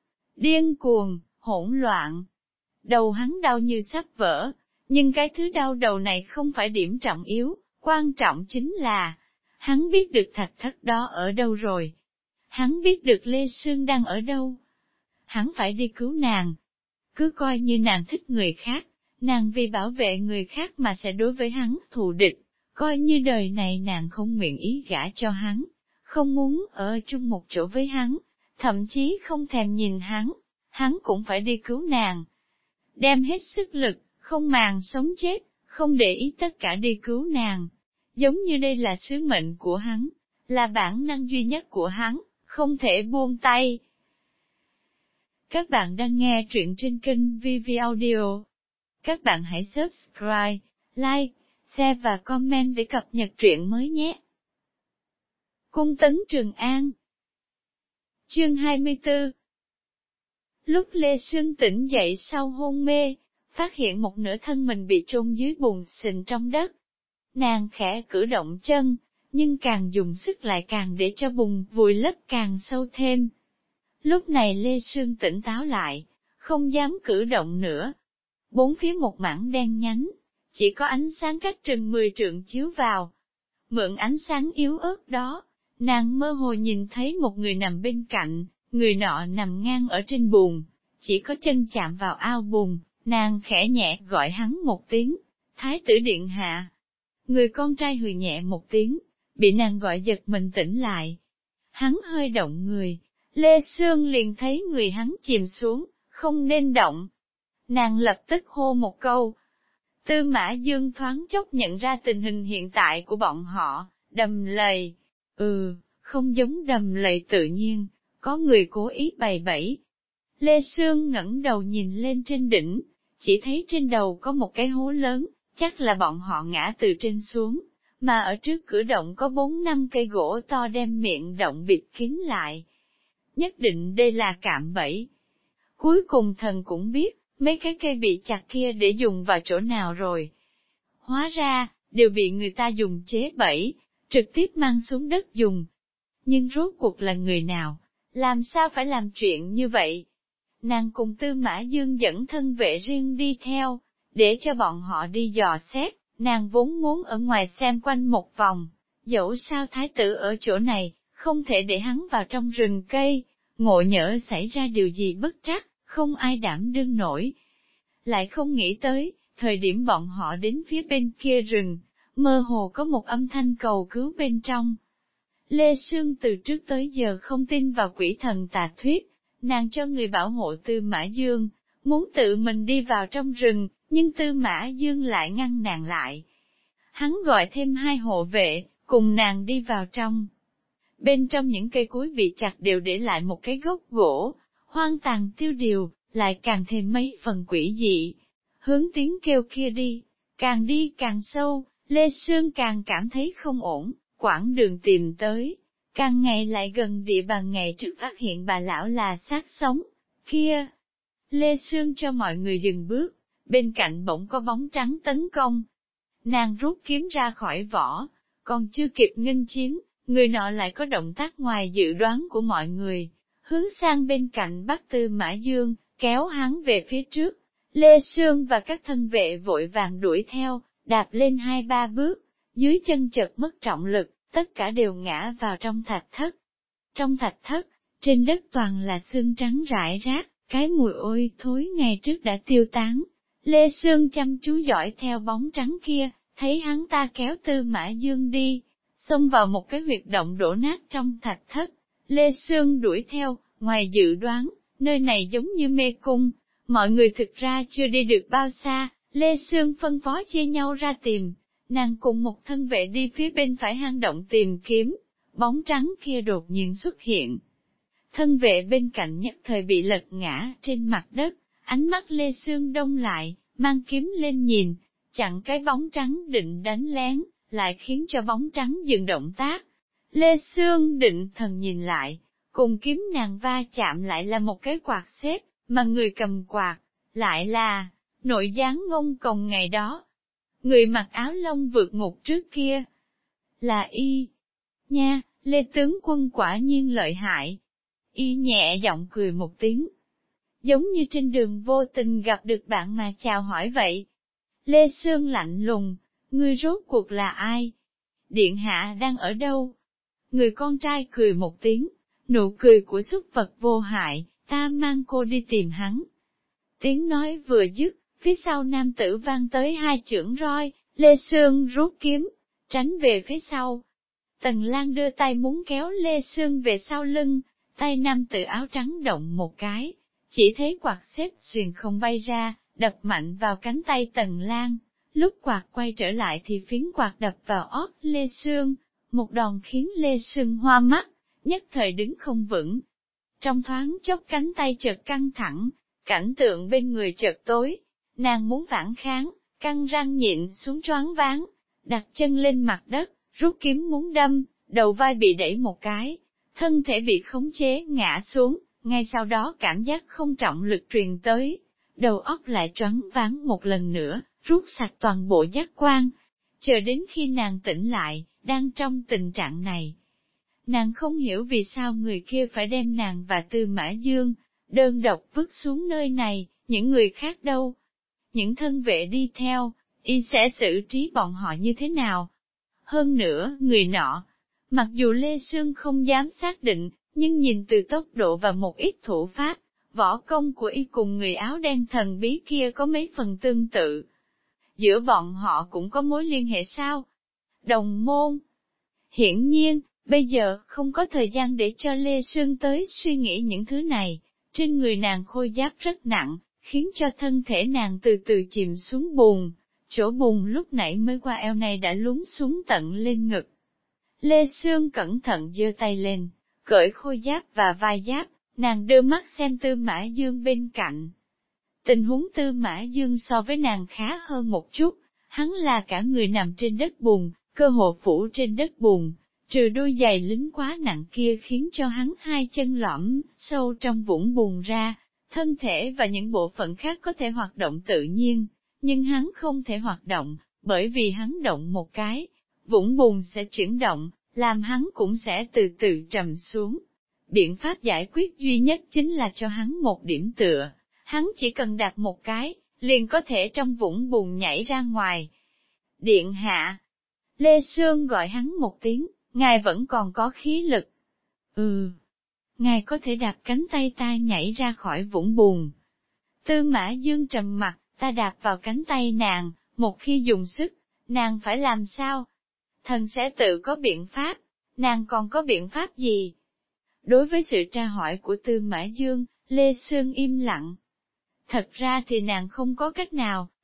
Điên cuồng, hỗn loạn. Đầu hắn đau như sắp vỡ, nhưng cái thứ đau đầu này không phải điểm trọng yếu, quan trọng chính là, hắn biết được thạch thất đó ở đâu rồi. Hắn biết được Lê Sương đang ở đâu. Hắn phải đi cứu nàng. Cứ coi như nàng thích người khác, nàng vì bảo vệ người khác mà sẽ đối với hắn thù địch, coi như đời này nàng không nguyện ý gả cho hắn, không muốn ở chung một chỗ với hắn, thậm chí không thèm nhìn hắn, hắn cũng phải đi cứu nàng. Đem hết sức lực, không màng sống chết, không để ý tất cả đi cứu nàng. Giống như đây là sứ mệnh của hắn, là bản năng duy nhất của hắn, không thể buông tay. Các bạn đang nghe truyện trên kênh vê vê Audio. Các bạn hãy subscribe, like, share và comment để cập nhật truyện mới nhé. Cung Tấn Trường An. Chương hai mươi tư. Lúc Lê Sương tỉnh dậy sau hôn mê, phát hiện một nửa thân mình bị chôn dưới bùn xình trong đất. Nàng khẽ cử động chân, nhưng càng dùng sức lại càng để cho bùn vùi lấp càng sâu thêm. Lúc này Lê Sương tỉnh táo lại, không dám cử động nữa. Bốn phía một mảng đen nhánh, chỉ có ánh sáng cách chừng mười trượng chiếu vào. Mượn ánh sáng yếu ớt đó, nàng mơ hồ nhìn thấy một người nằm bên cạnh, người nọ nằm ngang ở trên bùn, chỉ có chân chạm vào ao bùn, nàng khẽ nhẹ gọi hắn một tiếng, Thái tử điện hạ. Người con trai hừ nhẹ một tiếng, bị nàng gọi giật mình tỉnh lại. Hắn hơi động người, Lê Sương liền thấy người hắn chìm xuống, không nên động. Nàng lập tức hô một câu. Tư Mã Dương thoáng chốc nhận ra tình hình hiện tại của bọn họ, đầm lầy. Ừ, không giống đầm lầy tự nhiên, có người cố ý bày bẫy. Lê Sương ngẩng đầu nhìn lên trên đỉnh, chỉ thấy trên đầu có một cái hố lớn, chắc là bọn họ ngã từ trên xuống, mà ở trước cửa động có bốn năm cây gỗ to đem miệng động bịt kín lại. Nhất định đây là cạm bẫy. Cuối cùng thần cũng biết, mấy cái cây bị chặt kia để dùng vào chỗ nào rồi. Hóa ra, đều bị người ta dùng chế bẫy, trực tiếp mang xuống đất dùng. Nhưng rốt cuộc là người nào, làm sao phải làm chuyện như vậy? Nàng cùng Tư Mã Dương dẫn thân vệ riêng đi theo, để cho bọn họ đi dò xét, nàng vốn muốn ở ngoài xem quanh một vòng, dẫu sao thái tử ở chỗ này, không thể để hắn vào trong rừng cây, ngộ nhỡ xảy ra điều gì bất trắc, không ai đảm đương nổi. Lại không nghĩ tới, thời điểm bọn họ đến phía bên kia rừng, mơ hồ có một âm thanh cầu cứu bên trong. Lê Sương từ trước tới giờ không tin vào quỷ thần tà thuyết, nàng cho người bảo hộ Tư Mã Dương, muốn tự mình đi vào trong rừng, nhưng Tư Mã Dương lại ngăn nàng lại. Hắn gọi thêm hai hộ vệ, cùng nàng đi vào trong. Bên trong những cây cối bị chặt đều để lại một cái gốc gỗ, hoang tàn tiêu điều, lại càng thêm mấy phần quỷ dị. Hướng tiếng kêu kia đi, càng đi càng sâu, Lê Sương càng cảm thấy không ổn, quãng đường tìm tới, càng ngày lại gần địa bàn ngày trước phát hiện bà lão là xác sống. Kia, Lê Sương cho mọi người dừng bước, bên cạnh bỗng có bóng trắng tấn công. Nàng rút kiếm ra khỏi vỏ, còn chưa kịp nghênh chiến, người nọ lại có động tác ngoài dự đoán của mọi người, hướng sang bên cạnh bắt Tư Mã Dương, kéo hắn về phía trước. Lê Sương và các thân vệ vội vàng đuổi theo, đạp lên hai ba bước, dưới chân chợt mất trọng lực, tất cả đều ngã vào trong thạch thất. Trong thạch thất, trên đất toàn là xương trắng rải rác, cái mùi ôi thối ngày trước đã tiêu tán. Lê Sương chăm chú dõi theo bóng trắng kia, thấy hắn ta kéo Tư Mã Dương đi, xông vào một cái huyệt động đổ nát trong thạch thất. Lê Sương đuổi theo, ngoài dự đoán, nơi này giống như mê cung, mọi người thực ra chưa đi được bao xa, Lê Sương phân phó chia nhau ra tìm, nàng cùng một thân vệ đi phía bên phải hang động tìm kiếm, bóng trắng kia đột nhiên xuất hiện. Thân vệ bên cạnh nhất thời bị lật ngã trên mặt đất, ánh mắt Lê Sương đông lại, mang kiếm lên nhìn, chặn cái bóng trắng định đánh lén, lại khiến cho bóng trắng dừng động tác. Lê Sương định thần nhìn lại, cùng kiếm nàng va chạm lại là một cái quạt xếp, mà người cầm quạt, lại là, nội gián ngông cồng ngày đó. Người mặc áo lông vượt ngục trước kia, là y. Nha, Lê tướng quân quả nhiên lợi hại. Y nhẹ giọng cười một tiếng. Giống như trên đường vô tình gặp được bạn mà chào hỏi vậy. Lê Sương lạnh lùng, ngươi rốt cuộc là ai? Điện hạ đang ở đâu? Người con trai cười một tiếng, nụ cười của súc vật vô hại, ta mang cô đi tìm hắn. Tiếng nói vừa dứt, phía sau nam tử vang tới hai chưởng roi, Lê Sương rút kiếm, tránh về phía sau. Tần Lan đưa tay muốn kéo Lê Sương về sau lưng, tay nam tử áo trắng động một cái, chỉ thấy quạt xếp xuyền không bay ra, đập mạnh vào cánh tay Tần Lan. Lúc quạt quay trở lại thì phiến quạt đập vào óc Lê Sương, một đòn khiến Lê Sương hoa mắt, nhất thời đứng không vững. Trong thoáng chốc cánh tay chợt căng thẳng, cảnh tượng bên người chợt tối, nàng muốn phản kháng, căng răng nhịn xuống choáng váng, đặt chân lên mặt đất, rút kiếm muốn đâm, đầu vai bị đẩy một cái, thân thể bị khống chế ngã xuống, ngay sau đó cảm giác không trọng lực truyền tới, đầu óc lại choáng váng một lần nữa, rút sạch toàn bộ giác quan, chờ đến khi nàng tỉnh lại, đang trong tình trạng này. Nàng không hiểu vì sao người kia phải đem nàng và Tư Mã Dương, đơn độc vứt xuống nơi này, những người khác đâu? Những thân vệ đi theo, y sẽ xử trí bọn họ như thế nào? Hơn nữa, người nọ, mặc dù Lê Sương không dám xác định, nhưng nhìn từ tốc độ và một ít thủ pháp, võ công của y cùng người áo đen thần bí kia có mấy phần tương tự. Giữa bọn họ cũng có mối liên hệ sao? Đồng môn. Hiển nhiên, bây giờ không có thời gian để cho Lê Sương tới suy nghĩ những thứ này. Trên người nàng khôi giáp rất nặng, khiến cho thân thể nàng từ từ chìm xuống bùn. Chỗ bùn lúc nãy mới qua eo này đã lún xuống tận lên ngực. Lê Sương cẩn thận giơ tay lên, cởi khôi giáp và vai giáp, nàng đưa mắt xem Tư Mã Dương bên cạnh. Tình huống Tư Mã Dương so với nàng khá hơn một chút, hắn là cả người nằm trên đất bùn, cơ hồ phủ trên đất bùn, trừ đôi giày lính quá nặng kia khiến cho hắn hai chân lõm sâu trong vũng bùn ra, thân thể và những bộ phận khác có thể hoạt động tự nhiên, nhưng hắn không thể hoạt động, bởi vì hắn động một cái, vũng bùn sẽ chuyển động, làm hắn cũng sẽ từ từ trầm xuống. Biện pháp giải quyết duy nhất chính là cho hắn một điểm tựa, hắn chỉ cần đặt một cái, liền có thể trong vũng bùn nhảy ra ngoài. Điện hạ. Lê Sương gọi hắn một tiếng, ngài vẫn còn có khí lực. Ừ. Ngài có thể đạp cánh tay ta nhảy ra khỏi vũng bùn. Tư Mã Dương trầm mặt, ta đạp vào cánh tay nàng, một khi dùng sức, nàng phải làm sao? Thần sẽ tự có biện pháp, nàng còn có biện pháp gì? Đối với sự tra hỏi của Tư Mã Dương, Lê Sương im lặng. Thật ra thì nàng không có cách nào,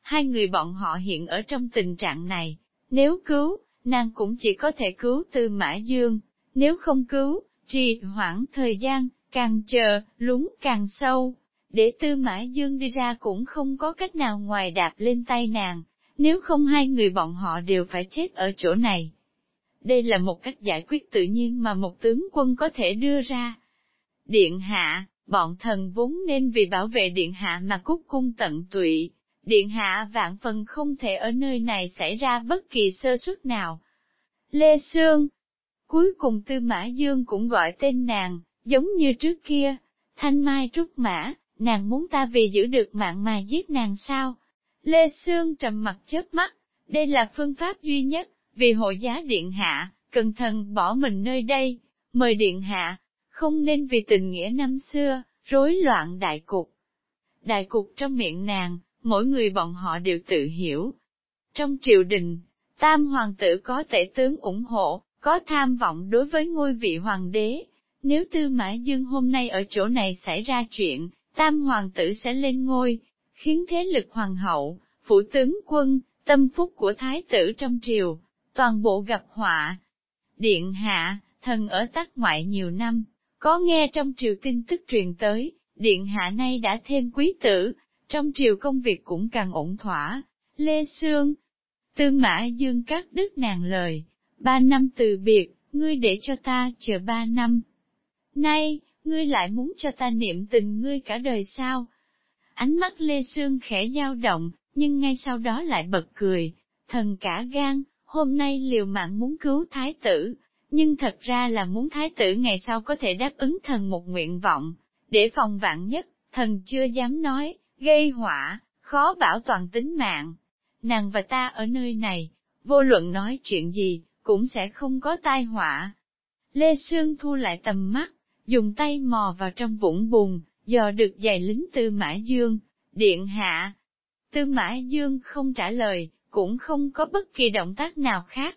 Hai người bọn họ hiện ở trong tình trạng này, nếu cứu, nàng cũng chỉ có thể cứu Tư Mã Dương, nếu không cứu, trì hoãn thời gian, càng chờ, lún càng sâu. Để Tư Mã Dương đi ra cũng không có cách nào ngoài đạp lên tay nàng, nếu không hai người bọn họ đều phải chết ở chỗ này. Đây là một cách giải quyết tự nhiên mà một tướng quân có thể đưa ra. Điện hạ, bọn thần vốn nên vì bảo vệ điện hạ mà cúc cung tận tụy. Điện hạ vạn phần không thể ở nơi này xảy ra bất kỳ sơ suất nào. Lê Sương. Cuối cùng Tư Mã Dương cũng gọi tên nàng, giống như trước kia. Thanh Mai Trúc Mã, nàng muốn ta vì giữ được mạng mà giết nàng sao? Lê Sương trầm mặt chớp mắt, đây là phương pháp duy nhất, vì hộ giá điện hạ, cẩn thận bỏ mình nơi đây, mời điện hạ, không nên vì tình nghĩa năm xưa, rối loạn đại cục. Đại cục trong miệng nàng, mỗi người bọn họ đều tự hiểu. Trong triều đình, tam hoàng tử có tể tướng ủng hộ, có tham vọng đối với ngôi vị hoàng đế. Nếu Tư Mã Dương hôm nay ở chỗ này xảy ra chuyện, tam hoàng tử sẽ lên ngôi, khiến thế lực hoàng hậu, phủ tướng quân, tâm phúc của thái tử trong triều, toàn bộ gặp họa. Điện hạ, thần ở Tắc Ngoại nhiều năm, có nghe trong triều tin tức truyền tới, điện hạ nay đã thêm quý tử, trong triều công việc cũng càng ổn thỏa. Lê Sương. Tư Mã Dương cắt đứt nàng lời, ba năm từ biệt, ngươi để cho ta chờ ba năm. Nay, ngươi lại muốn cho ta niệm tình ngươi cả đời sao? Ánh mắt Lê Sương khẽ dao động, nhưng ngay sau đó lại bật cười. Thần cả gan, hôm nay liều mạng muốn cứu thái tử, nhưng thật ra là muốn thái tử ngày sau có thể đáp ứng thần một nguyện vọng. Để phòng vạn nhất, thần chưa dám nói, gây họa, khó bảo toàn tính mạng. Nàng và ta ở nơi này, vô luận nói chuyện gì, cũng sẽ không có tai họa. Lê Sương thu lại tầm mắt, dùng tay mò vào trong vũng bùn, dò được giày lính Tư Mã Dương. Điện hạ. Tư Mã Dương không trả lời, cũng không có bất kỳ động tác nào khác.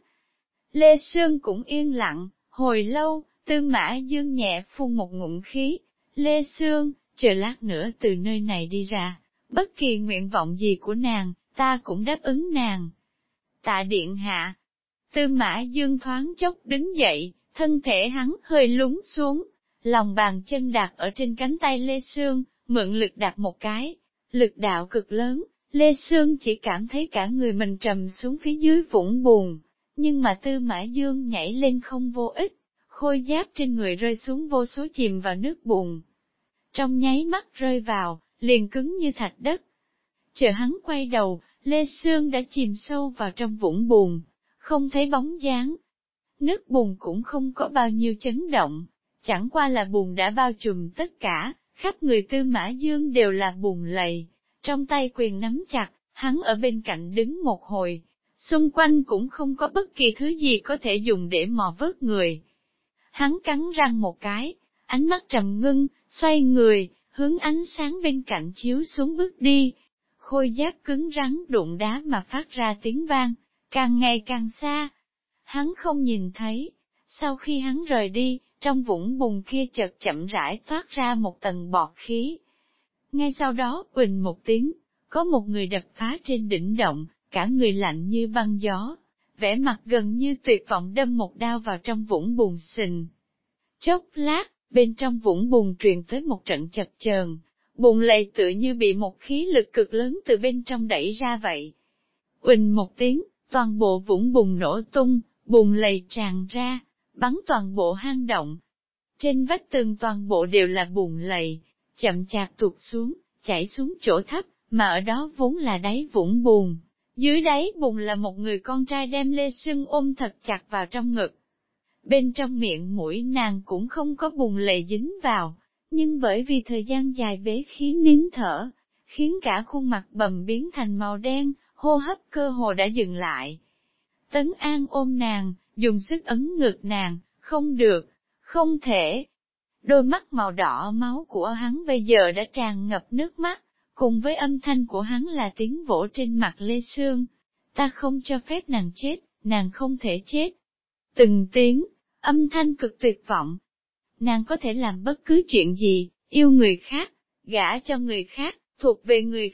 Lê Sương cũng yên lặng, hồi lâu, Tư Mã Dương nhẹ phun một ngụm khí. Lê Sương, chờ lát nữa từ nơi này đi ra, bất kỳ nguyện vọng gì của nàng, ta cũng đáp ứng nàng. Tạ điện hạ. Tư Mã Dương thoáng chốc đứng dậy, thân thể hắn hơi lún xuống, lòng bàn chân đặt ở trên cánh tay Lê Sương, mượn lực đặt một cái, lực đạo cực lớn, Lê Sương chỉ cảm thấy cả người mình trầm xuống phía dưới vũng bùn, nhưng mà Tư Mã Dương nhảy lên không vô ích, khôi giáp trên người rơi xuống vô số chìm vào nước bùn. Trong nháy mắt rơi vào, liền cứng như thạch đất. Chờ hắn quay đầu, Lê Sương đã chìm sâu vào trong vũng bùn, không thấy bóng dáng. Nước bùn cũng không có bao nhiêu chấn động, chẳng qua là bùn đã bao trùm tất cả, khắp người Tư Mã Dương đều là bùn lầy. Trong tay quyền nắm chặt, hắn ở bên cạnh đứng một hồi, xung quanh cũng không có bất kỳ thứ gì có thể dùng để mò vớt người. Hắn cắn răng một cái, ánh mắt trầm ngưng, xoay người, hướng ánh sáng bên cạnh chiếu xuống bước đi. Khôi giáp cứng rắn đụng đá mà phát ra tiếng vang, càng ngày càng xa. Hắn không nhìn thấy. Sau khi hắn rời đi, trong vũng bùn kia chợt chậm rãi thoát ra một tầng bọt khí. Ngay sau đó, uỳnh một tiếng, có một người đập phá trên đỉnh động, cả người lạnh như băng gió, vẻ mặt gần như tuyệt vọng đâm một đao vào trong vũng bùn sình. Chốc lát, bên trong vũng bùn truyền tới một trận chập chờn, bùn lầy tựa như bị một khí lực cực lớn từ bên trong đẩy ra vậy. Uỳnh một tiếng, toàn bộ vũng bùn nổ tung, bùn lầy tràn ra, bắn toàn bộ hang động. Trên vách tường toàn bộ đều là bùn lầy, chậm chạp tuột xuống, chảy xuống chỗ thấp, mà ở đó vốn là đáy vũng bùn. Dưới đáy bùn là một người con trai đem Lê Sương ôm thật chặt vào trong ngực. Bên trong miệng mũi nàng cũng không có bùn lầy dính vào, nhưng bởi vì thời gian dài bế khí nín thở, khiến cả khuôn mặt bầm biến thành màu đen, hô hấp cơ hồ đã dừng lại. Tấn An ôm nàng, dùng sức ấn ngực nàng, không được, không thể. Đôi mắt màu đỏ máu của hắn bây giờ đã tràn ngập nước mắt, cùng với âm thanh của hắn là tiếng vỗ trên mặt Lê Sương. Ta không cho phép nàng chết, nàng không thể chết. Từng tiếng, âm thanh cực tuyệt vọng. Nàng có thể làm bất cứ chuyện gì, yêu người khác, gả cho người khác, thuộc về người khác,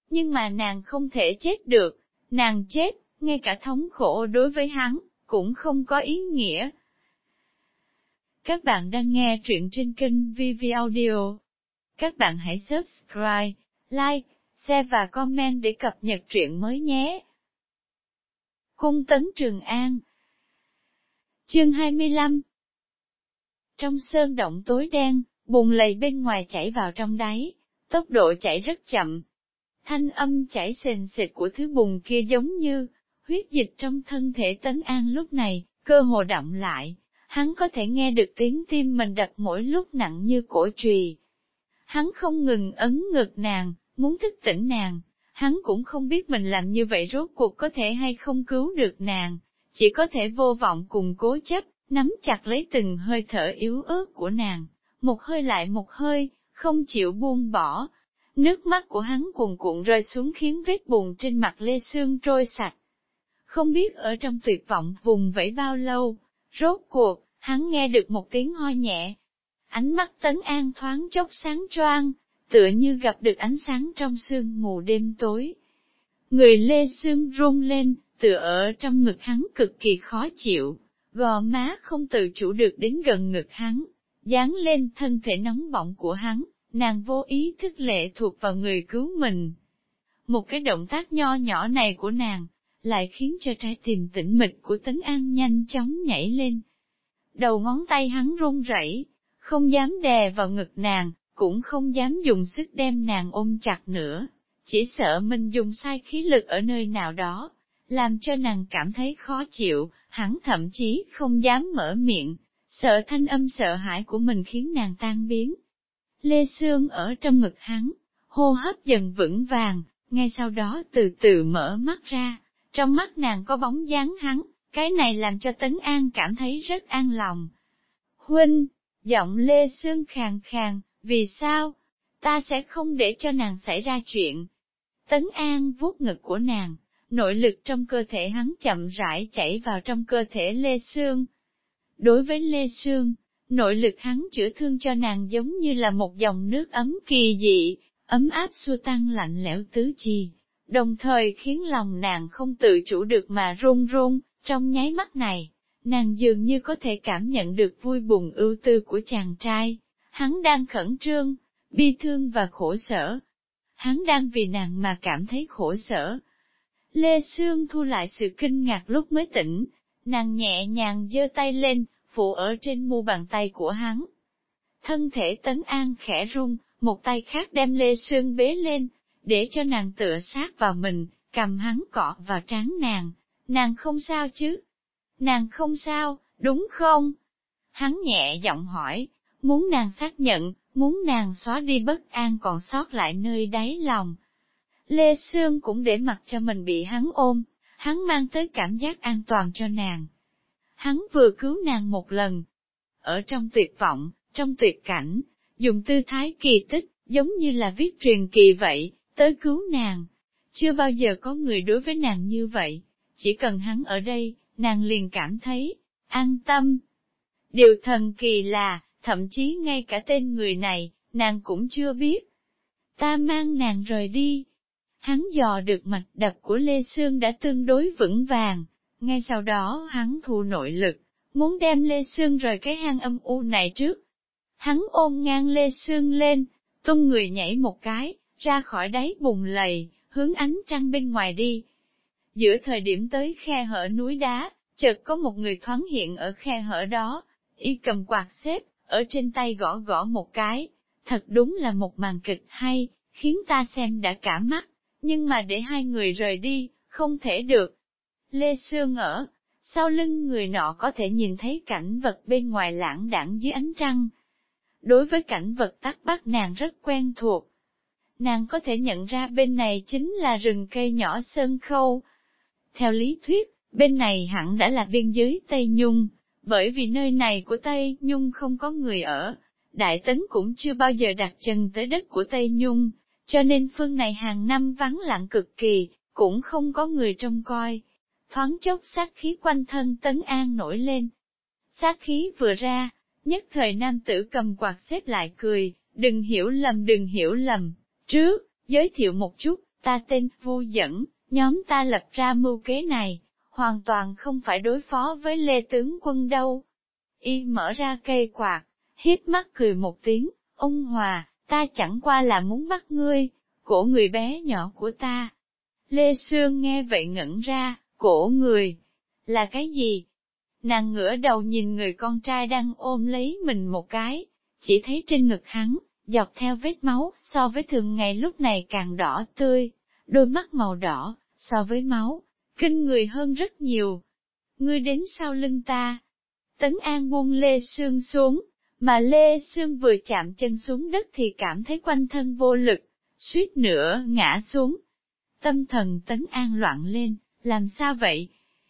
Nhưng mà nàng không thể chết được, nàng chết, ngay cả thống khổ đối với hắn, cũng không có ý nghĩa. Các bạn đang nghe truyện trên kênh vê vê Audio. Các bạn hãy subscribe, like, share và comment để cập nhật truyện mới nhé. Cung tấn Trường An. Chương hai mươi lăm. Trong sơn động tối đen, bùn lầy bên ngoài chảy vào trong đáy, tốc độ chảy rất chậm. Thanh âm chảy sền sệt của thứ bùn kia giống như huyết dịch trong thân thể Tấn An lúc này, cơ hồ đọng lại, hắn có thể nghe được tiếng tim mình đập mỗi lúc nặng như cổ chùy. Hắn không ngừng ấn ngực nàng, muốn thức tỉnh nàng, hắn cũng không biết mình làm như vậy rốt cuộc có thể hay không cứu được nàng, chỉ có thể vô vọng cùng cố chấp, nắm chặt lấy từng hơi thở yếu ớt của nàng, một hơi lại một hơi, không chịu buông bỏ. Nước mắt của hắn cuồn cuộn rơi xuống khiến vết bùn trên mặt Lê Sương trôi sạch. Không biết ở trong tuyệt vọng vùng vẫy bao lâu, rốt cuộc, hắn nghe được một tiếng ho nhẹ. Ánh mắt Tấn An thoáng chốc sáng choang, tựa như gặp được ánh sáng trong sương mù đêm tối. Người Lê Sương run lên, tựa ở trong ngực hắn cực kỳ khó chịu, gò má không tự chủ được đến gần ngực hắn, dán lên thân thể nóng bỏng của hắn. Nàng vô ý thức lệ thuộc vào người cứu mình. Một cái động tác nho nhỏ này của nàng, lại khiến cho trái tim tĩnh mịch của Tấn An nhanh chóng nhảy lên. Đầu ngón tay hắn run rẩy, không dám đè vào ngực nàng, cũng không dám dùng sức đem nàng ôm chặt nữa, chỉ sợ mình dùng sai khí lực ở nơi nào đó, làm cho nàng cảm thấy khó chịu, hắn thậm chí không dám mở miệng, sợ thanh âm sợ hãi của mình khiến nàng tan biến. Lê Sương ở trong ngực hắn, hô hấp dần vững vàng, ngay sau đó từ từ mở mắt ra, trong mắt nàng có bóng dáng hắn, cái này làm cho Tấn An cảm thấy rất an lòng. Huynh, giọng Lê Sương khàn khàn, vì sao? Ta sẽ không để cho nàng xảy ra chuyện. Tấn An vuốt ngực của nàng, nội lực trong cơ thể hắn chậm rãi chảy vào trong cơ thể Lê Sương. Đối với Lê Sương, nội lực hắn chữa thương cho nàng giống như là một dòng nước ấm kỳ dị, ấm áp xua tan lạnh lẽo tứ chi, đồng thời khiến lòng nàng không tự chủ được mà run run. Trong nháy mắt này, nàng dường như có thể cảm nhận được vui buồn ưu tư của chàng trai, hắn đang khẩn trương, bi thương và khổ sở. Hắn đang vì nàng mà cảm thấy khổ sở. Lê Sương thu lại sự kinh ngạc lúc mới tỉnh, nàng nhẹ nhàng giơ tay lên, phụ ở trên mu bàn tay của hắn. Thân thể Tấn An khẽ run, một tay khác đem Lê Sương bế lên, để cho nàng tựa sát vào mình, cầm hắn cọ vào trán nàng. Nàng không sao chứ? Nàng không sao, đúng không? Hắn nhẹ giọng hỏi, muốn nàng xác nhận, muốn nàng xóa đi bất an còn sót lại nơi đáy lòng. Lê Sương cũng để mặc cho mình bị hắn ôm, hắn mang tới cảm giác an toàn cho nàng. Hắn vừa cứu nàng một lần. Ở trong tuyệt vọng, trong tuyệt cảnh, dùng tư thái kỳ tích, giống như là viết truyền kỳ vậy, tới cứu nàng. Chưa bao giờ có người đối với nàng như vậy, chỉ cần hắn ở đây, nàng liền cảm thấy an tâm. Điều thần kỳ là, thậm chí ngay cả tên người này, nàng cũng chưa biết. Ta mang nàng rời đi. Hắn dò được mạch đập của Lê Sương đã tương đối vững vàng, ngay sau đó hắn thu nội lực, muốn đem Lê Sương rời cái hang âm u này trước. Hắn ôm ngang Lê Sương lên, tung người nhảy một cái, ra khỏi đáy bùn lầy, hướng ánh trăng bên ngoài đi. Giữa thời điểm tới khe hở núi đá, chợt có một người thoáng hiện ở khe hở đó, y cầm quạt xếp, ở trên tay gõ gõ một cái. Thật đúng là một màn kịch hay, khiến ta xem đã cả mắt, nhưng mà để hai người rời đi, không thể được. Lê Sương ở sau lưng người nọ có thể nhìn thấy cảnh vật bên ngoài lãng đãng dưới ánh trăng. Đối với cảnh vật Tắc Bắc nàng rất quen thuộc. Nàng có thể nhận ra bên này chính là rừng cây nhỏ Sơn Khâu. Theo lý thuyết, bên này hẳn đã là biên giới Tây Nhung, bởi vì nơi này của Tây Nhung không có người ở. Đại Tấn cũng chưa bao giờ đặt chân tới đất của Tây Nhung, cho nên phương này hàng năm vắng lặng cực kỳ, cũng không có người trông coi. Thoáng chốc sát khí quanh thân Tấn An nổi lên. Sát khí vừa ra, nhất thời nam tử cầm quạt xếp lại cười, đừng hiểu lầm đừng hiểu lầm. Trước, giới thiệu một chút, Ta tên Vu Dẫn, nhóm ta lập ra mưu kế này, hoàn toàn không phải đối phó với Lê tướng quân đâu. Y mở ra cây quạt, hiếp mắt cười một tiếng, ông Hòa, ta chẳng qua là muốn bắt ngươi, cổ người bé nhỏ của ta. Lê Sương nghe vậy ngẩn ra, cổ người, là cái gì? Nàng ngửa đầu nhìn người con trai đang ôm lấy mình một cái, chỉ thấy trên ngực hắn, dọc theo vết máu, so với thường ngày lúc này càng đỏ tươi, đôi mắt màu đỏ, so với máu, kinh người hơn rất nhiều. Ngươi đến sau lưng ta. Tấn An buông Lê Sương xuống, mà Lê Sương vừa chạm chân xuống đất thì cảm thấy quanh thân vô lực, suýt nữa ngã xuống. Tâm thần Tấn An loạn lên, làm sao vậy?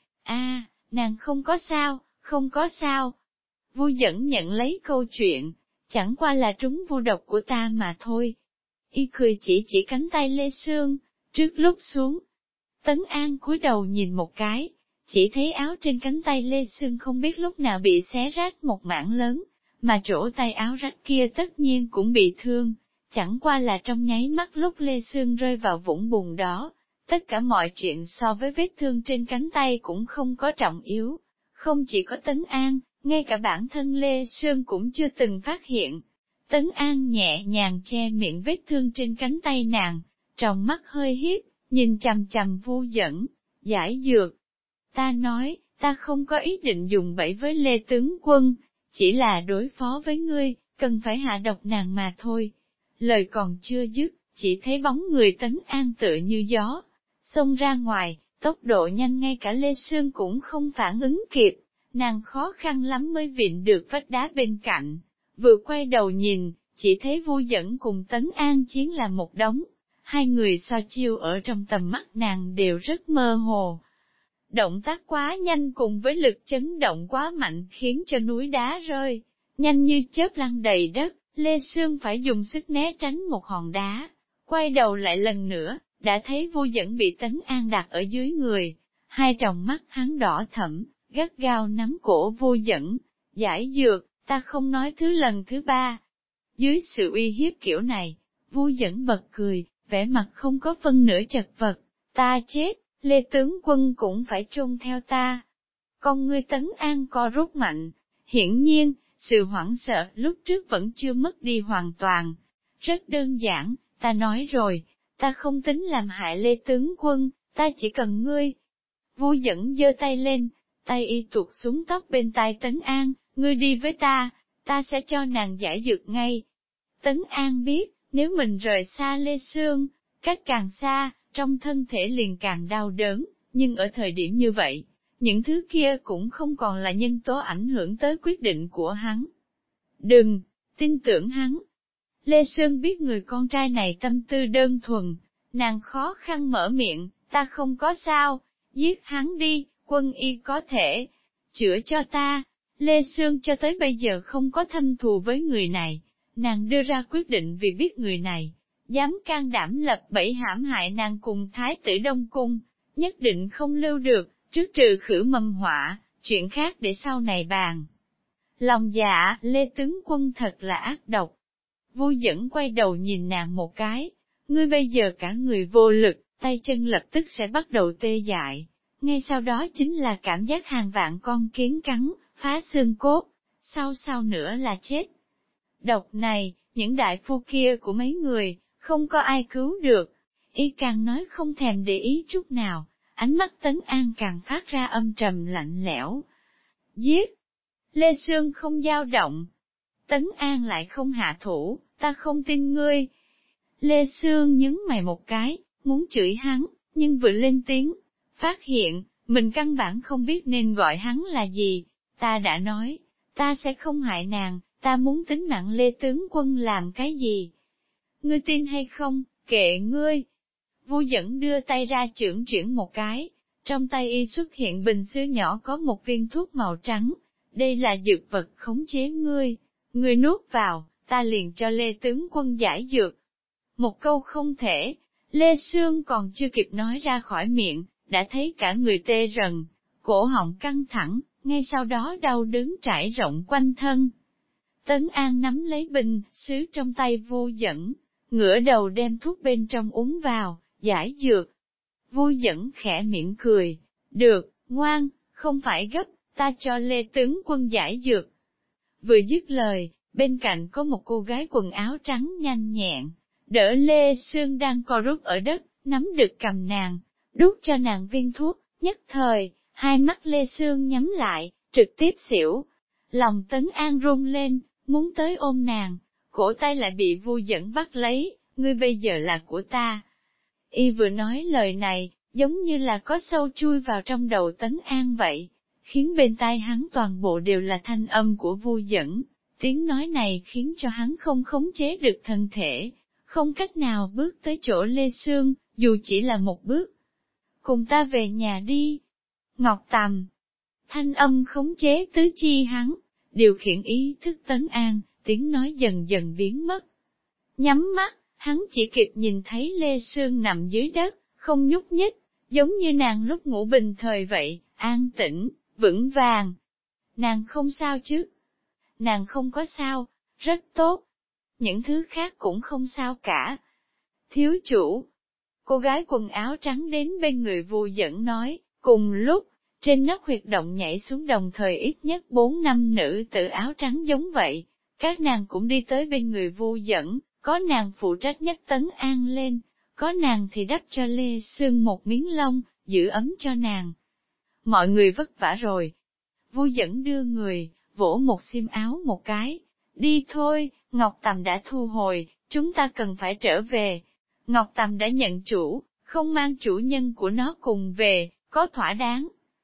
A, nàng không có sao, không có sao. Vu Dẫn nhận lấy câu chuyện, chẳng qua là trúng vu độc của ta mà thôi. Y cười chỉ chỉ cánh tay Lê Sương, trước lúc xuống. Tấn An cúi đầu nhìn một cái, chỉ thấy áo trên cánh tay Lê Sương không biết lúc nào bị xé rách một mảng lớn, mà chỗ tay áo rách kia tất nhiên cũng bị thương, chẳng qua là trong nháy mắt lúc Lê Sương rơi vào vũng bùn đó, tất cả mọi chuyện so với vết thương trên cánh tay cũng không có trọng yếu. Không chỉ có Tấn An, ngay cả bản thân Lê Sương cũng chưa từng phát hiện. Tấn An nhẹ nhàng che miệng vết thương trên cánh tay nàng, trong mắt hơi hiếp, nhìn chằm chằm Vu Dẫn, giải dược. Ta nói, ta không có ý định dùng bẫy với Lê tướng quân, chỉ là đối phó với ngươi, cần phải hạ độc nàng mà thôi. Lời còn chưa dứt, chỉ thấy bóng người Tấn An tựa như gió, xông ra ngoài, tốc độ nhanh ngay cả Lê Sương cũng không phản ứng kịp, nàng khó khăn lắm mới vịn được vách đá bên cạnh, vừa quay đầu nhìn, chỉ thấy Vu Dẫn cùng Tấn An chiến là một đống, hai người so chiêu ở trong tầm mắt nàng đều rất mơ hồ. Động tác quá nhanh cùng với lực chấn động quá mạnh khiến cho núi đá rơi, nhanh như chớp lăn đầy đất, Lê Sương phải dùng sức né tránh một hòn đá, quay đầu lại lần nữa, đã thấy Vu Dẫn bị Tấn An đặt ở dưới người, hai tròng mắt hắn đỏ thẫm, gắt gao nắm cổ Vu Dẫn, giải dược, ta không nói thứ lần thứ ba. Dưới sự uy hiếp kiểu này, Vu Dẫn bật cười, vẻ mặt không có phân nửa chật vật, ta chết, Lê tướng quân cũng phải chôn theo ta. Con ngươi Tấn An co rút mạnh, hiển nhiên, sự hoảng sợ lúc trước vẫn chưa mất đi hoàn toàn. Rất đơn giản, ta nói rồi, ta không tính làm hại Lê tướng quân, ta chỉ cần ngươi. Vu Dẫn giơ tay lên, tay y tuột xuống tóc bên tai Tấn An, ngươi đi với ta, ta sẽ cho nàng giải dược ngay. Tấn An biết, nếu mình rời xa Lê Sương, cách càng xa, trong thân thể liền càng đau đớn, nhưng ở thời điểm như vậy, những thứ kia cũng không còn là nhân tố ảnh hưởng tới quyết định của hắn. Đừng, tin tưởng hắn. Lê Sương biết người con trai này tâm tư đơn thuần, nàng khó khăn mở miệng, ta không có sao, giết hắn đi, quân y có thể chữa cho ta. Lê Sương cho tới bây giờ không có thâm thù với người này, nàng đưa ra quyết định vì biết người này dám can đảm lập bẫy hãm hại nàng cùng Thái tử Đông Cung, nhất định không lưu được, trước trừ khử mầm họa, chuyện khác để sau này bàn. Lòng dạ, Lê tướng quân thật là ác độc. Vu Dẫn quay đầu nhìn nàng một cái, ngươi bây giờ cả người vô lực, tay chân lập tức sẽ bắt đầu tê dại, ngay sau đó chính là cảm giác hàng vạn con kiến cắn, phá xương cốt, sau sau nữa là chết. Độc này, những đại phu kia của mấy người, không có ai cứu được. Y càng nói không thèm để ý chút nào, ánh mắt Tấn An càng phát ra âm trầm lạnh lẽo. Giết! Lê Sương không dao động. Tấn An lại không hạ thủ, ta không tin ngươi. Lê Sương nhướng mày một cái, muốn chửi hắn, nhưng vừa lên tiếng, phát hiện, mình căn bản không biết nên gọi hắn là gì. Ta đã nói, ta sẽ không hại nàng, ta muốn tính mạng Lê tướng quân làm cái gì? Ngươi tin hay không, kệ ngươi. Vu Dẫn đưa tay ra chưởng chuyển một cái, trong tay y xuất hiện bình sứ nhỏ có một viên thuốc màu trắng, đây là dược vật khống chế ngươi, ngươi nuốt vào, ta liền cho Lê tướng quân giải dược. Một câu không thể, Lê Sương còn chưa kịp nói ra khỏi miệng, đã thấy cả người tê rần, cổ họng căng thẳng, ngay sau đó đau đớn trải rộng quanh thân. Tấn An nắm lấy bình sứ trong tay Vu Dẫn, ngửa đầu đem thuốc bên trong uống vào, giải dược. Vui Dẫn khẽ mỉm cười, được, ngoan, không phải gấp, ta cho Lê tướng quân giải dược. Vừa dứt lời, bên cạnh có một cô gái quần áo trắng nhanh nhẹn, đỡ Lê Sương đang co rút ở đất, nắm được cầm nàng, đút cho nàng viên thuốc, nhất thời, hai mắt Lê Sương nhắm lại, trực tiếp xỉu. Lòng Tấn An run lên, muốn tới ôm nàng, cổ tay lại bị Vui Dẫn bắt lấy, ngươi bây giờ là của ta. Y vừa nói lời này, giống như là có sâu chui vào trong đầu Tấn An vậy, khiến bên tai hắn toàn bộ đều là thanh âm của Vui Dẫn. Tiếng nói này khiến cho hắn không khống chế được thân thể, không cách nào bước tới chỗ Lê Sương, dù chỉ là một bước. Cùng ta về nhà đi. Ngọc Tầm. Thanh âm khống chế tứ chi hắn, điều khiển ý thức Tấn An, tiếng nói dần dần biến mất. Nhắm mắt, hắn chỉ kịp nhìn thấy Lê Sương nằm dưới đất, không nhúc nhích, giống như nàng lúc ngủ bình thời vậy, an tĩnh, vững vàng. Nàng không sao chứ? Nàng không có sao, rất tốt. Những thứ khác cũng không sao cả. Thiếu chủ. Cô gái quần áo trắng đến bên người Vui Dẫn nói, cùng lúc, trên nắp huyệt động nhảy xuống đồng thời ít nhất bốn năm nữ tử áo trắng giống vậy. Các nàng cũng đi tới bên người Vui Dẫn, có nàng phụ trách nhất Tấn An lên, có nàng thì đắp cho Lê Sương một miếng lông, giữ ấm cho nàng. Mọi người vất vả rồi. Vui Dẫn đưa người, vỗ một xiêm áo một cái. Đi thôi, Ngọc Tầm đã thu hồi, chúng ta cần phải trở về. Ngọc Tầm đã nhận chủ, không mang chủ nhân của nó cùng về, có thỏa đáng.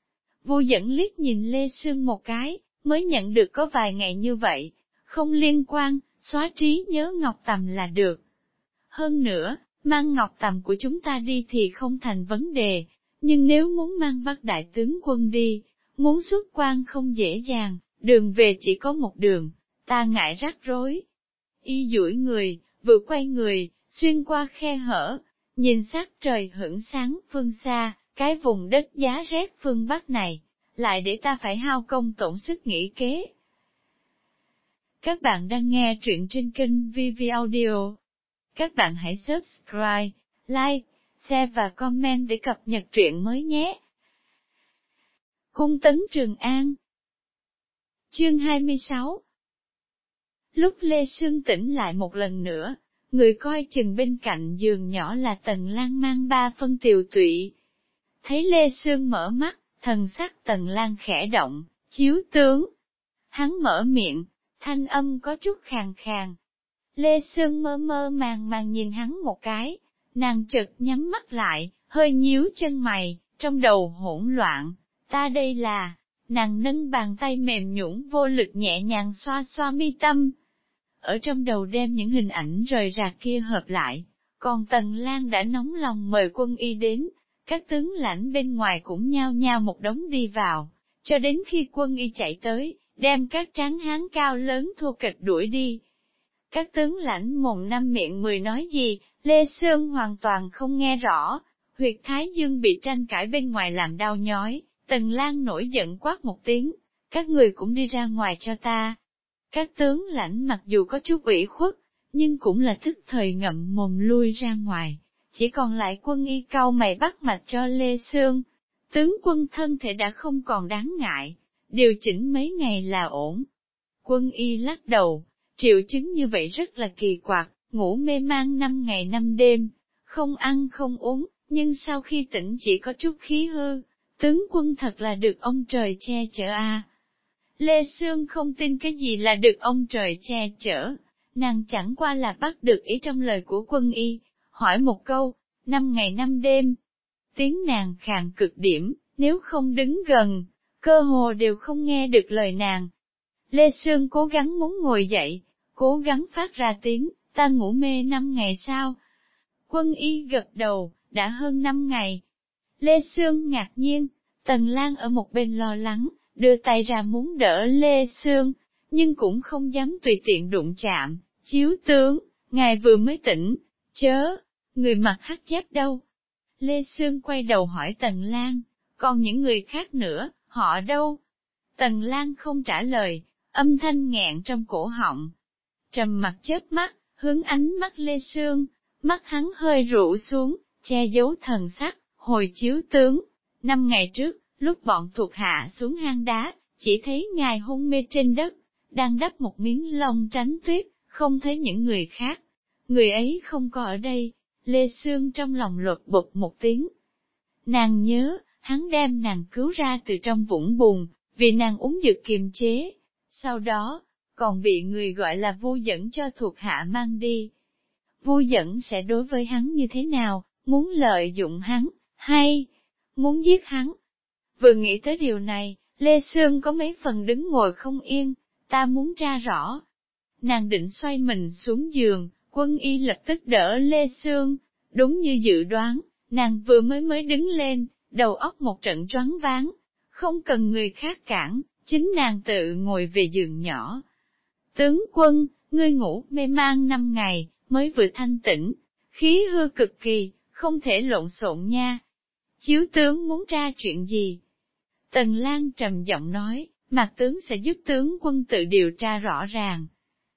Vui Dẫn liếc nhìn Lê Sương một cái, mới nhận được có vài ngày như vậy, không liên quan, xóa trí nhớ Ngọc Tầm là được. Hơn nữa, mang Ngọc Tầm của chúng ta đi thì không thành vấn đề, nhưng nếu muốn mang Bắc đại tướng quân đi, muốn xuất quan không dễ dàng, đường về chỉ có một đường, ta ngại rắc rối. Y duỗi người, vừa quay người, xuyên qua khe hở, nhìn sát trời hửng sáng phương xa, cái vùng đất giá rét phương Bắc này, lại để ta phải hao công tổn sức nghĩ kế. Các bạn đang nghe truyện trên kênh vê vê Audio. Các bạn hãy subscribe, like, share và comment để cập nhật truyện mới nhé. Cung Tấn Trường An. Chương hai mươi sáu. Lúc Lê Sương tỉnh lại một lần nữa, người coi chừng bên cạnh giường nhỏ là Tần Lan mang ba phân tiều tụy. Thấy Lê Sương mở mắt, thần sắc Tần Lan khẽ động, chiếu tướng. Hắn mở miệng, thanh âm có chút khàn khàn. Lê Sương mơ mơ màng màng nhìn hắn một cái, nàng chợt nhắm mắt lại, hơi nhíu chân mày, trong đầu hỗn loạn. Ta đây là, nàng nâng bàn tay mềm nhũn vô lực nhẹ nhàng xoa xoa mi tâm. Ở trong đầu đem những hình ảnh rời rạc kia hợp lại, còn Tần Lan đã nóng lòng mời quân y đến, các tướng lãnh bên ngoài cũng nhao nhao một đống đi vào, cho đến khi quân y chạy tới, đem các tráng hán cao lớn thô kịch đuổi đi. Các tướng lãnh mồm năm miệng mười nói gì, Lê Sương hoàn toàn không nghe rõ, huyệt thái dương bị tranh cãi bên ngoài làm đau nhói, Tần Lan nổi giận quát một tiếng, các người cũng đi ra ngoài cho ta. Các tướng lãnh mặc dù có chút ủy khuất, nhưng cũng là tức thời ngậm mồm lui ra ngoài, chỉ còn lại quân y cau mày bắt mạch cho Lê Sương. Tướng quân thân thể đã không còn đáng ngại, điều chỉnh mấy ngày là ổn. Quân y lắc đầu, triệu chứng như vậy rất là kỳ quặc, ngủ mê man năm ngày năm đêm, không ăn không uống, nhưng sau khi tỉnh chỉ có chút khí hư, tướng quân thật là được ông trời che chở a. À. Lê Sương không tin cái gì là được ông trời che chở, nàng chẳng qua là bắt được ý trong lời của quân y, hỏi một câu, năm ngày năm đêm. Tiếng nàng khàn cực điểm, nếu không đứng gần, cơ hồ đều không nghe được lời nàng. Lê Sương cố gắng muốn ngồi dậy, cố gắng phát ra tiếng, ta ngủ mê năm ngày sao? Quân y gật đầu, đã hơn năm ngày. Lê Sương ngạc nhiên, Tần Lan ở một bên lo lắng, đưa tay ra muốn đỡ Lê Sương, nhưng cũng không dám tùy tiện đụng chạm. Chiếu tướng, ngài vừa mới tỉnh, chớ, người mặc hắc giáp đâu? Lê Sương quay đầu hỏi Tần Lan, còn những người khác nữa, họ đâu? Tần Lan không trả lời, âm thanh nghẹn trong cổ họng. Trầm mặt chớp mắt, hướng ánh mắt Lê Sương, mắt hắn hơi rũ xuống, che giấu thần sắc, hồi chiếu tướng. Năm ngày trước, lúc bọn thuộc hạ xuống hang đá, chỉ thấy ngài hôn mê trên đất, đang đắp một miếng lông tránh tuyết, không thấy những người khác. Người ấy không có ở đây. Lê Sương trong lòng lột bột một tiếng. Nàng nhớ, hắn đem nàng cứu ra từ trong vũng bùn, vì nàng uống dược kiềm chế. Sau đó, còn bị người gọi là Vu Dẫn cho thuộc hạ mang đi. Vu Dẫn sẽ đối với hắn như thế nào, muốn lợi dụng hắn, hay muốn giết hắn? Vừa nghĩ tới điều này, Lê Sương có mấy phần đứng ngồi không yên, ta muốn tra rõ. Nàng định xoay mình xuống giường, Quân Y lập tức đỡ Lê Sương. Đúng như dự đoán, nàng vừa mới mới đứng lên, đầu óc một trận choáng váng, không cần người khác cản, chính nàng tự ngồi về giường nhỏ. Tướng quân, ngươi ngủ mê man năm ngày, mới vừa thanh tĩnh, khí hư cực kỳ, không thể lộn xộn nha. Chiếu tướng muốn tra chuyện gì? Tần Lan trầm giọng nói, Mạc tướng sẽ giúp tướng quân tự điều tra rõ ràng.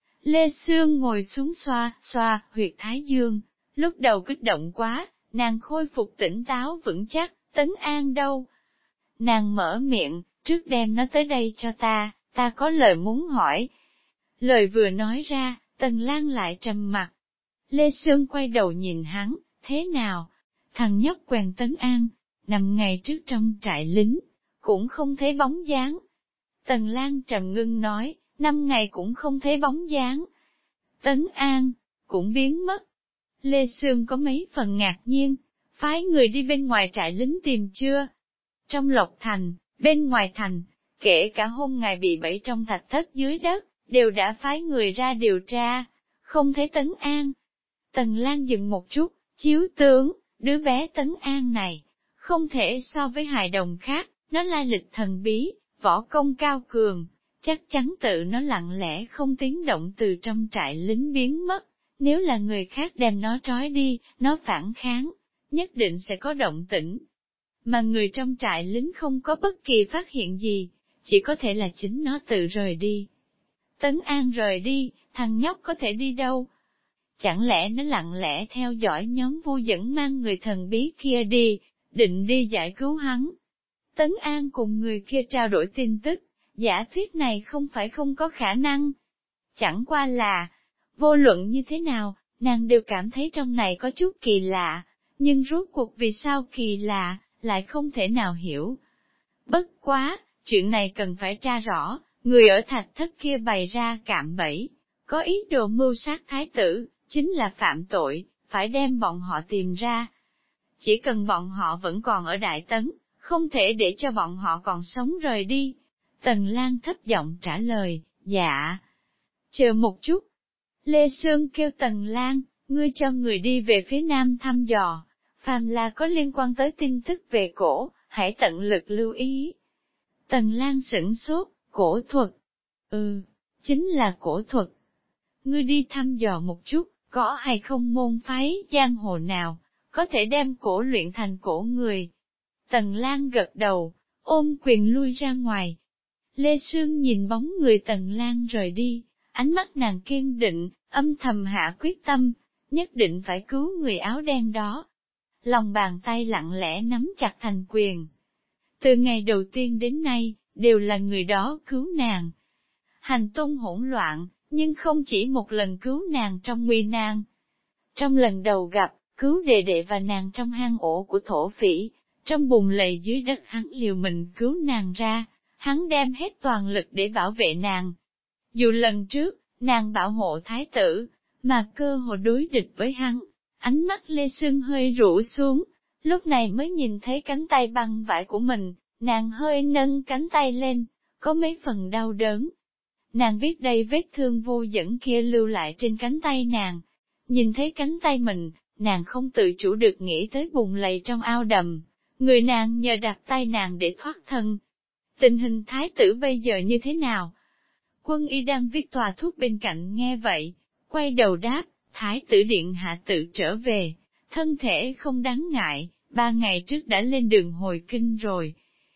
Lê Sương ngồi xuống xoa, xoa, huyệt thái dương, lúc đầu kích động quá, nàng khôi phục tỉnh táo vững chắc, Tấn An đâu? Nàng mở miệng, trước đem nó tới đây cho ta, ta có lời muốn hỏi. Lời vừa nói ra, Tần Lan lại trầm mặt. Lê Sương quay đầu nhìn hắn, thế nào? Thằng nhóc quèn Tấn An, nằm ngày trước trong trại lính, cũng không thấy bóng dáng. Tần Lan trầm ngưng nói, năm ngày cũng không thấy bóng dáng. Tấn An, cũng biến mất. Lê Sương có mấy phần ngạc nhiên, phái người đi bên ngoài trại lính tìm chưa? Trong Lộc Thành, bên ngoài thành, kể cả hôm ngày bị bẫy trong thạch thất dưới đất, đều đã phái người ra điều tra, không thấy Tấn An. Tần Lan dừng một chút, chiếu tướng, đứa bé Tấn An này, không thể so với hài đồng khác, nó lai lịch thần bí, võ công cao cường, chắc chắn tự nó lặng lẽ không tiếng động từ trong trại lính biến mất. Nếu là người khác đem nó trói đi, nó phản kháng, nhất định sẽ có động tĩnh. Mà người trong trại lính không có bất kỳ phát hiện gì, chỉ có thể là chính nó tự rời đi. Tấn An rời đi, thằng nhóc có thể đi đâu? Chẳng lẽ nó lặng lẽ theo dõi nhóm Vu Dẫn mang người thần bí kia đi, định đi giải cứu hắn? Tấn An cùng người kia trao đổi tin tức, giả thuyết này không phải không có khả năng. Chẳng qua là, vô luận như thế nào, nàng đều cảm thấy trong này có chút kỳ lạ, nhưng rốt cuộc vì sao kỳ lạ, lại không thể nào hiểu. Bất quá, chuyện này cần phải tra rõ, người ở thạch thất kia bày ra cạm bẫy, có ý đồ mưu sát thái tử, chính là phạm tội, phải đem bọn họ tìm ra. Chỉ cần bọn họ vẫn còn ở Đại Tấn, không thể để cho bọn họ còn sống rời đi. Tần Lan thấp giọng trả lời, dạ. Chờ một chút. Lê Sương kêu Tần Lan, ngươi cho người đi về phía nam thăm dò, phàm là có liên quan tới tin tức về cổ, hãy tận lực lưu ý. Tần Lan sửng sốt, cổ thuật. Ừ, chính là cổ thuật. Ngươi đi thăm dò một chút, có hay không môn phái giang hồ nào, có thể đem cổ luyện thành cổ người. Tần Lan gật đầu, ôm quyền lui ra ngoài. Lê Sương nhìn bóng người Tần Lan rời đi, ánh mắt nàng kiên định, âm thầm hạ quyết tâm, nhất định phải cứu người áo đen đó. Lòng bàn tay lặng lẽ nắm chặt thành quyền. Từ ngày đầu tiên đến nay, đều là người đó cứu nàng. Hành tung hỗn loạn, nhưng không chỉ một lần cứu nàng trong nguy nan. Trong lần đầu gặp, cứu đệ đệ và nàng trong hang ổ của thổ phỉ, trong bùn lầy dưới đất hắn liều mình cứu nàng ra, hắn đem hết toàn lực để bảo vệ nàng. Dù lần trước, nàng bảo hộ thái tử, mà cơ hồ đối địch với hắn, ánh mắt Lê Sương hơi rũ xuống, lúc này mới nhìn thấy cánh tay băng vải của mình, nàng hơi nâng cánh tay lên, có mấy phần đau đớn. Nàng biết đây vết thương Vô Dẫn kia lưu lại trên cánh tay nàng, nhìn thấy cánh tay mình, nàng không tự chủ được nghĩ tới bùn lầy trong ao đầm, người nàng nhờ đặt tay nàng để thoát thân. Tình hình thái tử bây giờ như thế nào? Quân Y đang viết tòa thuốc bên cạnh nghe vậy, quay đầu đáp, thái tử điện hạ tự trở về, thân thể không đáng ngại, ba ngày trước đã lên đường hồi kinh rồi.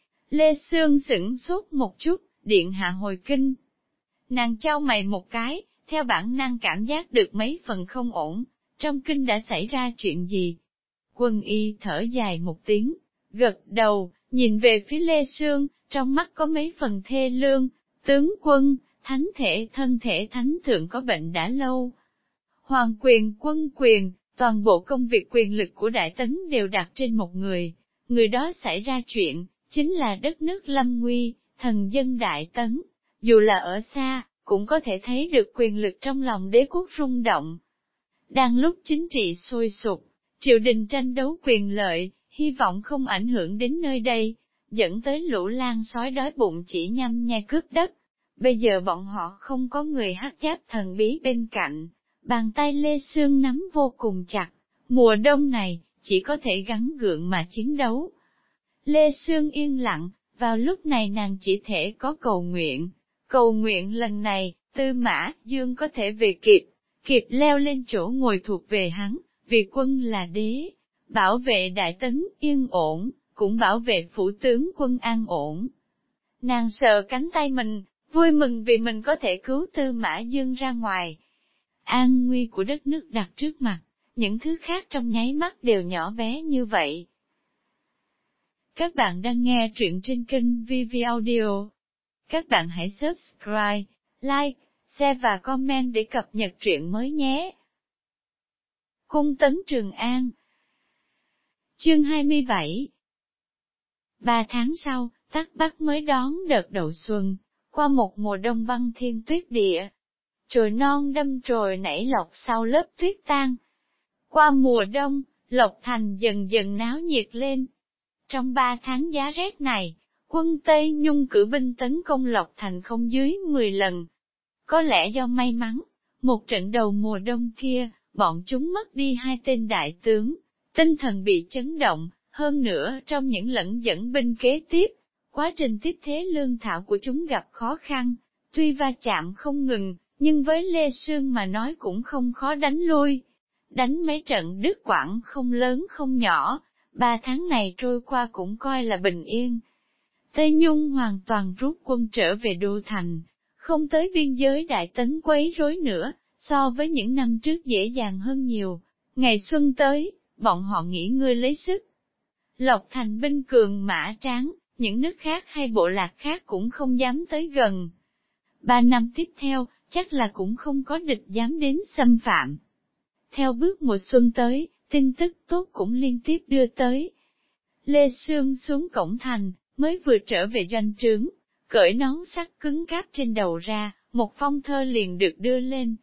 Lê Sương sửng sốt một chút, điện hạ hồi kinh. Nàng chau mày một cái, theo bản năng cảm giác được mấy phần không ổn, trong kinh đã xảy ra chuyện gì? Quân y thở dài một tiếng, gật đầu, nhìn về phía Lê Sương, trong mắt có mấy phần thê lương. Tướng quân, thánh thể thân thể thánh thượng có bệnh đã lâu. Hoàng quyền quân quyền, toàn bộ công việc quyền lực của Đại Tấn đều đặt trên một người. Người đó xảy ra chuyện, chính là đất nước lâm nguy, thần dân Đại Tấn. Dù là ở xa, cũng có thể thấy được quyền lực trong lòng đế quốc rung động. Đang lúc chính trị sôi sục, triều đình tranh đấu quyền lợi, hy vọng không ảnh hưởng đến nơi đây, dẫn tới lũ lang sói đói bụng chỉ nhăm nhe cướp đất. Bây giờ bọn họ không có người hắc giáp thần bí bên cạnh, bàn tay Lê Sương nắm vô cùng chặt, mùa đông này, chỉ có thể gắng gượng mà chiến đấu. Lê Sương yên lặng, vào lúc này nàng chỉ thể có cầu nguyện, cầu nguyện lần này, Tư Mã Dương có thể về kịp, kịp leo lên chỗ ngồi thuộc về hắn, vì quân là đế, bảo vệ Đại Tấn yên ổn, cũng bảo vệ phủ tướng quân an ổn. Nàng sờ cánh tay mình, vui mừng vì mình có thể cứu Tư Mã Dương ra ngoài. An nguy của đất nước đặt trước mặt, những thứ khác trong nháy mắt đều nhỏ bé như vậy. Các bạn đang nghe truyện trên kênh vê vê Audio. Các bạn hãy subscribe, like, share và comment để cập nhật truyện mới nhé. Cung tấn Trường An. Chương hai mươi bảy. Ba tháng sau, Tắc Bắc mới đón đợt đầu xuân, qua một mùa đông băng thiên tuyết địa. Trồi non đâm trồi nảy lọc sau lớp tuyết tan. Qua mùa đông, Lộc Thành dần dần náo nhiệt lên. Trong ba tháng giá rét này, quân Tây Nhung cử binh tấn công Lộc Thành không dưới mười lần. Có lẽ do may mắn, một trận đầu mùa đông kia, bọn chúng mất đi hai tên đại tướng, tinh thần bị chấn động, hơn nữa trong những lẫn dẫn binh kế tiếp, quá trình tiếp thế lương thảo của chúng gặp khó khăn, tuy va chạm không ngừng, nhưng với Lê Sương mà nói cũng không khó đánh lui. Đánh mấy trận đứt quãng không lớn không nhỏ, ba tháng này trôi qua cũng coi là bình yên. Tây Nhung hoàn toàn rút quân trở về đô thành, không tới biên giới Đại Tấn quấy rối nữa, so với những năm trước dễ dàng hơn nhiều. Ngày xuân tới, bọn họ nghỉ ngơi lấy sức. Lộc Thành binh cường mã tráng, những nước khác hay bộ lạc khác cũng không dám tới gần. Ba năm tiếp theo, chắc là cũng không có địch dám đến xâm phạm. Theo bước mùa xuân tới, tin tức tốt cũng liên tiếp đưa tới. Lê Sương xuống cổng thành, mới vừa trở về doanh trướng, cởi nón sắt cứng cáp trên đầu ra, một phong thơ liền được đưa lên.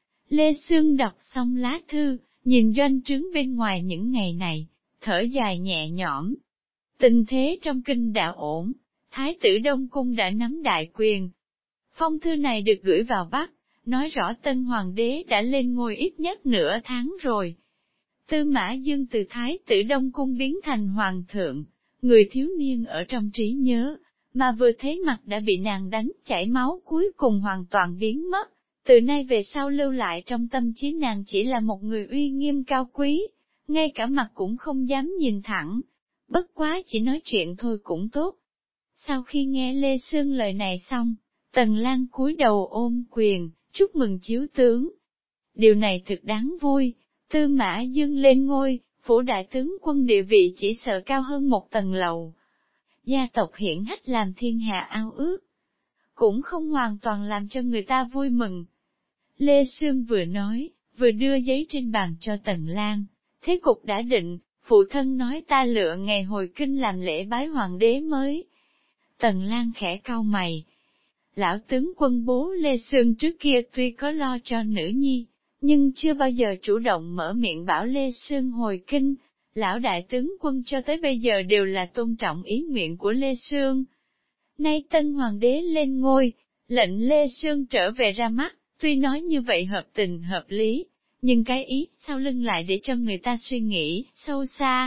Lê Sương đọc xong lá thư, nhìn doanh trướng bên ngoài những ngày này, thở dài nhẹ nhõm. Tình thế trong kinh đã ổn, Thái tử Đông Cung đã nắm đại quyền. Phong thư này được gửi vào Bắc, nói rõ tân hoàng đế đã lên ngôi ít nhất nửa tháng rồi. Tư Mã Dương từ Thái tử Đông Cung biến thành hoàng thượng, người thiếu niên ở trong trí nhớ, mà vừa thấy mặt đã bị nàng đánh chảy máu cuối cùng hoàn toàn biến mất. Từ nay về sau lưu lại trong tâm trí nàng chỉ là một người uy nghiêm cao quý, ngay cả mặt cũng không dám nhìn thẳng. Bất quá chỉ nói chuyện thôi cũng tốt. Sau khi nghe Lê Sương lời này xong, Tần Lang cúi đầu ôm quyền, chúc mừng chiếu tướng. Điều này thực đáng vui, Tư Mã Dương lên ngôi, phủ đại tướng quân địa vị chỉ sợ cao hơn một tầng lầu. Gia tộc hiển hách làm thiên hạ ao ước, cũng không hoàn toàn làm cho người ta vui mừng. Lê Sương vừa nói, vừa đưa giấy trên bàn cho Tần Lang, thế cục đã định, phụ thân nói ta lựa ngày hồi kinh làm lễ bái hoàng đế mới. Tần Lang khẽ cau mày. Lão tướng quân bố Lê Sương trước kia tuy có lo cho nữ nhi, nhưng chưa bao giờ chủ động mở miệng bảo Lê Sương hồi kinh. Lão đại tướng quân cho tới bây giờ đều là tôn trọng ý nguyện của Lê Sương. Nay tân hoàng đế lên ngôi, lệnh Lê Sương trở về ra mắt, tuy nói như vậy hợp tình hợp lý, nhưng cái ý sau lưng lại để cho người ta suy nghĩ sâu xa.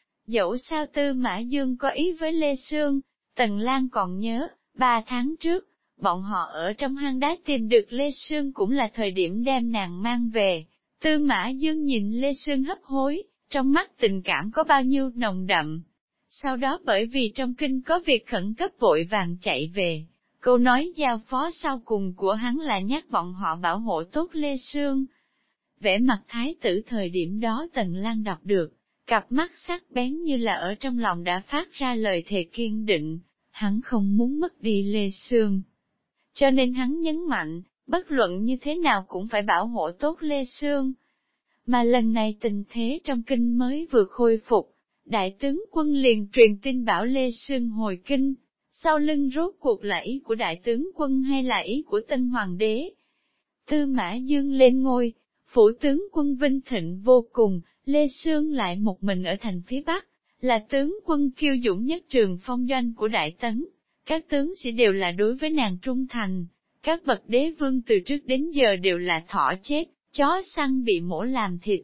Dẫu sao Tư Mã Dương có ý với Lê Sương, Tần Lang còn nhớ, ba tháng trước, bọn họ ở trong hang đá tìm được Lê Sương cũng là thời điểm đem nàng mang về. Tư Mã Dương nhìn Lê Sương hấp hối, trong mắt tình cảm có bao nhiêu nồng đậm. Sau đó bởi vì trong kinh có việc khẩn cấp vội vàng chạy về, câu nói giao phó sau cùng của hắn là nhắc bọn họ bảo hộ tốt Lê Sương. Vẻ mặt thái tử thời điểm đó Tần Lang đọc được, cặp mắt sắc bén như là ở trong lòng đã phát ra lời thề kiên định, hắn không muốn mất đi Lê Sương. Cho nên hắn nhấn mạnh, bất luận như thế nào cũng phải bảo hộ tốt Lê Sương. Mà lần này tình thế trong kinh mới vừa khôi phục, đại tướng quân liền truyền tin bảo Lê Sương hồi kinh, sau lưng rốt cuộc là ý của đại tướng quân hay là ý của tân hoàng đế. Tư Mã Dương lên ngôi, phủ tướng quân vinh thịnh vô cùng, Lê Sương lại một mình ở thành phía Bắc, là tướng quân kiêu dũng nhất trường phong doanh của Đại Tấn. Các tướng sĩ đều là đối với nàng trung thành, các bậc đế vương từ trước đến giờ đều là thỏ chết, chó săn bị mổ làm thịt.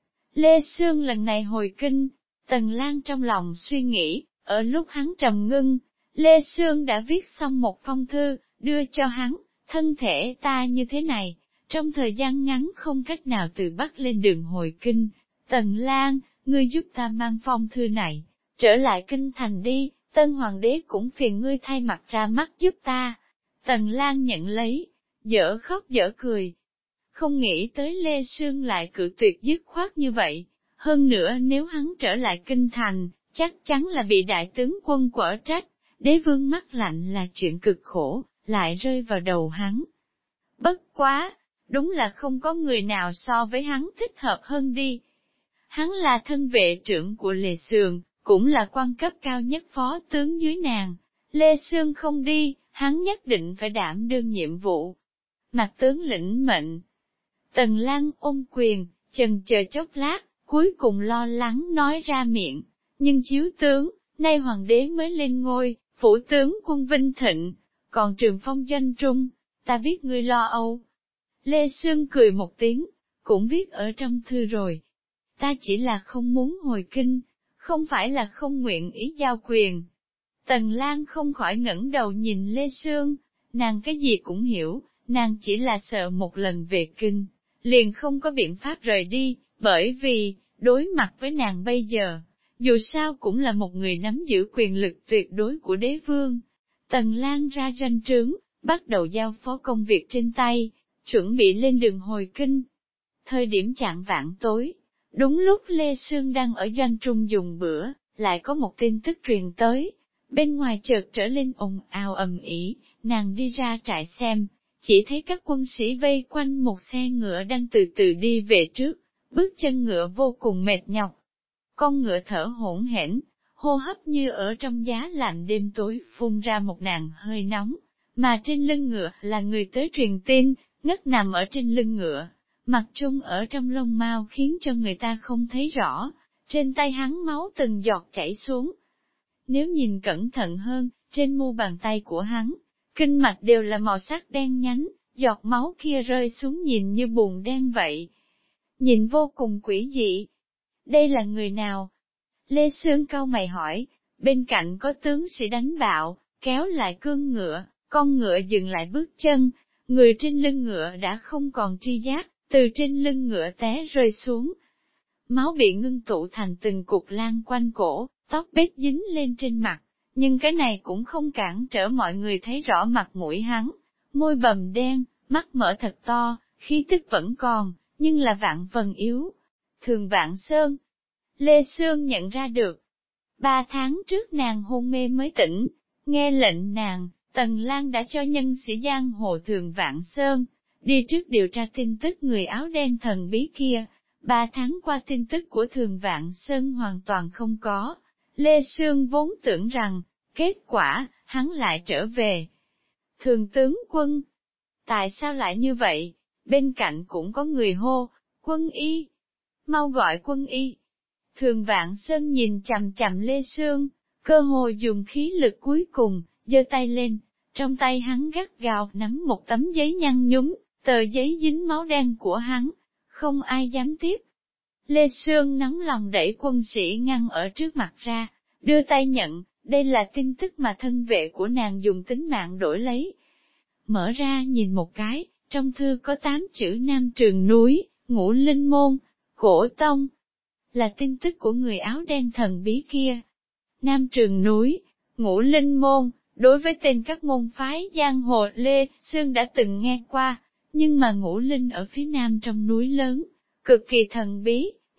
Lê Sương lần này hồi kinh, Tần Lang trong lòng suy nghĩ, ở lúc hắn trầm ngưng, Lê Sương đã viết xong một phong thư, đưa cho hắn, thân thể ta như thế này, trong thời gian ngắn không cách nào từ Bắc lên đường hồi kinh. Tần Lang, ngươi giúp ta mang phong thư này, trở lại kinh thành đi, tân hoàng đế cũng phiền ngươi thay mặt ra mắt giúp ta. Tần Lang nhận lấy, dở khóc dở cười. Không nghĩ tới Lê Sương lại cự tuyệt dứt khoát như vậy, hơn nữa nếu hắn trở lại kinh thành, chắc chắn là bị đại tướng quân quở trách, đế vương mắt lạnh là chuyện cực khổ, lại rơi vào đầu hắn. Bất quá, đúng là không có người nào so với hắn thích hợp hơn đi. Hắn là thân vệ trưởng của Lê Sương, cũng là quan cấp cao nhất phó tướng dưới nàng. Lê Sương không đi, hắn nhất định phải đảm đương nhiệm vụ. Mặt tướng lĩnh mệnh. Tần Lang ôm quyền, chần chờ chốc lát, cuối cùng lo lắng nói ra miệng. Nhưng chiếu tướng, nay hoàng đế mới lên ngôi, phủ tướng quân vinh thịnh, còn trường phong doanh trung, ta biết ngươi lo âu. Lê Sương cười một tiếng, cũng viết ở trong thư rồi. Ta chỉ là không muốn hồi kinh, không phải là không nguyện ý giao quyền. Tần Lang không khỏi ngẩng đầu nhìn Lê Sương, nàng cái gì cũng hiểu, nàng chỉ là sợ một lần về kinh, liền không có biện pháp rời đi, bởi vì, đối mặt với nàng bây giờ, dù sao cũng là một người nắm giữ quyền lực tuyệt đối của đế vương. Tần Lang ra doanh trướng, bắt đầu giao phó công việc trên tay, chuẩn bị lên đường hồi kinh. Thời điểm chạng vạng tối, đúng lúc Lê Sương đang ở doanh trung dùng bữa, lại có một tin tức truyền tới. Bên ngoài chợt trở lên ồn ào ầm ĩ, nàng đi ra trại xem, chỉ thấy các quân sĩ vây quanh một xe ngựa đang từ từ đi về trước, bước chân ngựa vô cùng mệt nhọc. Con ngựa thở hổn hển, hô hấp như ở trong giá lạnh đêm tối phun ra một làn hơi nóng, mà trên lưng ngựa là người tới truyền tin, ngất nằm ở trên lưng ngựa, mặt trung ở trong lông mao khiến cho người ta không thấy rõ, trên tay hắn máu từng giọt chảy xuống. Nếu nhìn cẩn thận hơn, trên mu bàn tay của hắn, kinh mạch đều là màu sắc đen nhánh, giọt máu kia rơi xuống nhìn như bùn đen vậy. Nhìn vô cùng quỷ dị. Đây là người nào? Lê Sương cau mày hỏi, bên cạnh có tướng sĩ đánh bạo, kéo lại cương ngựa, con ngựa dừng lại bước chân, người trên lưng ngựa đã không còn tri giác, từ trên lưng ngựa té rơi xuống. Máu bị ngưng tụ thành từng cục lan quanh cổ, tóc bết dính lên trên mặt, nhưng cái này cũng không cản trở mọi người thấy rõ mặt mũi hắn, môi bầm đen, mắt mở thật to, khí tức vẫn còn, nhưng là vạn phần yếu. Thường Vạn Sơn. Lê Sương nhận ra được. Ba tháng trước nàng hôn mê mới tỉnh, nghe lệnh nàng, Tần Lang đã cho nhân sĩ giang hồ Thường Vạn Sơn, đi trước điều tra tin tức người áo đen thần bí kia. Ba tháng qua tin tức của Thường Vạn Sơn hoàn toàn không có. Lê Sương vốn tưởng rằng, kết quả, hắn lại trở về. Thường tướng quân. Tại sao lại như vậy? Bên cạnh cũng có người hô, quân y. Mau gọi quân y. Thường Vạn Sơn nhìn chằm chằm Lê Sương, cơ hồ dùng khí lực cuối cùng, giơ tay lên, trong tay hắn gắt gao nắm một tấm giấy nhăn nhúm, tờ giấy dính máu đen của hắn, không ai dám tiếp. Lê Sương nóng lòng đẩy quân sĩ ngăn ở trước mặt ra, đưa tay nhận, đây là tin tức mà thân vệ của nàng dùng tính mạng đổi lấy. Mở ra nhìn một cái, trong thư có tám chữ Nam Trường núi, Ngũ Linh môn, Cổ tông. Là tin tức của người áo đen thần bí kia. Nam Trường núi, Ngũ Linh môn, đối với tên các môn phái giang hồ Lê Sương đã từng nghe qua, nhưng mà Ngũ Linh ở phía nam trong núi lớn, cực kỳ thần bí,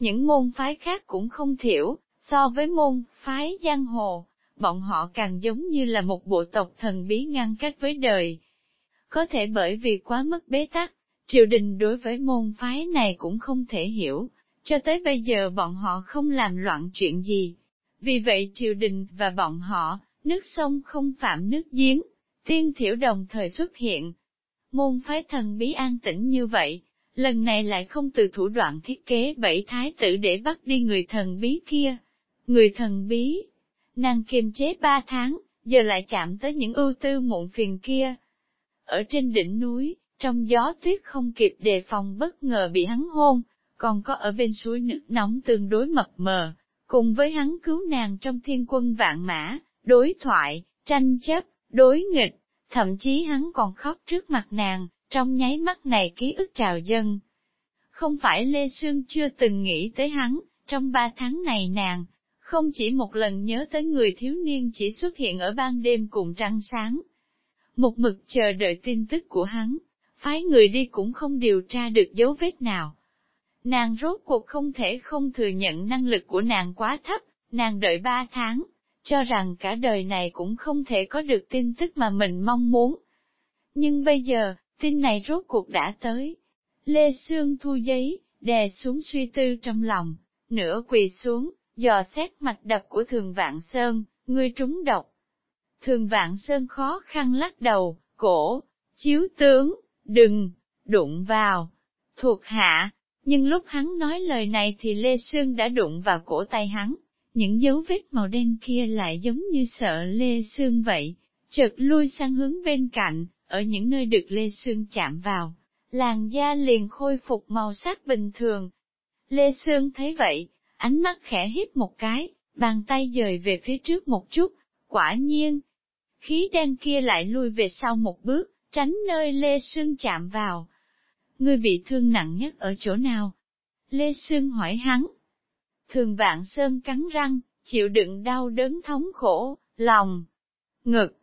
những môn phái khác cũng không thiểu, so với môn phái giang hồ, bọn họ càng giống như là một bộ tộc thần bí ngăn cách với đời. Có thể bởi vì quá mức bế tắc, triều đình đối với môn phái này cũng không thể hiểu, cho tới bây giờ bọn họ không làm loạn chuyện gì. Vì vậy triều đình và bọn họ, nước sông không phạm nước giếng, tiên thiểu đồng thời xuất hiện. Môn phái thần bí an tĩnh như vậy, lần này lại không từ thủ đoạn thiết kế bảy thái tử để bắt đi người thần bí kia. Người thần bí, nàng kiềm chế ba tháng, giờ lại chạm tới những ưu tư muộn phiền kia. Ở trên đỉnh núi, trong gió tuyết không kịp đề phòng bất ngờ bị hắn hôn, còn có ở bên suối nước nóng tương đối mập mờ, cùng với hắn cứu nàng trong thiên quân vạn mã, đối thoại, tranh chấp, đối nghịch, thậm chí hắn còn khóc trước mặt nàng, trong nháy mắt này ký ức trào dâng. Không phải Lê Sương chưa từng nghĩ tới hắn, trong ba tháng này nàng, không chỉ một lần nhớ tới người thiếu niên chỉ xuất hiện ở ban đêm cùng trăng sáng. Một mực chờ đợi tin tức của hắn, phái người đi cũng không điều tra được dấu vết nào. Nàng rốt cuộc không thể không thừa nhận năng lực của nàng quá thấp, nàng đợi ba tháng, cho rằng cả đời này cũng không thể có được tin tức mà mình mong muốn. Nhưng bây giờ, tin này rốt cuộc đã tới. Lê Sương thu giấy, đè xuống suy tư trong lòng, nửa quỳ xuống, dò xét mạch đập của Thường Vạn Sơn, ngươi trúng độc. Thường Vạn Sơn khó khăn lắc đầu, cổ, chiếu tướng, đừng, đụng vào, thuộc hạ. Nhưng lúc hắn nói lời này thì Lê Sương đã đụng vào cổ tay hắn, những dấu vết màu đen kia lại giống như sợ Lê Sương vậy, chợt lui sang hướng bên cạnh, ở những nơi được Lê Sương chạm vào, làn da liền khôi phục màu sắc bình thường. Lê Sương thấy vậy, ánh mắt khẽ híp một cái, bàn tay dời về phía trước một chút, quả nhiên, khí đen kia lại lui về sau một bước, tránh nơi Lê Sương chạm vào. Ngươi bị thương nặng nhất ở chỗ nào? Lê Sương hỏi hắn. Thường Vạn Sơn cắn răng, chịu đựng đau đớn thống khổ, lòng, ngực.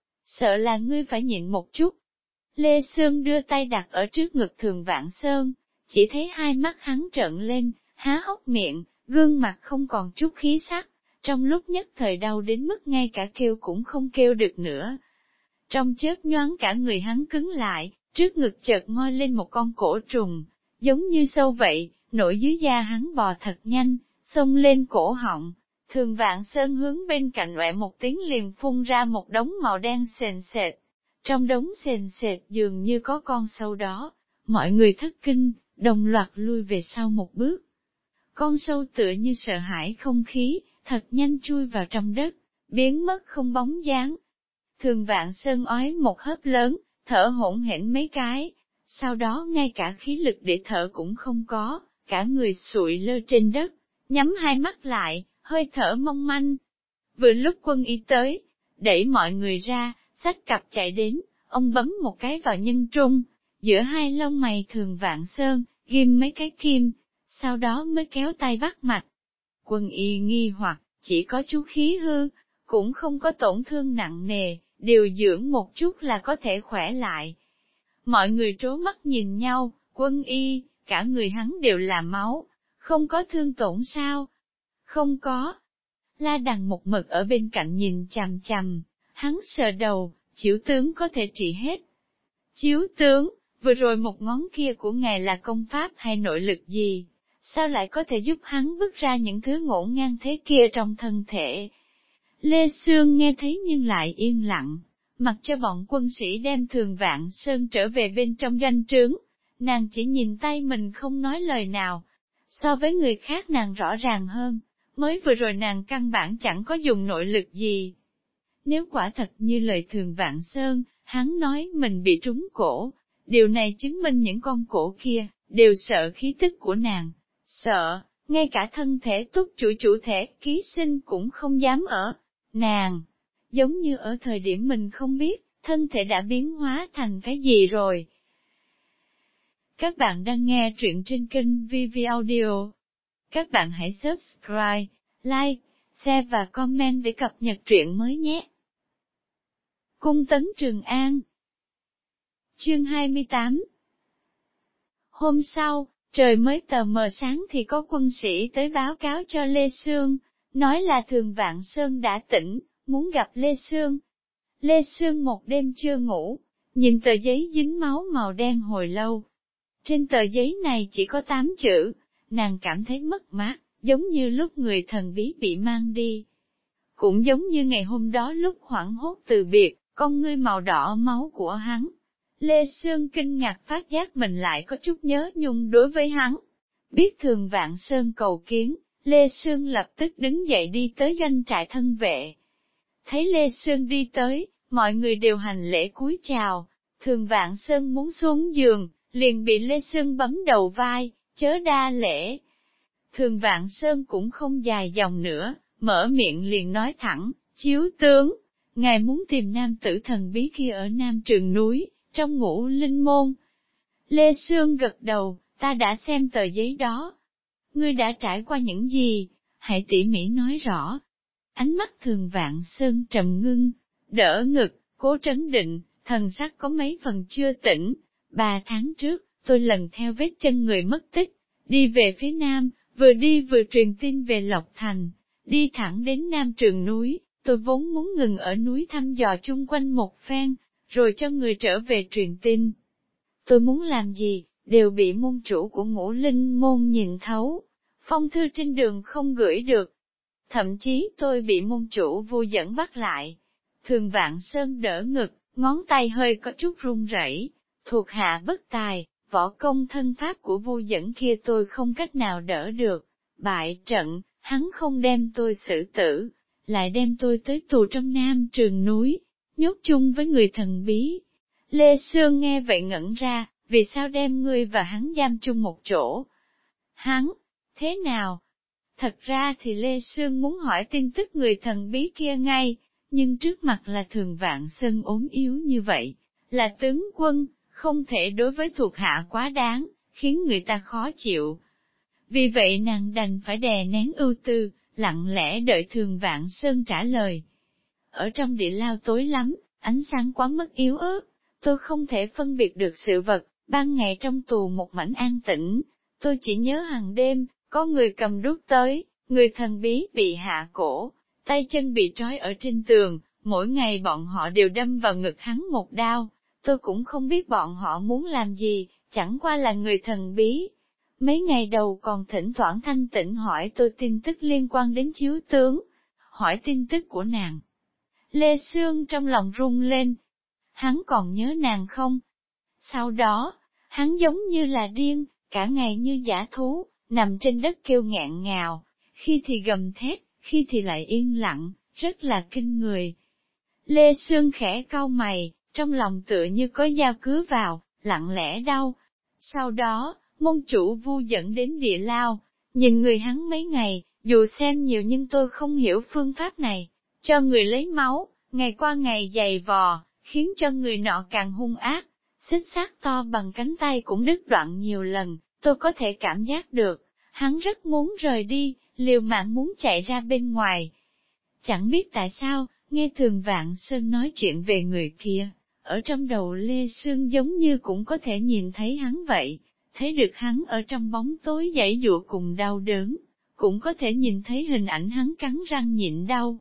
Sợ là ngươi phải nhịn một chút. Lê Sương đưa tay đặt ở trước ngực Thường Vạn Sơn, chỉ thấy hai mắt hắn trợn lên, há hốc miệng, gương mặt không còn chút khí sắc, trong lúc nhất thời đau đến mức ngay cả kêu cũng không kêu được nữa. Trong chớp nhoáng cả người hắn cứng lại, trước ngực chợt ngoi lên một con cổ trùng, giống như sâu vậy, nổi dưới da hắn bò thật nhanh, xông lên cổ họng. Thường Vạn Sơn hướng bên cạnh oẹ một tiếng liền phun ra một đống màu đen sền sệt. Trong đống sền sệt dường như có con sâu đó, mọi người thất kinh, đồng loạt lui về sau một bước. Con sâu tựa như sợ hãi không khí, thật nhanh chui vào trong đất, biến mất không bóng dáng. Thường Vạn Sơn ói một hớp lớn, thở hỗn hển mấy cái, sau đó ngay cả khí lực để thở cũng không có, cả người sụi lơ trên đất, nhắm hai mắt lại, hơi thở mong manh. Vừa lúc quân y tới, đẩy mọi người ra, xách cặp chạy đến, ông bấm một cái vào nhân trung, giữa hai lông mày Thường Vạn Sơn, ghim mấy cái kim, sau đó mới kéo tay bắt mạch. Quân y nghi hoặc, chỉ có chút khí hư, cũng không có tổn thương nặng nề, điều dưỡng một chút là có thể khỏe lại. Mọi người trố mắt nhìn nhau, quân y, cả người hắn đều là máu, không có thương tổn sao? Không có. La Đằng một mực ở bên cạnh nhìn chằm chằm, hắn sờ đầu, chiếu tướng có thể trị hết. Chiếu tướng, vừa rồi một ngón kia của ngài là công pháp hay nội lực gì? Sao lại có thể giúp hắn vứt ra những thứ ngổn ngang thế kia trong thân thể? Lê Sương nghe thấy nhưng lại yên lặng, mặc cho bọn quân sĩ đem Thường Vạn Sơn trở về bên trong doanh trướng, nàng chỉ nhìn tay mình không nói lời nào. So với người khác nàng rõ ràng hơn, mới vừa rồi nàng căn bản chẳng có dùng nội lực gì. Nếu quả thật như lời Thường Vạn Sơn, hắn nói mình bị trúng cổ, điều này chứng minh những con cổ kia, đều sợ khí tức của nàng, sợ, ngay cả thân thể túc chủ chủ thể ký sinh cũng không dám ở. Nàng, giống như ở thời điểm mình không biết, thân thể đã biến hóa thành cái gì rồi. Các bạn đang nghe truyện trên kênh vê vê Audio. Các bạn hãy subscribe, like, share và comment để cập nhật truyện mới nhé. Cung Tấn Trường An. Chương hai mươi tám. Hôm sau, Trời mới tờ mờ sáng thì có quân sĩ tới báo cáo cho Lê Sương, nói là Thường Vạn Sơn đã tỉnh, muốn gặp Lê Sương. Lê Sương một đêm chưa ngủ, nhìn tờ giấy dính máu màu đen hồi lâu. Trên tờ giấy này chỉ có tám chữ, nàng cảm thấy mất mát, giống như lúc người thần bí bị mang đi. Cũng giống như ngày hôm đó lúc hoảng hốt từ biệt, con ngươi màu đỏ máu của hắn. Lê Sương kinh ngạc phát giác mình lại có chút nhớ nhung đối với hắn. Biết Thường Vạn Sơn cầu kiến, Lê Sương lập tức đứng dậy đi tới doanh trại thân vệ. Thấy Lê Sương đi tới, mọi người đều hành lễ cúi chào. Thường Vạn Sơn muốn xuống giường, liền bị Lê Sương bấm đầu vai, chớ đa lễ. Thường Vạn Sơn cũng không dài dòng nữa, mở miệng liền nói thẳng, chiếu tướng, ngài muốn tìm nam tử thần bí kia ở Nam Trường núi, trong Ngũ Linh môn. Lê Sương gật đầu, ta đã xem tờ giấy đó. Ngươi đã trải qua những gì, hãy tỉ mỉ nói rõ. Ánh mắt Thường Vạn Sơn trầm ngưng, đỡ ngực, cố trấn định, thần sắc có mấy phần chưa tỉnh. Ba tháng trước, tôi lần theo vết chân người mất tích, đi về phía nam, vừa đi vừa truyền tin về Lộc Thành, đi thẳng đến Nam Trường núi. Tôi vốn muốn ngừng ở núi thăm dò chung quanh một phen, rồi cho người trở về truyền tin. Tôi muốn làm gì, đều bị môn chủ của Ngũ Linh môn nhìn thấu. Phong thư trên đường không gửi được. Thậm chí tôi bị môn chủ Vu Dẫn bắt lại. Thường Vạn Sơn đỡ ngực, ngón tay hơi có chút run rẩy. Thuộc hạ bất tài, võ công thân pháp của Vu Dẫn kia tôi không cách nào đỡ được. Bại trận, hắn không đem tôi xử tử, lại đem tôi tới tù trong Nam Trường núi, nhốt chung với người thần bí. Lê Sương nghe vậy ngẩn ra, vì sao đem ngươi và hắn giam chung một chỗ? Hắn, thế nào? Thật ra thì Lê Sương muốn hỏi tin tức người thần bí kia ngay, nhưng trước mặt là Thường Vạn Sơn ốm yếu như vậy, là tướng quân, không thể đối với thuộc hạ quá đáng, khiến người ta khó chịu. Vì vậy nàng đành phải đè nén ưu tư, lặng lẽ đợi Thường Vạn Sơn trả lời. Ở trong địa lao tối lắm, ánh sáng quá mức yếu ớt, tôi không thể phân biệt được sự vật, ban ngày trong tù một mảnh an tĩnh, tôi chỉ nhớ hàng đêm, có người cầm đuốc tới, người thần bí bị hạ cổ, tay chân bị trói ở trên tường, mỗi ngày bọn họ đều đâm vào ngực hắn một đao, tôi cũng không biết bọn họ muốn làm gì, chẳng qua là người thần bí. Mấy ngày đầu còn thỉnh thoảng thanh tĩnh hỏi tôi tin tức liên quan đến chiếu tướng, hỏi tin tức của nàng. Lê Sương trong lòng rung lên. Hắn còn nhớ nàng không? Sau đó, hắn giống như là điên, cả ngày như dã thú, nằm trên đất kêu ngạn ngào, khi thì gầm thét, khi thì lại yên lặng, rất là kinh người. Lê Sương khẽ cau mày, trong lòng tựa như có dao cứa vào, lặng lẽ đau. Sau đó, môn chủ Vu dẫn đến địa lao, nhìn người hắn mấy ngày, dù xem nhiều nhưng tôi không hiểu phương pháp này, cho người lấy máu, ngày qua ngày dày vò, khiến cho người nọ càng hung ác, xích sắt to bằng cánh tay cũng đứt đoạn nhiều lần, tôi có thể cảm giác được, hắn rất muốn rời đi, liều mạng muốn chạy ra bên ngoài. Chẳng biết tại sao, nghe Thường Vạn Sơn nói chuyện về người kia, ở trong đầu Lê Sương giống như cũng có thể nhìn thấy hắn vậy, thấy được hắn ở trong bóng tối giãy giụa cùng đau đớn, cũng có thể nhìn thấy hình ảnh hắn cắn răng nhịn đau.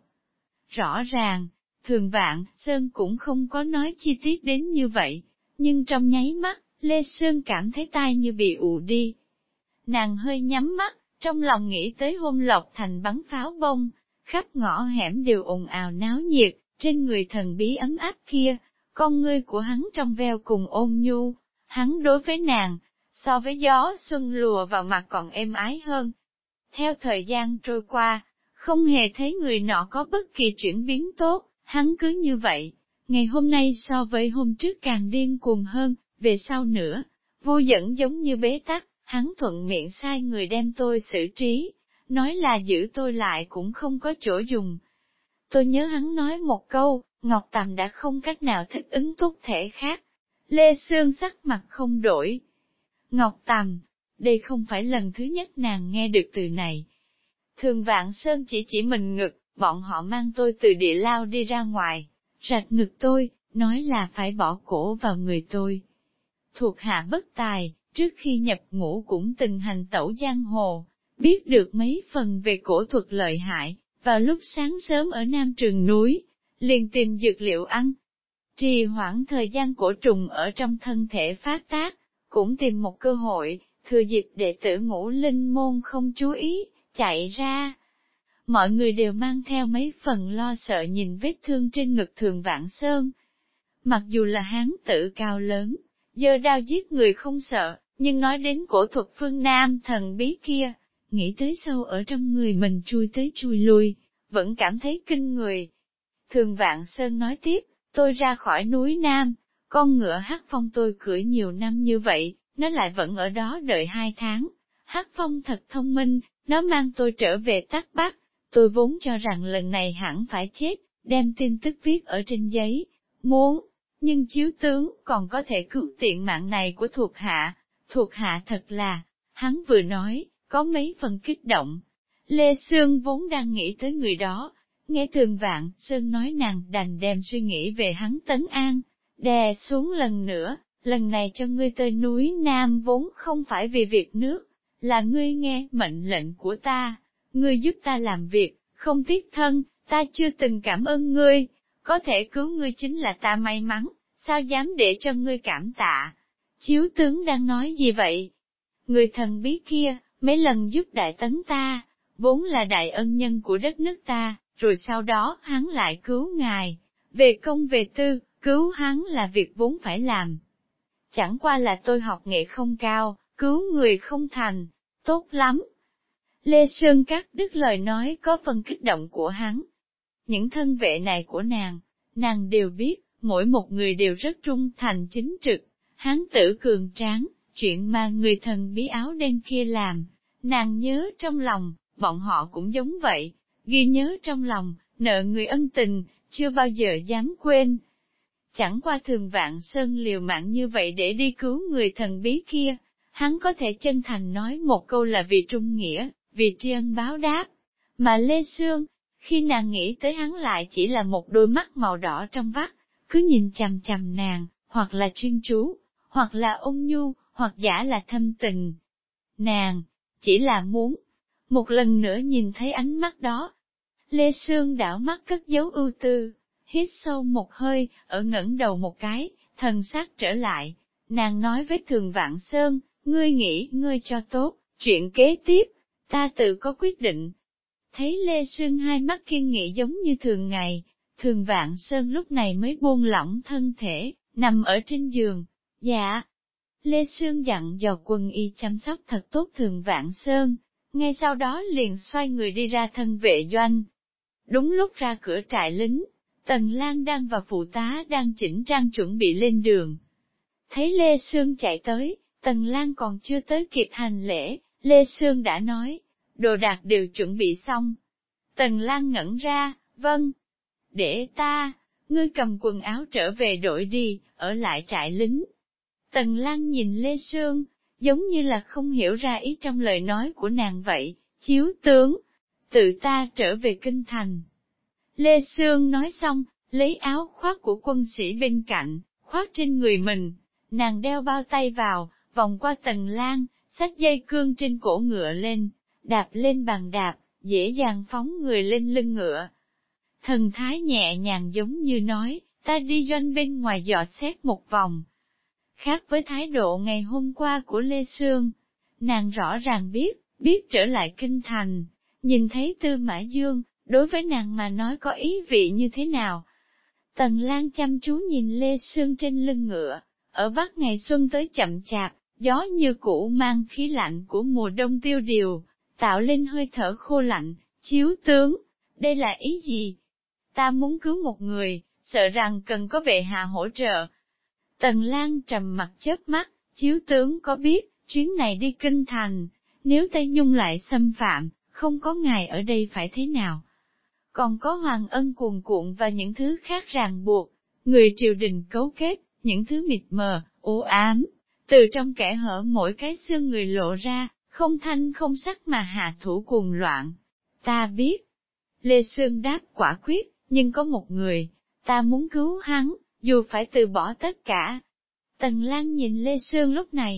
Rõ ràng, Thường Vạn Sơn cũng không có nói chi tiết đến như vậy, nhưng trong nháy mắt, Lê Sương cảm thấy tai như bị ù đi. Nàng hơi nhắm mắt, trong lòng nghĩ tới hôm Lộc Thành bắn pháo bông, khắp ngõ hẻm đều ồn ào náo nhiệt, trên người thần bí ấm áp kia, con ngươi của hắn trong veo cùng ôn nhu, hắn đối với nàng, so với gió xuân lùa vào mặt còn êm ái hơn. Theo thời gian trôi qua, không hề thấy người nọ có bất kỳ chuyển biến tốt, hắn cứ như vậy, ngày hôm nay so với hôm trước càng điên cuồng hơn, về sau nữa, Vu Dẫn giống như bế tắc, hắn thuận miệng sai người đem tôi xử trí, nói là giữ tôi lại cũng không có chỗ dùng. Tôi nhớ hắn nói một câu, Ngọc Tầm đã không cách nào thích ứng tốt thể khác. Lê Sương sắc mặt không đổi. Ngọc Tầm, đây không phải lần thứ nhất nàng nghe được từ này. Thường Vạn Sơn chỉ chỉ mình ngực, bọn họ mang tôi từ địa lao đi ra ngoài, rạch ngực tôi, nói là phải bỏ cổ vào người tôi. Thuộc hạ bất tài, trước khi nhập ngũ cũng từng hành tẩu giang hồ, biết được mấy phần về cổ thuật lợi hại, vào lúc sáng sớm ở Nam Trường núi, liền tìm dược liệu ăn. Trì hoãn thời gian cổ trùng ở trong thân thể phát tác, cũng tìm một cơ hội, thừa dịp đệ tử Ngũ Linh môn không chú ý, chạy ra. Mọi người đều mang theo mấy phần lo sợ nhìn vết thương trên ngực Thường Vạn Sơn. Mặc dù là hán tử cao lớn, giơ đao giết người không sợ, nhưng nói đến cổ thuật phương Nam thần bí kia, nghĩ tới sâu ở trong người mình chui tới chui lui, vẫn cảm thấy kinh người. Thường Vạn Sơn nói tiếp, tôi ra khỏi núi Nam, con ngựa Hắc Phong tôi cưỡi nhiều năm như vậy, nó lại vẫn ở đó đợi hai tháng. Hắc Phong thật thông minh, nó mang tôi trở về Tắc Bắc, tôi vốn cho rằng lần này hẳn phải chết, đem tin tức viết ở trên giấy, muốn, nhưng chiếu tướng còn có thể cứu tiện mạng này của thuộc hạ, thuộc hạ thật là, hắn vừa nói, có mấy phần kích động. Lê Sương vốn đang nghĩ tới người đó, nghe Thường Vạn Sơn nói nàng đành đem suy nghĩ về hắn tấn an, đè xuống lần nữa, lần này cho ngươi tới núi Nam vốn không phải vì việc nước, là ngươi nghe mệnh lệnh của ta, ngươi giúp ta làm việc, không tiếc thân, ta chưa từng cảm ơn ngươi, có thể cứu ngươi chính là ta may mắn, sao dám để cho ngươi cảm tạ. Chiếu tướng đang nói gì vậy? Người thần bí kia, mấy lần giúp đại tấn ta, vốn là đại ân nhân của đất nước ta, rồi sau đó hắn lại cứu ngài. Về công về tư, cứu hắn là việc vốn phải làm. Chẳng qua là tôi học nghệ không cao, cứu người không thành, tốt lắm. Lê Sơn cắt đứt lời nói có phần kích động của hắn. Những thân vệ này của nàng, nàng đều biết, mỗi một người đều rất trung thành chính trực, hán tử cường tráng, chuyện mà người thần bí áo đen kia làm, nàng nhớ trong lòng, bọn họ cũng giống vậy, ghi nhớ trong lòng, nợ người ân tình, chưa bao giờ dám quên. Chẳng qua Thường Vạn Sơn liều mạng như vậy để đi cứu người thần bí kia, hắn có thể chân thành nói một câu là vì trung nghĩa, vì tri ân báo đáp. Mà Lê Sương, khi nàng nghĩ tới hắn lại chỉ là một đôi mắt màu đỏ trong vắt, cứ nhìn chằm chằm nàng, hoặc là chuyên chú, hoặc là ôn nhu, hoặc giả là thâm tình. Nàng, chỉ là muốn, một lần nữa nhìn thấy ánh mắt đó. Lê Sương đảo mắt cất giấu ưu tư, hít sâu một hơi, ở ngẩng đầu một cái, thần sắc trở lại, nàng nói với Thường Vạn Sơn, ngươi nghĩ ngươi cho tốt, chuyện kế tiếp, ta tự có quyết định. Thấy Lê Sương hai mắt kiên nghị giống như thường ngày, Thường Vạn Sơn lúc này mới buông lỏng thân thể, nằm ở trên giường. Dạ. Lê Sương dặn dò Quân Y chăm sóc thật tốt Thường Vạn Sơn, ngay sau đó liền xoay người đi ra thân vệ doanh. Đúng lúc ra cửa trại lính, Tần Lan đang và phụ tá đang chỉnh trang chuẩn bị lên đường. Thấy Lê Sương chạy tới, Tần Lan còn chưa tới kịp hành lễ, Lê Sương đã nói, đồ đạc đều chuẩn bị xong. Tần Lan ngẩn ra, vâng. Để ta, ngươi cầm quần áo trở về đội đi, ở lại trại lính. Tần Lan nhìn Lê Sương, giống như là không hiểu ra ý trong lời nói của nàng vậy, chiếu tướng, tự ta trở về kinh thành. Lê Sương nói xong, lấy áo khoác của quân sĩ bên cạnh, khoác trên người mình, nàng đeo bao tay vào, vòng qua Tần Lan, xách dây cương trên cổ ngựa lên, đạp lên bàn đạp, dễ dàng phóng người lên lưng ngựa. Thần thái nhẹ nhàng giống như nói, ta đi doanh bên ngoài dò xét một vòng. Khác với thái độ ngày hôm qua của Lê Sương, nàng rõ ràng biết, biết trở lại kinh thành, nhìn thấy Tư Mã Dương, đối với nàng mà nói có ý vị như thế nào. Tần Lan chăm chú nhìn Lê Sương trên lưng ngựa, ở Bắc ngày xuân tới chậm chạp, gió như cũ mang khí lạnh của mùa đông tiêu điều, tạo lên hơi thở khô lạnh, chiếu tướng, đây là ý gì? Ta muốn cứu một người, sợ rằng cần có bệ hạ hỗ trợ. Tần Lan trầm mặt chớp mắt, chiếu tướng có biết, chuyến này đi kinh thành, nếu Tây Nhung lại xâm phạm, không có ngài ở đây phải thế nào? Còn có hoàng ân cuồn cuộn và những thứ khác ràng buộc, người triều đình cấu kết, những thứ mịt mờ, u ám, từ trong kẽ hở mỗi cái xương người lộ ra, không thanh không sắc mà hạ thủ cuồng loạn. Ta biết. Lê Sương đáp quả quyết, nhưng có một người, ta muốn cứu hắn, dù phải từ bỏ tất cả. Tần Lan nhìn Lê Sương lúc này,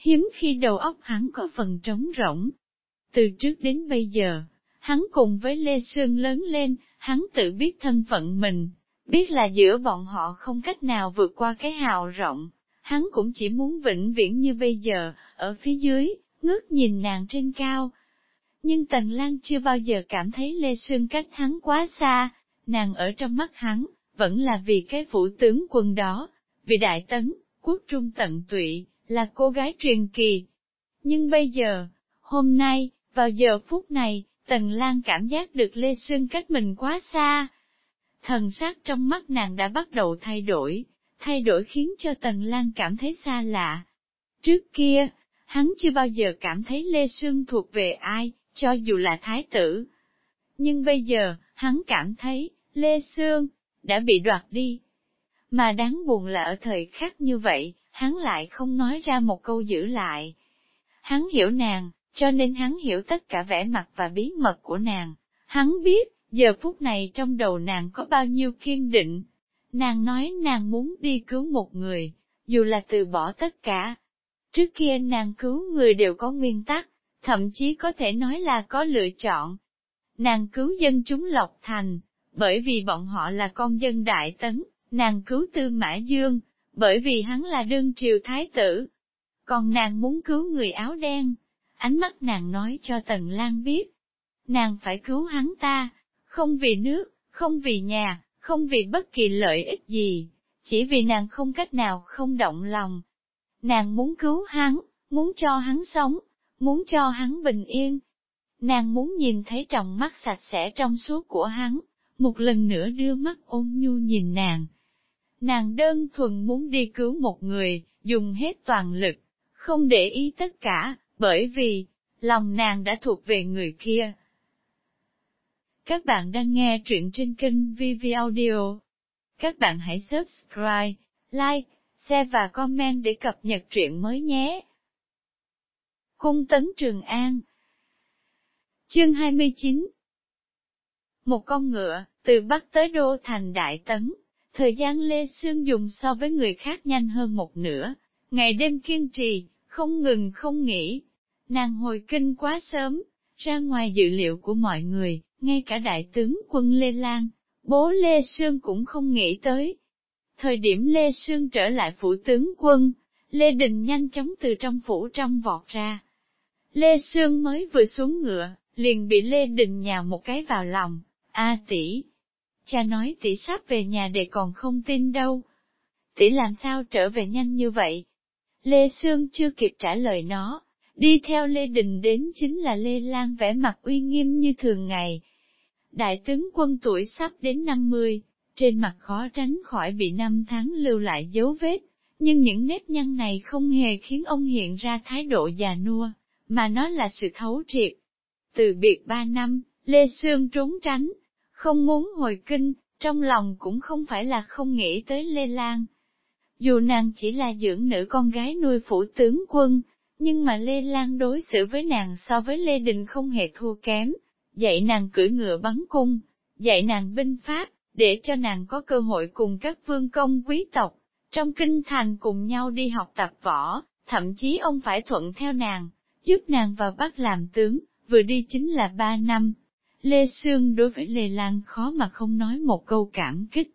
hiếm khi đầu óc hắn có phần trống rỗng. Từ trước đến bây giờ, hắn cùng với Lê Sương lớn lên, hắn tự biết thân phận mình, biết là giữa bọn họ không cách nào vượt qua cái hào rộng, hắn cũng chỉ muốn vĩnh viễn như bây giờ, ở phía dưới, ngước nhìn nàng trên cao. Nhưng Tần Lan chưa bao giờ cảm thấy Lê Sương cách hắn quá xa, nàng ở trong mắt hắn, vẫn là vì cái phủ tướng quân đó, vì Đại Tấn, quốc trung tận tụy, là cô gái truyền kỳ. Nhưng bây giờ, hôm nay, vào giờ phút này, Tần Lan cảm giác được Lê Sương cách mình quá xa. Thần sắc trong mắt nàng đã bắt đầu thay đổi, thay đổi khiến cho Tần Lan cảm thấy xa lạ. Trước kia, hắn chưa bao giờ cảm thấy Lê Sương thuộc về ai, cho dù là thái tử. Nhưng bây giờ, hắn cảm thấy, Lê Sương, đã bị đoạt đi. Mà đáng buồn là ở thời khắc như vậy, hắn lại không nói ra một câu giữ lại. Hắn hiểu nàng, cho nên hắn hiểu tất cả vẻ mặt và bí mật của nàng. Hắn biết, giờ phút này trong đầu nàng có bao nhiêu kiên định. Nàng nói nàng muốn đi cứu một người, dù là từ bỏ tất cả. Trước kia nàng cứu người đều có nguyên tắc, thậm chí có thể nói là có lựa chọn. Nàng cứu dân chúng Lộc Thành, bởi vì bọn họ là con dân Đại Tấn, nàng cứu Tư Mã Dương, bởi vì hắn là đương triều thái tử. Còn nàng muốn cứu người áo đen, ánh mắt nàng nói cho Tần Lan biết. Nàng phải cứu hắn ta, không vì nước, không vì nhà, không vì bất kỳ lợi ích gì, chỉ vì nàng không cách nào không động lòng. Nàng muốn cứu hắn, muốn cho hắn sống, muốn cho hắn bình yên. Nàng muốn nhìn thấy trong mắt sạch sẽ trong suốt của hắn, một lần nữa đưa mắt ôn nhu nhìn nàng. Nàng đơn thuần muốn đi cứu một người, dùng hết toàn lực, không để ý tất cả, bởi vì, lòng nàng đã thuộc về người kia. Các bạn đang nghe truyện trên kênh vê vê Audio. Các bạn hãy subscribe, like, share và comment để cập nhật truyện mới nhé. Cung Tấn Trường An. Chương hai mươi chín. Một con ngựa, từ Bắc tới Đô thành Đại Tấn, thời gian Lê Sương dùng so với người khác nhanh hơn một nửa, ngày đêm kiên trì, không ngừng không nghỉ. Nàng hồi kinh quá sớm, ra ngoài dự liệu của mọi người, ngay cả đại tướng quân Lê Lan, bố Lê Sương cũng không nghĩ tới. Thời điểm Lê Sương trở lại phủ tướng quân, Lê Đình nhanh chóng từ trong phủ trong vọt ra. Lê Sương mới vừa xuống ngựa, liền bị Lê Đình nhào một cái vào lòng. A tỷ, cha nói tỷ sắp về nhà để còn không tin đâu. Tỷ làm sao trở về nhanh như vậy? Lê Sương chưa kịp trả lời nó, đi theo Lê Đình đến chính là Lê Lan vẻ mặt uy nghiêm như thường ngày. Đại tướng quân tuổi sắp đến năm mươi, trên mặt khó tránh khỏi bị năm tháng lưu lại dấu vết, nhưng những nếp nhăn này không hề khiến ông hiện ra thái độ già nua, mà nó là sự thấu triệt. Từ biệt ba năm, Lê Sương trốn tránh, không muốn hồi kinh, trong lòng cũng không phải là không nghĩ tới Lê Lan. Dù nàng chỉ là dưỡng nữ con gái nuôi phủ tướng quân, nhưng mà Lê Lan đối xử với nàng so với Lê Đình không hề thua kém, dạy nàng cưỡi ngựa bắn cung, dạy nàng binh pháp, để cho nàng có cơ hội cùng các vương công quý tộc, trong kinh thành cùng nhau đi học tập võ, thậm chí ông phải thuận theo nàng, giúp nàng vào Bắc làm tướng, vừa đi chính là ba năm. Lê Sương đối với Lê Lan khó mà không nói một câu cảm kích.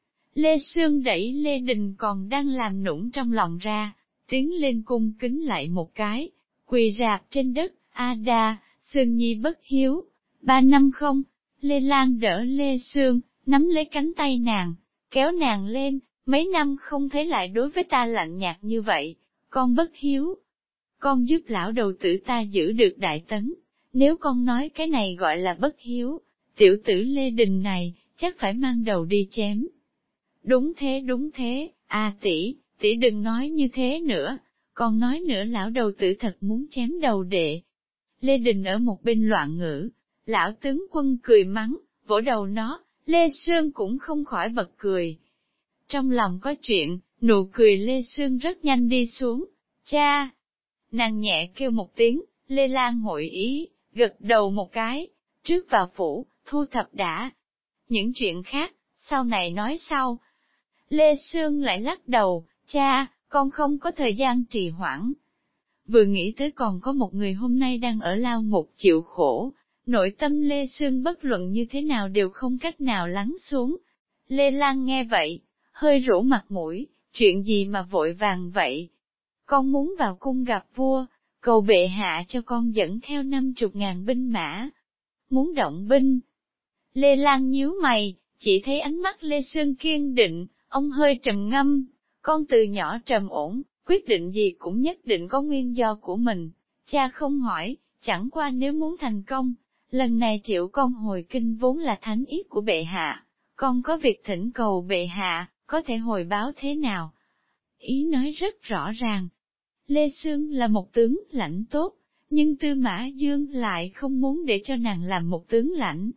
Lê Sương đẩy Lê Đình còn đang làm nũng trong lòng ra, tiến lên cung kính lại một cái, quỳ rạp trên đất, A đa, Sương nhi bất hiếu, ba năm không. Lê Lan đỡ Lê Sương, nắm lấy cánh tay nàng, kéo nàng lên, mấy năm không thấy lại đối với ta lạnh nhạt như vậy, con bất hiếu. Con giúp lão đầu tử ta giữ được Đại Tấn, nếu con nói cái này gọi là bất hiếu, tiểu tử Lê Đình này, chắc phải mang đầu đi chém. Đúng thế đúng thế, à tỷ, tỷ đừng nói như thế nữa, còn nói nữa lão đầu tử thật muốn chém đầu đệ. Lê Đình ở một bên loạn ngữ, lão tướng quân cười mắng, vỗ đầu nó, Lê Sương cũng không khỏi bật cười. Trong lòng có chuyện, nụ cười Lê Sương rất nhanh đi xuống, cha. Nàng nhẹ kêu một tiếng, Lê Lan hội ý, gật đầu một cái, trước vào phủ, thu thập đã. Những chuyện khác, sau này nói sau. Lê Sương lại lắc đầu, cha, con không có thời gian trì hoãn. Vừa nghĩ tới còn có một người hôm nay đang ở lao ngục chịu khổ, nội tâm Lê Sương bất luận như thế nào đều không cách nào lắng xuống. Lê Lan nghe vậy, hơi rũ mặt mũi, chuyện gì mà vội vàng vậy? Con muốn vào cung gặp vua, cầu bệ hạ cho con dẫn theo năm chục ngàn binh mã. Muốn động binh. Lê Lan nhíu mày, chỉ thấy ánh mắt Lê Sương kiên định, ông hơi trầm ngâm. Con từ nhỏ trầm ổn, quyết định gì cũng nhất định có nguyên do của mình. Cha không hỏi, chẳng qua nếu muốn thành công, lần này triệu con hồi kinh vốn là thánh ý của bệ hạ. Con có việc thỉnh cầu bệ hạ, có thể hồi báo thế nào? Ý nói rất rõ ràng. Lê Sương là một tướng lãnh tốt, nhưng Tư Mã Dương lại không muốn để cho nàng làm một tướng lãnh.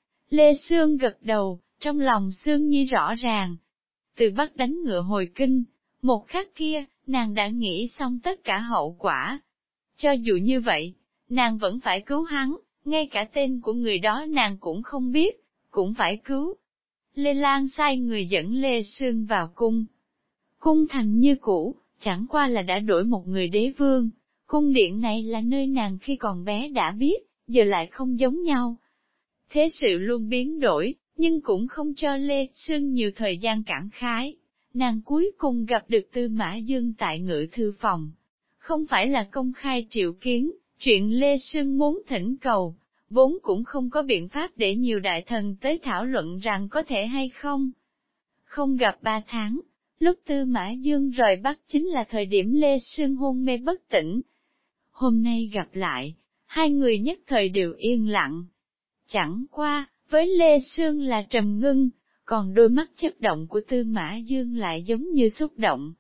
Lê Sương gật đầu, trong lòng Sương Nhi rõ ràng. Từ Bắc đánh ngựa hồi kinh, một khắc kia, nàng đã nghĩ xong tất cả hậu quả. Cho dù như vậy, nàng vẫn phải cứu hắn, ngay cả tên của người đó nàng cũng không biết, cũng phải cứu. Lê Lan sai người dẫn Lê Sương vào cung. Cung thành như cũ, chẳng qua là đã đổi một người đế vương. Cung điện này là nơi nàng khi còn bé đã biết, giờ lại không giống nhau. Thế sự luôn biến đổi, nhưng cũng không cho Lê Sương nhiều thời gian cảm khái. Nàng cuối cùng gặp được Tư Mã Dương tại ngự thư phòng. Không phải là công khai triệu kiến, chuyện Lê Sương muốn thỉnh cầu, vốn cũng không có biện pháp để nhiều đại thần tới thảo luận rằng có thể hay không. Không gặp ba tháng, lúc Tư Mã Dương rời Bắc chính là thời điểm Lê Sương hôn mê bất tỉnh. Hôm nay gặp lại, hai người nhất thời đều yên lặng. Chẳng qua, với Lê Sương là trầm ngưng, còn đôi mắt chớp động của Tư Mã Dương lại giống như xúc động.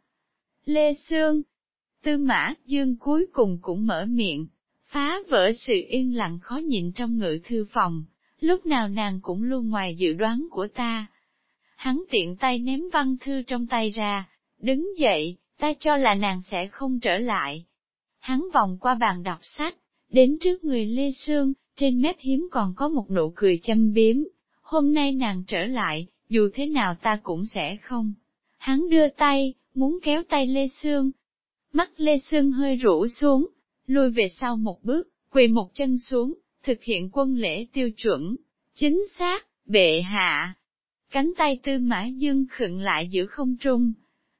Lê Sương, Tư Mã Dương cuối cùng cũng mở miệng, phá vỡ sự yên lặng khó nhịn trong ngự thư phòng, lúc nào nàng cũng luôn ngoài dự đoán của ta. Hắn tiện tay ném văn thư trong tay ra, đứng dậy, ta cho là nàng sẽ không trở lại. Hắn vòng qua bàn đọc sách, đến trước người Lê Sương, trên mép hiếm còn có một nụ cười châm biếm. Hôm nay nàng trở lại, dù thế nào ta cũng sẽ không. Hắn đưa tay, muốn kéo tay Lê Sương. Mắt Lê Sương hơi rũ xuống, lùi về sau một bước, quỳ một chân xuống, thực hiện quân lễ tiêu chuẩn. Chính xác, bệ hạ. Cánh tay Tư Mã Dương khựng lại giữa không trung.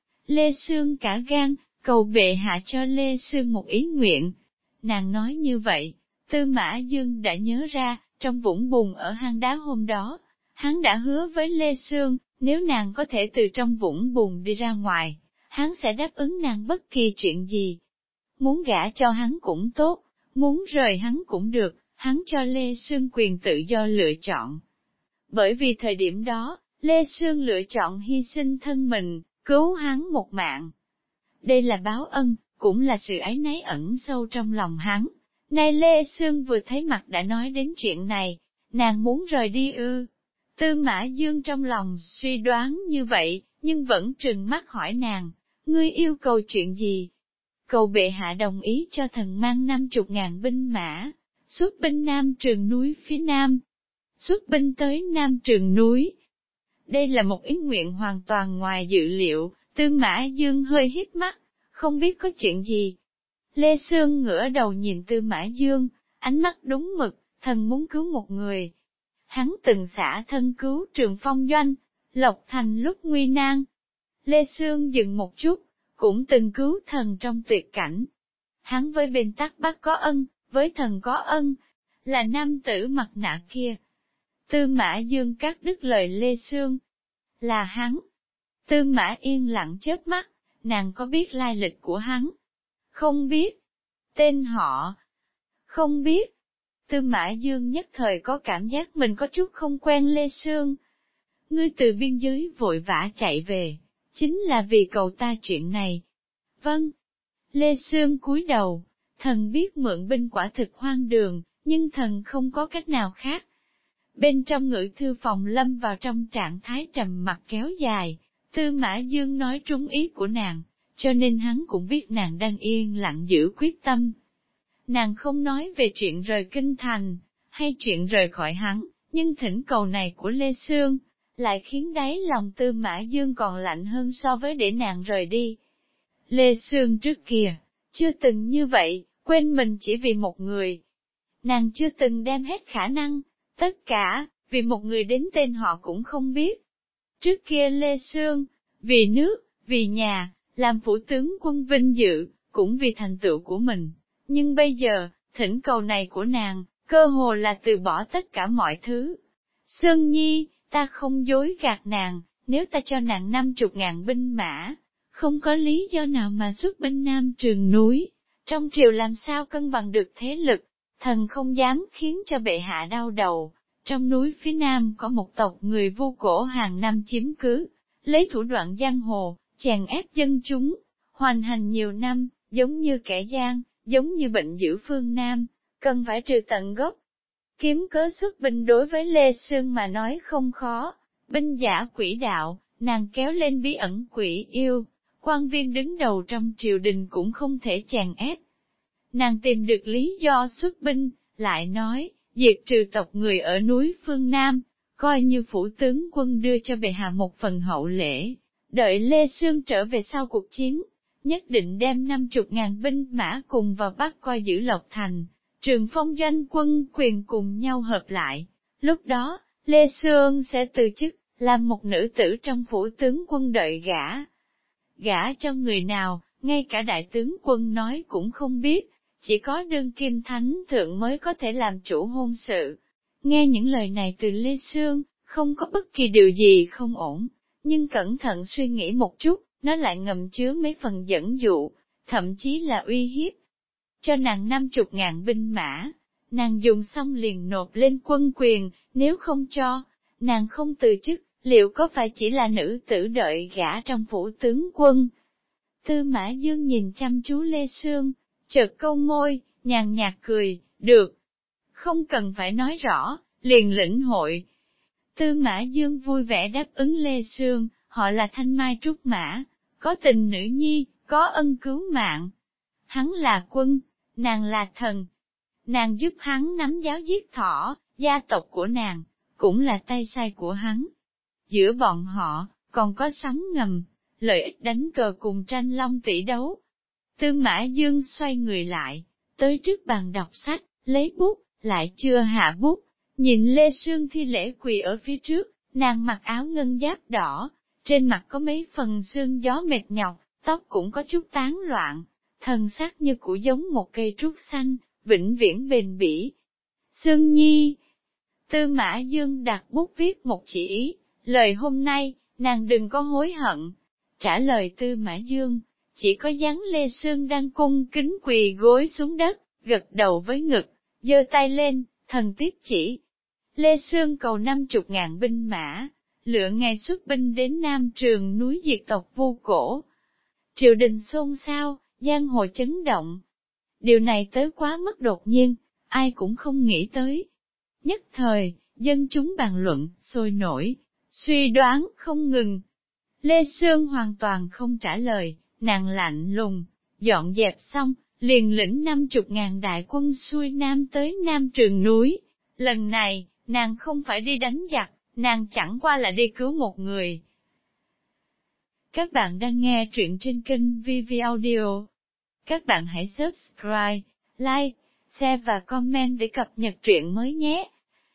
Lê Sương cả gan, cầu bệ hạ cho Lê Sương một ý nguyện. Nàng nói như vậy, Tư Mã Dương đã nhớ ra, trong vũng bùn ở hang đá hôm đó, hắn đã hứa với Lê Sương, nếu nàng có thể từ trong vũng bùn đi ra ngoài, hắn sẽ đáp ứng nàng bất kỳ chuyện gì. Muốn gả cho hắn cũng tốt, muốn rời hắn cũng được, hắn cho Lê Sương quyền tự do lựa chọn. Bởi vì thời điểm đó, Lê Sương lựa chọn hy sinh thân mình, cứu hắn một mạng. Đây là báo ân, cũng là sự áy náy ẩn sâu trong lòng hắn. Nay Lê Sương vừa thấy mặt đã nói đến chuyện này, nàng muốn rời đi ư. Tư Mã Dương trong lòng suy đoán như vậy, nhưng vẫn trừng mắt hỏi nàng, ngươi yêu cầu chuyện gì? Cầu bệ hạ đồng ý cho thần mang năm chục ngàn binh mã, xuất binh Nam Trường núi phía Nam. Xuất binh tới Nam Trường núi. Đây là một ý nguyện hoàn toàn ngoài dự liệu, Tư Mã Dương hơi hít mắt, không biết có chuyện gì. Lê Sương ngửa đầu nhìn Tư Mã Dương, ánh mắt đúng mực, thần muốn cứu một người. Hắn từng xả thân cứu Trường Phong Doanh, Lộc Thành lúc nguy nan. Lê Sương dừng một chút, cũng từng cứu thần trong tuyệt cảnh. Hắn với bên Tắc Bắc có ân, với thần có ân, là nam tử mặt nạ kia. Tư Mã Dương cắt đứt lời Lê Sương. Là hắn. Tư Mã yên lặng chớp mắt, nàng có biết lai lịch của hắn? Không biết. Tên họ? Không biết. Tư Mã Dương nhất thời có cảm giác mình có chút không quen Lê Sương. Ngươi từ biên giới vội vã chạy về, chính là vì cầu ta chuyện này. Vâng. Lê Sương cúi đầu, thần biết mượn binh quả thực hoang đường, nhưng thần không có cách nào khác. Bên trong ngự thư phòng lâm vào trong trạng thái trầm mặc kéo dài, Tư Mã Dương nói trúng ý của nàng, cho nên hắn cũng biết nàng đang yên lặng giữ quyết tâm. Nàng không nói về chuyện rời kinh thành, hay chuyện rời khỏi hắn, nhưng thỉnh cầu này của Lê Sương, lại khiến đáy lòng Tư Mã Dương còn lạnh hơn so với để nàng rời đi. Lê Sương trước kia, Chưa từng như vậy, quên mình chỉ vì một người. Nàng chưa từng đem hết khả năng, tất cả, vì một người đến tên họ cũng không biết. Trước kia Lê Sương, vì nước, vì nhà, làm phủ tướng quân vinh dự, cũng vì thành tựu của mình. Nhưng bây giờ, thỉnh cầu này của nàng, cơ hồ là từ bỏ tất cả mọi thứ. Sương Nhi, ta không dối gạt nàng, nếu ta cho nàng năm chục ngàn binh mã, không có lý do nào mà xuất binh Nam Trường núi, trong triều làm sao cân bằng được thế lực, thần không dám khiến cho bệ hạ đau đầu. Trong núi phía Nam có một tộc người Vu Cổ hàng năm chiếm cứ, lấy thủ đoạn giang hồ, chèn ép dân chúng, hoành hành nhiều năm, giống như kẻ gian, giống như bệnh dữ phương Nam, cần phải trừ tận gốc. Kiếm cớ xuất binh đối với Lê Sương mà nói không khó, binh giả quỷ đạo, nàng kéo lên bí ẩn quỷ yêu, quan viên đứng đầu trong triều đình cũng không thể chèn ép. Nàng tìm được lý do xuất binh, lại nói, diệt trừ tộc người ở núi phương Nam, coi như phủ tướng quân đưa cho bệ hạ một phần hậu lễ, đợi Lê Sương trở về sau cuộc chiến, nhất định đem năm chục ngàn binh mã cùng vào bắt coi giữ Lộc Thành, Trường Phong doanh quân quyền cùng nhau hợp lại. Lúc đó, Lê Sương sẽ từ chức, làm một nữ tử trong phủ tướng quân đợi gả. Gả cho người nào, ngay cả đại tướng quân nói cũng không biết, chỉ có đương kim thánh thượng mới có thể làm chủ hôn sự. Nghe những lời này từ Lê Sương, không có bất kỳ điều gì không ổn, nhưng cẩn thận suy nghĩ một chút, nó lại ngầm chứa mấy phần dẫn dụ, thậm chí là uy hiếp. Cho nàng năm chục ngàn binh mã, nàng dùng xong liền nộp lên quân quyền, nếu không cho, nàng không từ chức, liệu có phải chỉ là nữ tử đợi gả trong phủ tướng quân? Tư Mã Dương nhìn chăm chú Lê Sương, chợt câu môi, nhàn nhạt cười, được. Không cần phải nói rõ, liền lĩnh hội. Tư Mã Dương vui vẻ đáp ứng Lê Sương, họ là thanh mai trúc mã, có tình nữ nhi, có ân cứu mạng. Hắn là quân, nàng là thần. Nàng giúp hắn nắm giáo giết thỏ, gia tộc của nàng, cũng là tay sai của hắn. Giữa bọn họ, còn có sóng ngầm, lợi ích đánh cờ cùng tranh long tỷ đấu. Tư Mã Dương xoay người lại, tới trước bàn đọc sách, lấy bút, lại chưa hạ bút, nhìn Lê Sương thi lễ quỳ ở phía trước, nàng mặc áo ngân giáp đỏ, trên mặt có mấy phần sương gió mệt nhọc, tóc cũng có chút tán loạn, thần sắc như củ giống một cây trúc xanh, vĩnh viễn bền bỉ. Sương Nhi. Tư Mã Dương đặt bút viết một chỉ ý, lời hôm nay, nàng đừng có hối hận. Trả lời Tư Mã Dương, chỉ có dáng Lê Sương đang cung kính quỳ gối xuống đất, gật đầu với ngực, giơ tay lên, thần tiếp chỉ. Lê Sương cầu năm chục ngàn binh mã, lựa ngày xuất binh đến Nam Trường núi diệt tộc Vu Cổ. Triều đình xôn xao, giang hồ chấn động. Điều này tới quá mức đột nhiên, ai cũng không nghĩ tới. Nhất thời, dân chúng bàn luận, sôi nổi, suy đoán không ngừng. Lê Sương hoàn toàn không trả lời, nàng lạnh lùng, dọn dẹp xong, liền lĩnh năm chục ngàn đại quân xuôi nam tới Nam Trường núi. Lần này, nàng không phải đi đánh giặc, nàng chẳng qua là đi cứu một người. Các bạn đang nghe truyện trên kênh vê vê Audio. Các bạn hãy subscribe, like, share và comment để cập nhật truyện mới nhé.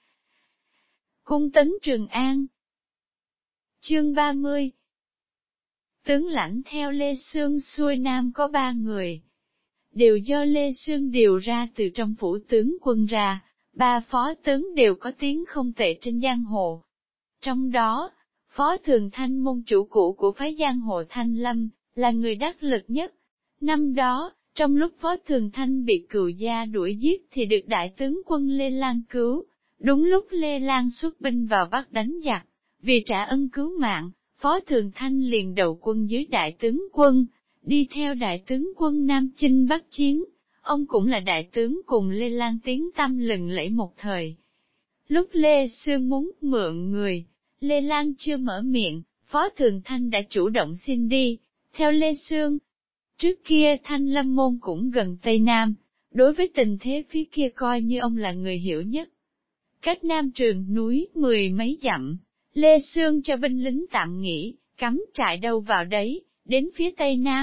Cung tấn Trường An. Chương ba mươi. Tướng lãnh theo Lê Sương xuôi nam có ba người. Đều do Lê Sương điều ra từ trong phủ tướng quân ra, ba phó tướng đều có tiếng không tệ trên giang hồ. Trong đó, Phó Thường Thanh môn chủ cũ của phái giang hồ Thanh Lâm, là người đắc lực nhất. Năm đó, trong lúc Phó Thường Thanh bị cừu gia đuổi giết thì được đại tướng quân Lê Lan cứu. Đúng lúc Lê Lan xuất binh vào Bắc đánh giặc, vì trả ân cứu mạng, Phó Thường Thanh liền đầu quân dưới đại tướng quân, đi theo đại tướng quân Nam Chinh Bắc chiến. Ông cũng là đại tướng cùng Lê Lan tiếng tăm lừng lẫy một thời. Lúc Lê Sương muốn mượn người, Lê Lan chưa mở miệng, Phó Thường Thanh đã chủ động xin đi, theo Lê Sương. Trước kia Thanh Lâm môn cũng gần Tây Nam, đối với tình thế phía kia coi như ông là người hiểu nhất. Cách Nam Trường núi mười mấy dặm, Lê Sương cho binh lính tạm nghỉ, cắm trại đâu vào đấy, đến phía Tây Nam,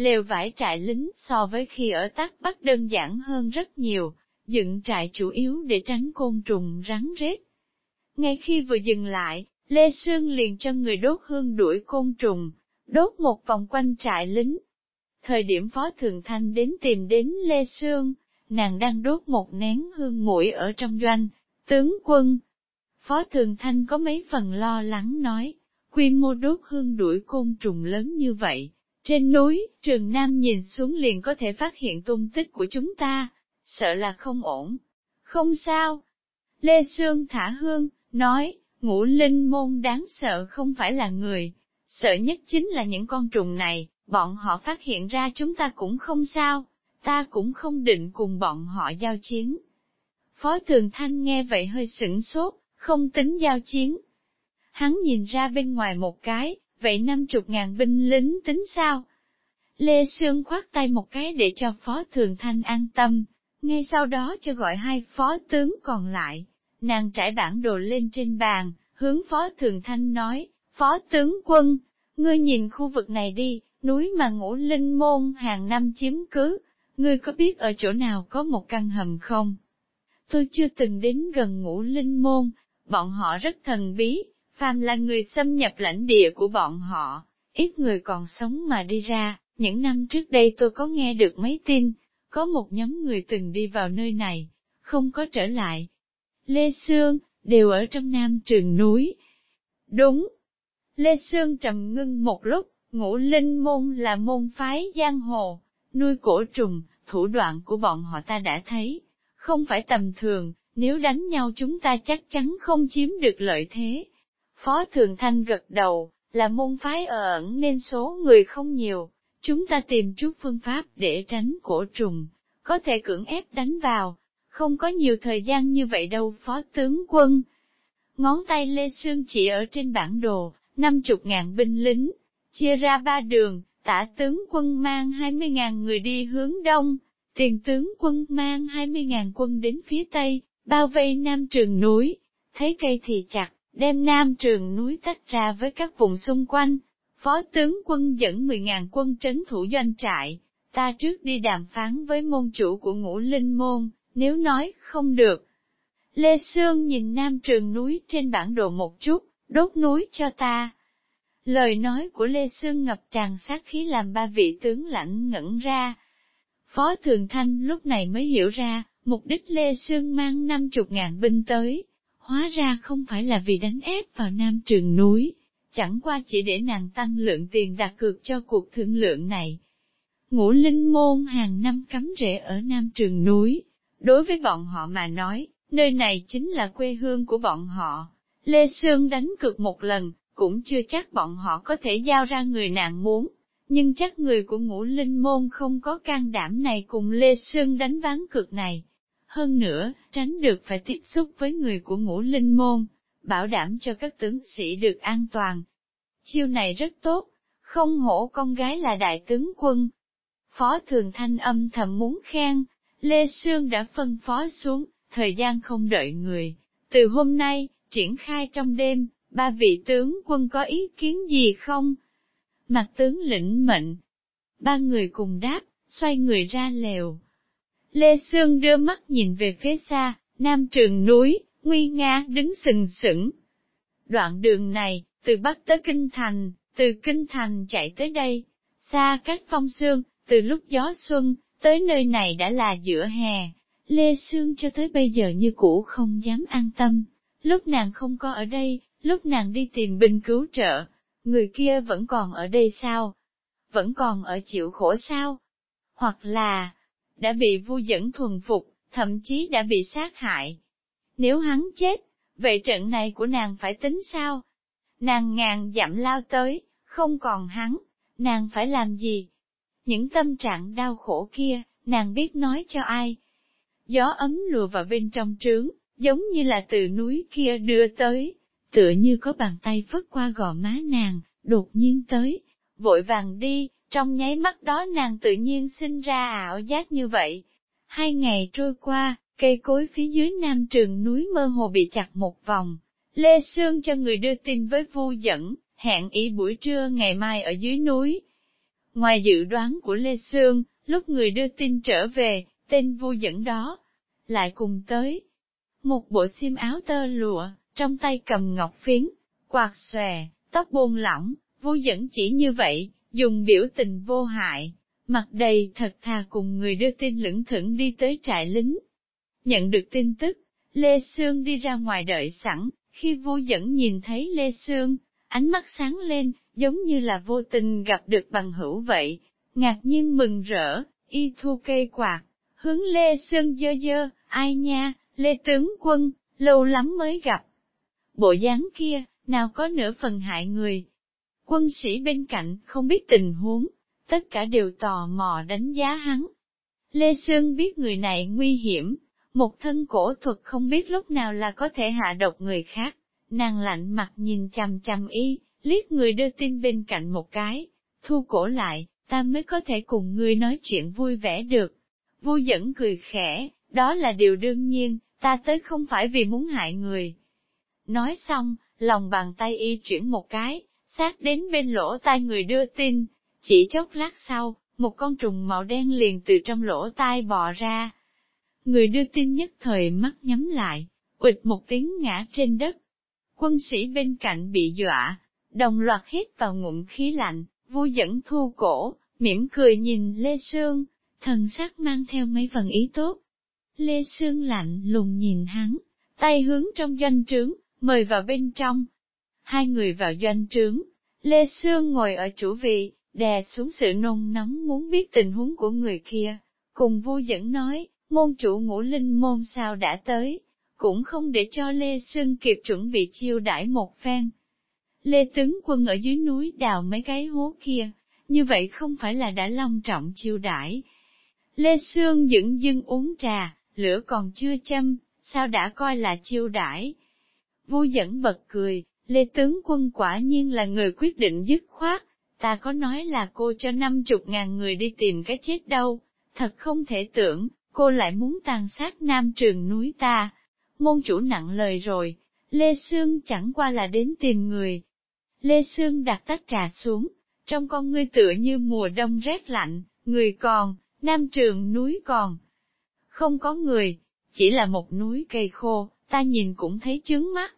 Lều vải trại lính so với khi ở Tắc Bắc đơn giản hơn rất nhiều, dựng trại chủ yếu để tránh côn trùng rắn rết. Ngay khi vừa dừng lại, Lê Sương liền cho người đốt hương đuổi côn trùng, đốt một vòng quanh trại lính. Thời điểm Phó Thường Thanh đến tìm đến Lê Sương, nàng đang đốt một nén hương nguội ở trong doanh, tướng quân. Phó Thường Thanh có mấy phần lo lắng nói, quy mô đốt hương đuổi côn trùng lớn như vậy, trên núi, Trường Nam nhìn xuống liền có thể phát hiện tung tích của chúng ta, sợ là không ổn. Không sao. Lê Sương thả hương, nói, Ngũ Linh Môn đáng sợ không phải là người, sợ nhất chính là những con trùng này, bọn họ phát hiện ra chúng ta cũng không sao, ta cũng không định cùng bọn họ giao chiến. Phó Thường Thanh nghe vậy hơi sửng sốt, không tính giao chiến. Hắn nhìn ra bên ngoài một cái, vậy năm chục ngàn binh lính tính sao? Lê Sương khoát tay một cái để cho Phó Thường Thanh an tâm, ngay sau đó cho gọi hai phó tướng còn lại. Nàng trải bản đồ lên trên bàn, hướng Phó Thường Thanh nói, Phó tướng quân, ngươi nhìn khu vực này đi, núi mà Ngũ Linh Môn hàng năm chiếm cứ, ngươi có biết ở chỗ nào có một căn hầm không? Tôi chưa từng đến gần Ngũ Linh Môn, bọn họ rất thần bí, phàm là người xâm nhập lãnh địa của bọn họ, ít người còn sống mà đi ra. Những năm trước đây tôi có nghe được mấy tin, có một nhóm người từng đi vào nơi này, không có trở lại. Lê Sương, đều ở trong Nam Trường núi. Đúng. Lê Sương trầm ngưng một lúc, Ngũ Linh Môn là môn phái giang hồ, nuôi cổ trùng, thủ đoạn của bọn họ ta đã thấy, không phải tầm thường, nếu đánh nhau chúng ta chắc chắn không chiếm được lợi thế. Phó Thường Thanh gật đầu, là môn phái ở ẩn nên số người không nhiều. Chúng ta tìm chút phương pháp để tránh cổ trùng, có thể cưỡng ép đánh vào, không có nhiều thời gian như vậy đâu Phó tướng quân. Ngón tay Lê Sương chỉ ở trên bản đồ, năm chục ngàn binh lính, chia ra ba đường, tả tướng quân mang hai mươi ngàn người đi hướng đông, tiền tướng quân mang hai mươi ngàn quân đến phía tây, bao vây Nam Trường núi, thấy cây thì chặt, đem Nam Trường núi tách ra với các vùng xung quanh. Phó tướng quân dẫn mười ngàn quân trấn thủ doanh trại, ta trước đi đàm phán với môn chủ của Ngũ Linh Môn, nếu nói không được. Lê Sương nhìn Nam Trường núi trên bản đồ một chút, đốt núi cho ta. Lời nói của Lê Sương ngập tràn sát khí làm ba vị tướng lãnh ngẩn ra. Phó Thường Thanh lúc này mới hiểu ra, mục đích Lê Sương mang năm chục ngàn binh tới, hóa ra không phải là vì đánh ép vào Nam Trường núi. Chẳng qua chỉ để nàng tăng lượng tiền đặt cược cho cuộc thương lượng này. Ngũ Linh Môn hàng năm cắm rễ ở Nam Trường núi. Đối với bọn họ mà nói, nơi này chính là quê hương của bọn họ. Lê Sương đánh cược một lần, cũng chưa chắc bọn họ có thể giao ra người nàng muốn. Nhưng chắc người của Ngũ Linh Môn không có can đảm này cùng Lê Sương đánh ván cược này. Hơn nữa, tránh được phải tiếp xúc với người của Ngũ Linh Môn, bảo đảm cho các tướng sĩ được an toàn. Chiêu này rất tốt, không hổ con gái là đại tướng quân. Phó Thường Thanh âm thầm muốn khen, Lê Sương đã phân phó xuống, thời gian không đợi người. Từ hôm nay, triển khai trong đêm, ba vị tướng quân có ý kiến gì không? Mặt tướng lĩnh mệnh. Ba người cùng đáp, xoay người ra lều. Lê Sương đưa mắt nhìn về phía xa, Nam Trường núi, nguy nga đứng sừng sững. Đoạn đường này, từ Bắc tới Kinh Thành, từ Kinh Thành chạy tới đây, xa cách Phong Sương, từ lúc gió xuân, tới nơi này đã là giữa hè. Lê Sương cho tới bây giờ như cũ không dám an tâm, lúc nàng không có ở đây, lúc nàng đi tìm binh cứu trợ, người kia vẫn còn ở đây sao? Vẫn còn ở chịu khổ sao? Hoặc là, đã bị Vu Dẫn thuần phục, thậm chí đã bị sát hại. Nếu hắn chết, vậy trận này của nàng phải tính sao? Nàng ngàn dặm lao tới, không còn hắn, nàng phải làm gì? Những tâm trạng đau khổ kia, nàng biết nói cho ai? Gió ấm lùa vào bên trong trướng, giống như là từ núi kia đưa tới, tựa như có bàn tay phất qua gò má nàng, đột nhiên tới, vội vàng đi, trong nháy mắt đó nàng tự nhiên sinh ra ảo giác như vậy. Hai ngày trôi qua, cây cối phía dưới Nam Trường núi mơ hồ bị chặt một vòng. Lê Sương cho người đưa tin với Vu Dẫn, hẹn ý buổi trưa ngày mai ở dưới núi. Ngoài dự đoán của Lê Sương, lúc người đưa tin trở về, tên Vu Dẫn đó lại cùng tới. Một bộ xiêm áo tơ lụa, trong tay cầm ngọc phiến, quạt xòe, tóc buông lỏng, Vu Dẫn chỉ như vậy, dùng biểu tình vô hại, mặt đầy thật thà cùng người đưa tin lững thững đi tới trại lính. Nhận được tin tức, Lê Sương đi ra ngoài đợi sẵn, khi Vu Dẫn nhìn thấy Lê Sương, ánh mắt sáng lên, giống như là vô tình gặp được bằng hữu vậy, ngạc nhiên mừng rỡ, y thu cây quạt, hướng Lê Sương dơ dơ, ai nha, Lê tướng quân, lâu lắm mới gặp. Bộ dáng kia, nào có nửa phần hại người. Quân sĩ bên cạnh không biết tình huống, tất cả đều tò mò đánh giá hắn. Lê Sương biết người này nguy hiểm, một thân cổ thuật không biết lúc nào là có thể hạ độc người khác, nàng lạnh mặt nhìn chằm chằm y, liếc người đưa tin bên cạnh một cái, thu cổ lại, ta mới có thể cùng ngươi nói chuyện vui vẻ được. Vu Dẫn cười khẽ, đó là điều đương nhiên, ta tới không phải vì muốn hại người. Nói xong, lòng bàn tay y chuyển một cái, sát đến bên lỗ tai người đưa tin, chỉ chốc lát sau, một con trùng màu đen liền từ trong lỗ tai bò ra. Người đưa tin nhất thời mắt nhắm lại, uịch một tiếng ngã trên đất. Quân sĩ bên cạnh bị dọa, đồng loạt hít vào ngụm khí lạnh, Vu Dẫn thu cổ, mỉm cười nhìn Lê Sương, thần sắc mang theo mấy phần ý tốt. Lê Sương lạnh lùng nhìn hắn, tay hướng trong doanh trướng, mời vào bên trong. Hai người vào doanh trướng, Lê Sương ngồi ở chủ vị, đè xuống sự nôn nóng muốn biết tình huống của người kia, cùng Vu Dẫn nói, môn chủ Ngũ Linh môn sao đã tới, cũng không để cho Lê Sương kịp chuẩn bị chiêu đãi một phen. Lê tướng quân ở dưới núi đào mấy cái hố kia, như vậy không phải là đã long trọng chiêu đãi. Lê Sương dửng dưng uống trà, lửa còn chưa châm, sao đã coi là chiêu đãi. Vu Dẫn bật cười, Lê tướng quân quả nhiên là người quyết định dứt khoát, ta có nói là cô cho năm chục ngàn người đi tìm cái chết đâu, thật không thể tưởng, cô lại muốn tàn sát Nam Trường núi ta. Môn chủ nặng lời rồi, Lê Sương chẳng qua là đến tìm người. Lê Sương đặt tách trà xuống, trong con ngươi tựa như mùa đông rét lạnh, người còn, Nam Trường núi còn. Không có người, chỉ là một núi cây khô, ta nhìn cũng thấy chướng mắt.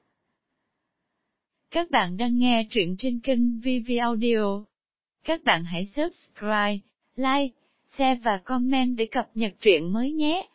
Các bạn đang nghe truyện trên kênh vê vê Audio. Các bạn hãy subscribe, like, share và comment để cập nhật truyện mới nhé.